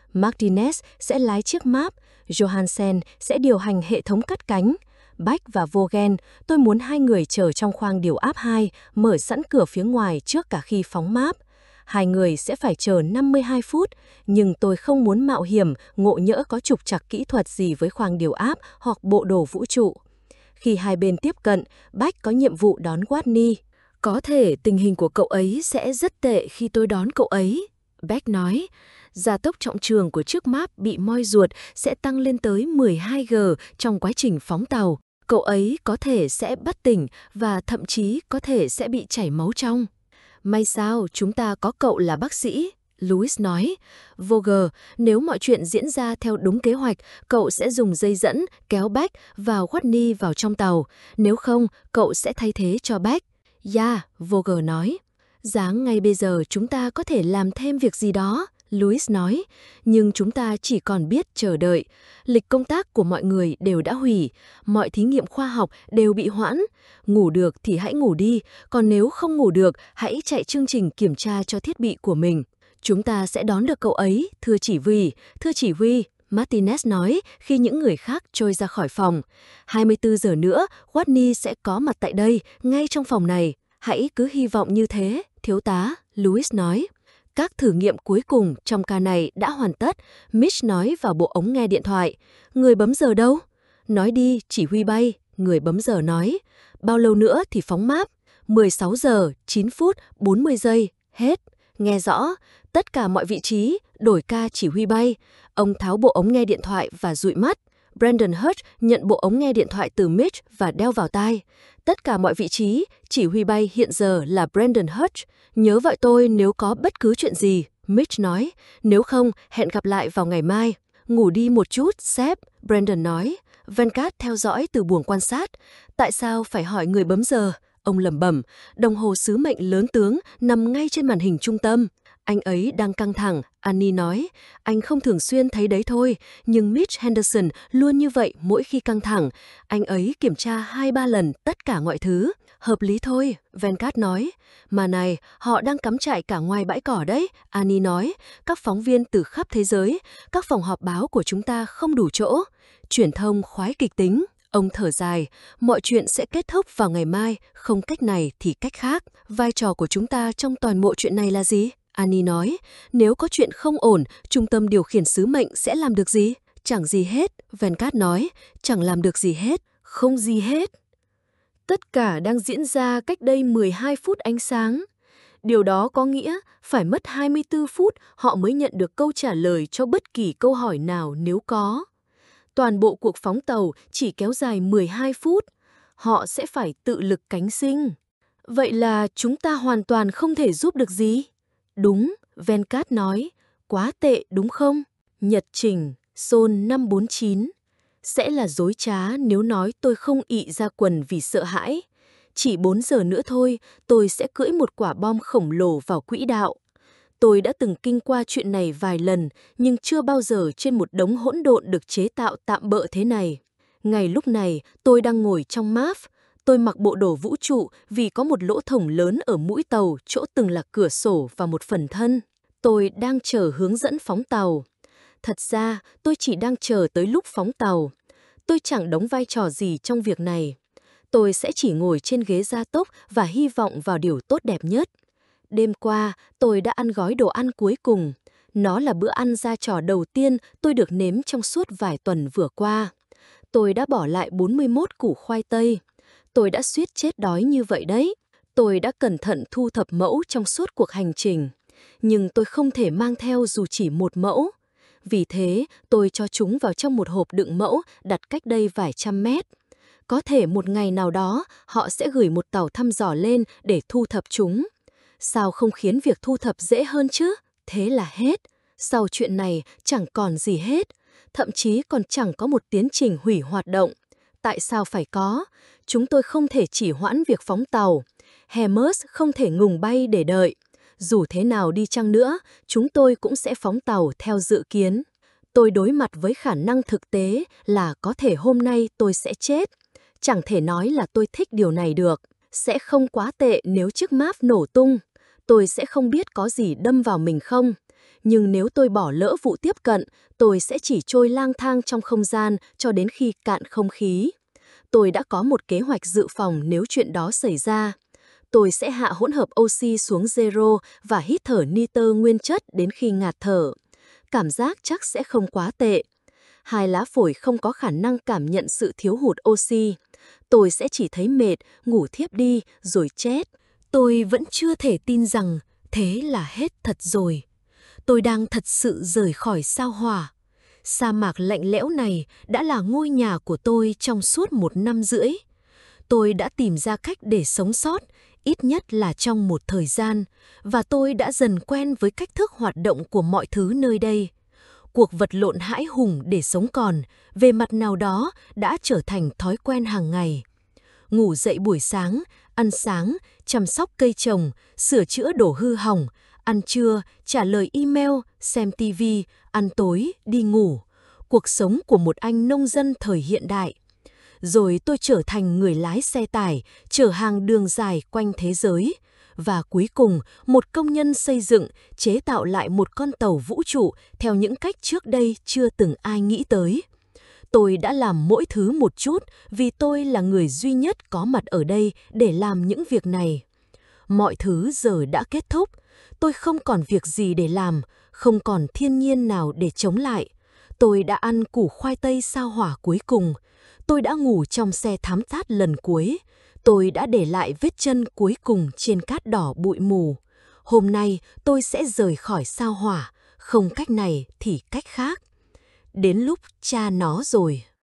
Martinez sẽ lái chiếc máp, Johansen sẽ điều hành hệ thống cắt cánh. Bach và Vogel, tôi muốn hai người chờ trong khoang điều áp hai, mở sẵn cửa phía ngoài trước cả khi phóng máp. Hai người sẽ phải chờ năm mươi hai phút, nhưng tôi không muốn mạo hiểm ngộ nhỡ có trục trặc kỹ thuật gì với khoang điều áp hoặc bộ đồ vũ trụ. Khi hai bên tiếp cận, Bach có nhiệm vụ đón Watney. Có thể tình hình của cậu ấy sẽ rất tệ khi tôi đón cậu ấy, Bach nói. Gia tốc trọng trường của chiếc máp bị moi ruột sẽ tăng lên tới mười hai gam trong quá trình phóng tàu. Cậu ấy có thể sẽ bất tỉnh và thậm chí có thể sẽ bị chảy máu trong. May sao chúng ta có cậu là bác sĩ, Louis nói. Vogel, nếu mọi chuyện diễn ra theo đúng kế hoạch, cậu sẽ dùng dây dẫn kéo Bach và Watney vào trong tàu. Nếu không, cậu sẽ thay thế cho Bach. Yeah, Vogel nói. Dáng ngay bây giờ chúng ta có thể làm thêm việc gì đó, Louis nói, nhưng chúng ta chỉ còn biết chờ đợi. Lịch công tác của mọi người đều đã hủy, mọi thí nghiệm khoa học đều bị hoãn. Ngủ được thì hãy ngủ đi, còn nếu không ngủ được, hãy chạy chương trình kiểm tra cho thiết bị của mình. Chúng ta sẽ đón được cậu ấy, thưa chỉ huy, thưa chỉ huy, Martinez nói khi những người khác trôi ra khỏi phòng. hai mươi tư giờ nữa, Watney sẽ có mặt tại đây, ngay trong phòng này. Hãy cứ hy vọng như thế, thiếu tá, Louis nói. Các thử nghiệm cuối cùng trong ca này đã hoàn tất, Mitch nói vào bộ ống nghe điện thoại. Người bấm giờ đâu? Nói đi, chỉ huy bay, người bấm giờ nói. Bao lâu nữa thì phóng máp? mười sáu giờ, chín phút, bốn mươi giây, hết. Nghe rõ, tất cả mọi vị trí, đổi ca chỉ huy bay. Ông tháo bộ ống nghe điện thoại và dụi mắt. Brandon Hutch nhận bộ ống nghe điện thoại từ Mitch và đeo vào tai. Tất cả mọi vị trí, chỉ huy bay hiện giờ là Brandon Hutch. Nhớ gọi tôi nếu có bất cứ chuyện gì, Mitch nói. Nếu không, hẹn gặp lại vào ngày mai. Ngủ đi một chút, sếp, Brandon nói. Venkat theo dõi từ buồng quan sát. Tại sao phải hỏi người bấm giờ? Ông lẩm bẩm, đồng hồ sứ mệnh lớn tướng nằm ngay trên màn hình trung tâm. Anh ấy đang căng thẳng, Annie nói. Anh không thường xuyên thấy đấy thôi, nhưng Mitch Henderson luôn như vậy mỗi khi căng thẳng. Anh ấy kiểm tra hai ba lần tất cả mọi thứ. Hợp lý thôi, Venkat nói. Mà này, họ đang cắm trại cả ngoài bãi cỏ đấy, Annie nói. Các phóng viên từ khắp thế giới, các phòng họp báo của chúng ta không đủ chỗ. Truyền thông khoái kịch tính. Ông thở dài, mọi chuyện sẽ kết thúc vào ngày mai, không cách này thì cách khác. Vai trò của chúng ta trong toàn bộ chuyện này là gì? Annie nói, nếu có chuyện không ổn, trung tâm điều khiển sứ mệnh sẽ làm được gì? Chẳng gì hết, Venkat nói, chẳng làm được gì hết, không gì hết. Tất cả đang diễn ra cách đây mười hai phút ánh sáng. Điều đó có nghĩa phải mất hai mươi tư phút họ mới nhận được câu trả lời cho bất kỳ câu hỏi nào nếu có. Toàn bộ cuộc phóng tàu chỉ kéo dài mười hai phút. Họ sẽ phải tự lực cánh sinh. Vậy là chúng ta hoàn toàn không thể giúp được gì? Đúng, Venkat nói. Quá tệ đúng không? Nhật trình, Sol năm bốn chín. Sẽ là dối trá nếu nói tôi không ị ra quần vì sợ hãi. Chỉ bốn giờ nữa thôi, tôi sẽ cưỡi một quả bom khổng lồ vào quỹ đạo. Tôi đã từng kinh qua chuyện này vài lần, nhưng chưa bao giờ trên một đống hỗn độn được chế tạo tạm bợ thế này. Ngay lúc này, tôi đang ngồi trong máp. Tôi mặc bộ đồ vũ trụ vì có một lỗ thủng lớn ở mũi tàu, chỗ từng là cửa sổ và một phần thân. Tôi đang chờ hướng dẫn phóng tàu. Thật ra, tôi chỉ đang chờ tới lúc phóng tàu. Tôi chẳng đóng vai trò gì trong việc này. Tôi sẽ chỉ ngồi trên ghế gia tốc và hy vọng vào điều tốt đẹp nhất. Đêm qua, tôi đã ăn gói đồ ăn cuối cùng. Nó là bữa ăn gia trò đầu tiên tôi được nếm trong suốt vài tuần vừa qua. Tôi đã bỏ lại bốn mươi mốt củ khoai tây. Tôi đã suýt chết đói như vậy đấy. Tôi đã cẩn thận thu thập mẫu trong suốt cuộc hành trình. Nhưng tôi không thể mang theo dù chỉ một mẫu. Vì thế, tôi cho chúng vào trong một hộp đựng mẫu đặt cách đây vài trăm mét. Có thể một ngày nào đó, họ sẽ gửi một tàu thăm dò lên để thu thập chúng. Sao không khiến việc thu thập dễ hơn chứ? Thế là hết. Sau chuyện này chẳng còn gì hết. Thậm chí còn chẳng có một tiến trình hủy hoạt động. Tại sao phải có? Chúng tôi không thể chỉ hoãn việc phóng tàu. Hermes không thể ngừng bay để đợi. Dù thế nào đi chăng nữa, chúng tôi cũng sẽ phóng tàu theo dự kiến. Tôi đối mặt với khả năng thực tế là có thể hôm nay tôi sẽ chết. Chẳng thể nói là tôi thích điều này được. Sẽ không quá tệ nếu chiếc máp nổ tung. Tôi sẽ không biết có gì đâm vào mình không. Nhưng nếu tôi bỏ lỡ vụ tiếp cận, tôi sẽ chỉ trôi lang thang trong không gian cho đến khi cạn không khí. Tôi đã có một kế hoạch dự phòng nếu chuyện đó xảy ra. Tôi sẽ hạ hỗn hợp oxy xuống zero và hít thở nitơ nguyên chất đến khi ngạt thở. Cảm giác chắc sẽ không quá tệ. Hai lá phổi không có khả năng cảm nhận sự thiếu hụt oxy. Tôi sẽ chỉ thấy mệt, ngủ thiếp đi, rồi chết. Tôi vẫn chưa thể tin rằng thế là hết thật rồi. Tôi đang thật sự rời khỏi sao Hỏa. Sa mạc lạnh lẽo này đã là ngôi nhà của tôi trong suốt một năm rưỡi. Tôi đã tìm ra cách để sống sót, ít nhất là trong một thời gian, và tôi đã dần quen với cách thức hoạt động của mọi thứ nơi đây. Cuộc vật lộn hãi hùng để sống còn, về mặt nào đó đã trở thành thói quen hàng ngày. Ngủ dậy buổi sáng, ăn sáng, chăm sóc cây trồng, sửa chữa đồ hư hỏng, ăn trưa, trả lời email, xem ti vi, ăn tối, đi ngủ. Cuộc sống của một anh nông dân thời hiện đại. Rồi tôi trở thành người lái xe tải, chở hàng đường dài quanh thế giới. Và cuối cùng, một công nhân xây dựng, chế tạo lại một con tàu vũ trụ theo những cách trước đây chưa từng ai nghĩ tới. Tôi đã làm mỗi thứ một chút vì tôi là người duy nhất có mặt ở đây để làm những việc này. Mọi thứ giờ đã kết thúc. Tôi không còn việc gì để làm, không còn thiên nhiên nào để chống lại. Tôi đã ăn củ khoai tây sao Hỏa cuối cùng. Tôi đã ngủ trong xe thám thát lần cuối. Tôi đã để lại vết chân cuối cùng trên cát đỏ bụi mù. Hôm nay tôi sẽ rời khỏi sao Hỏa, không cách này thì cách khác. Đến lúc tra nó rồi.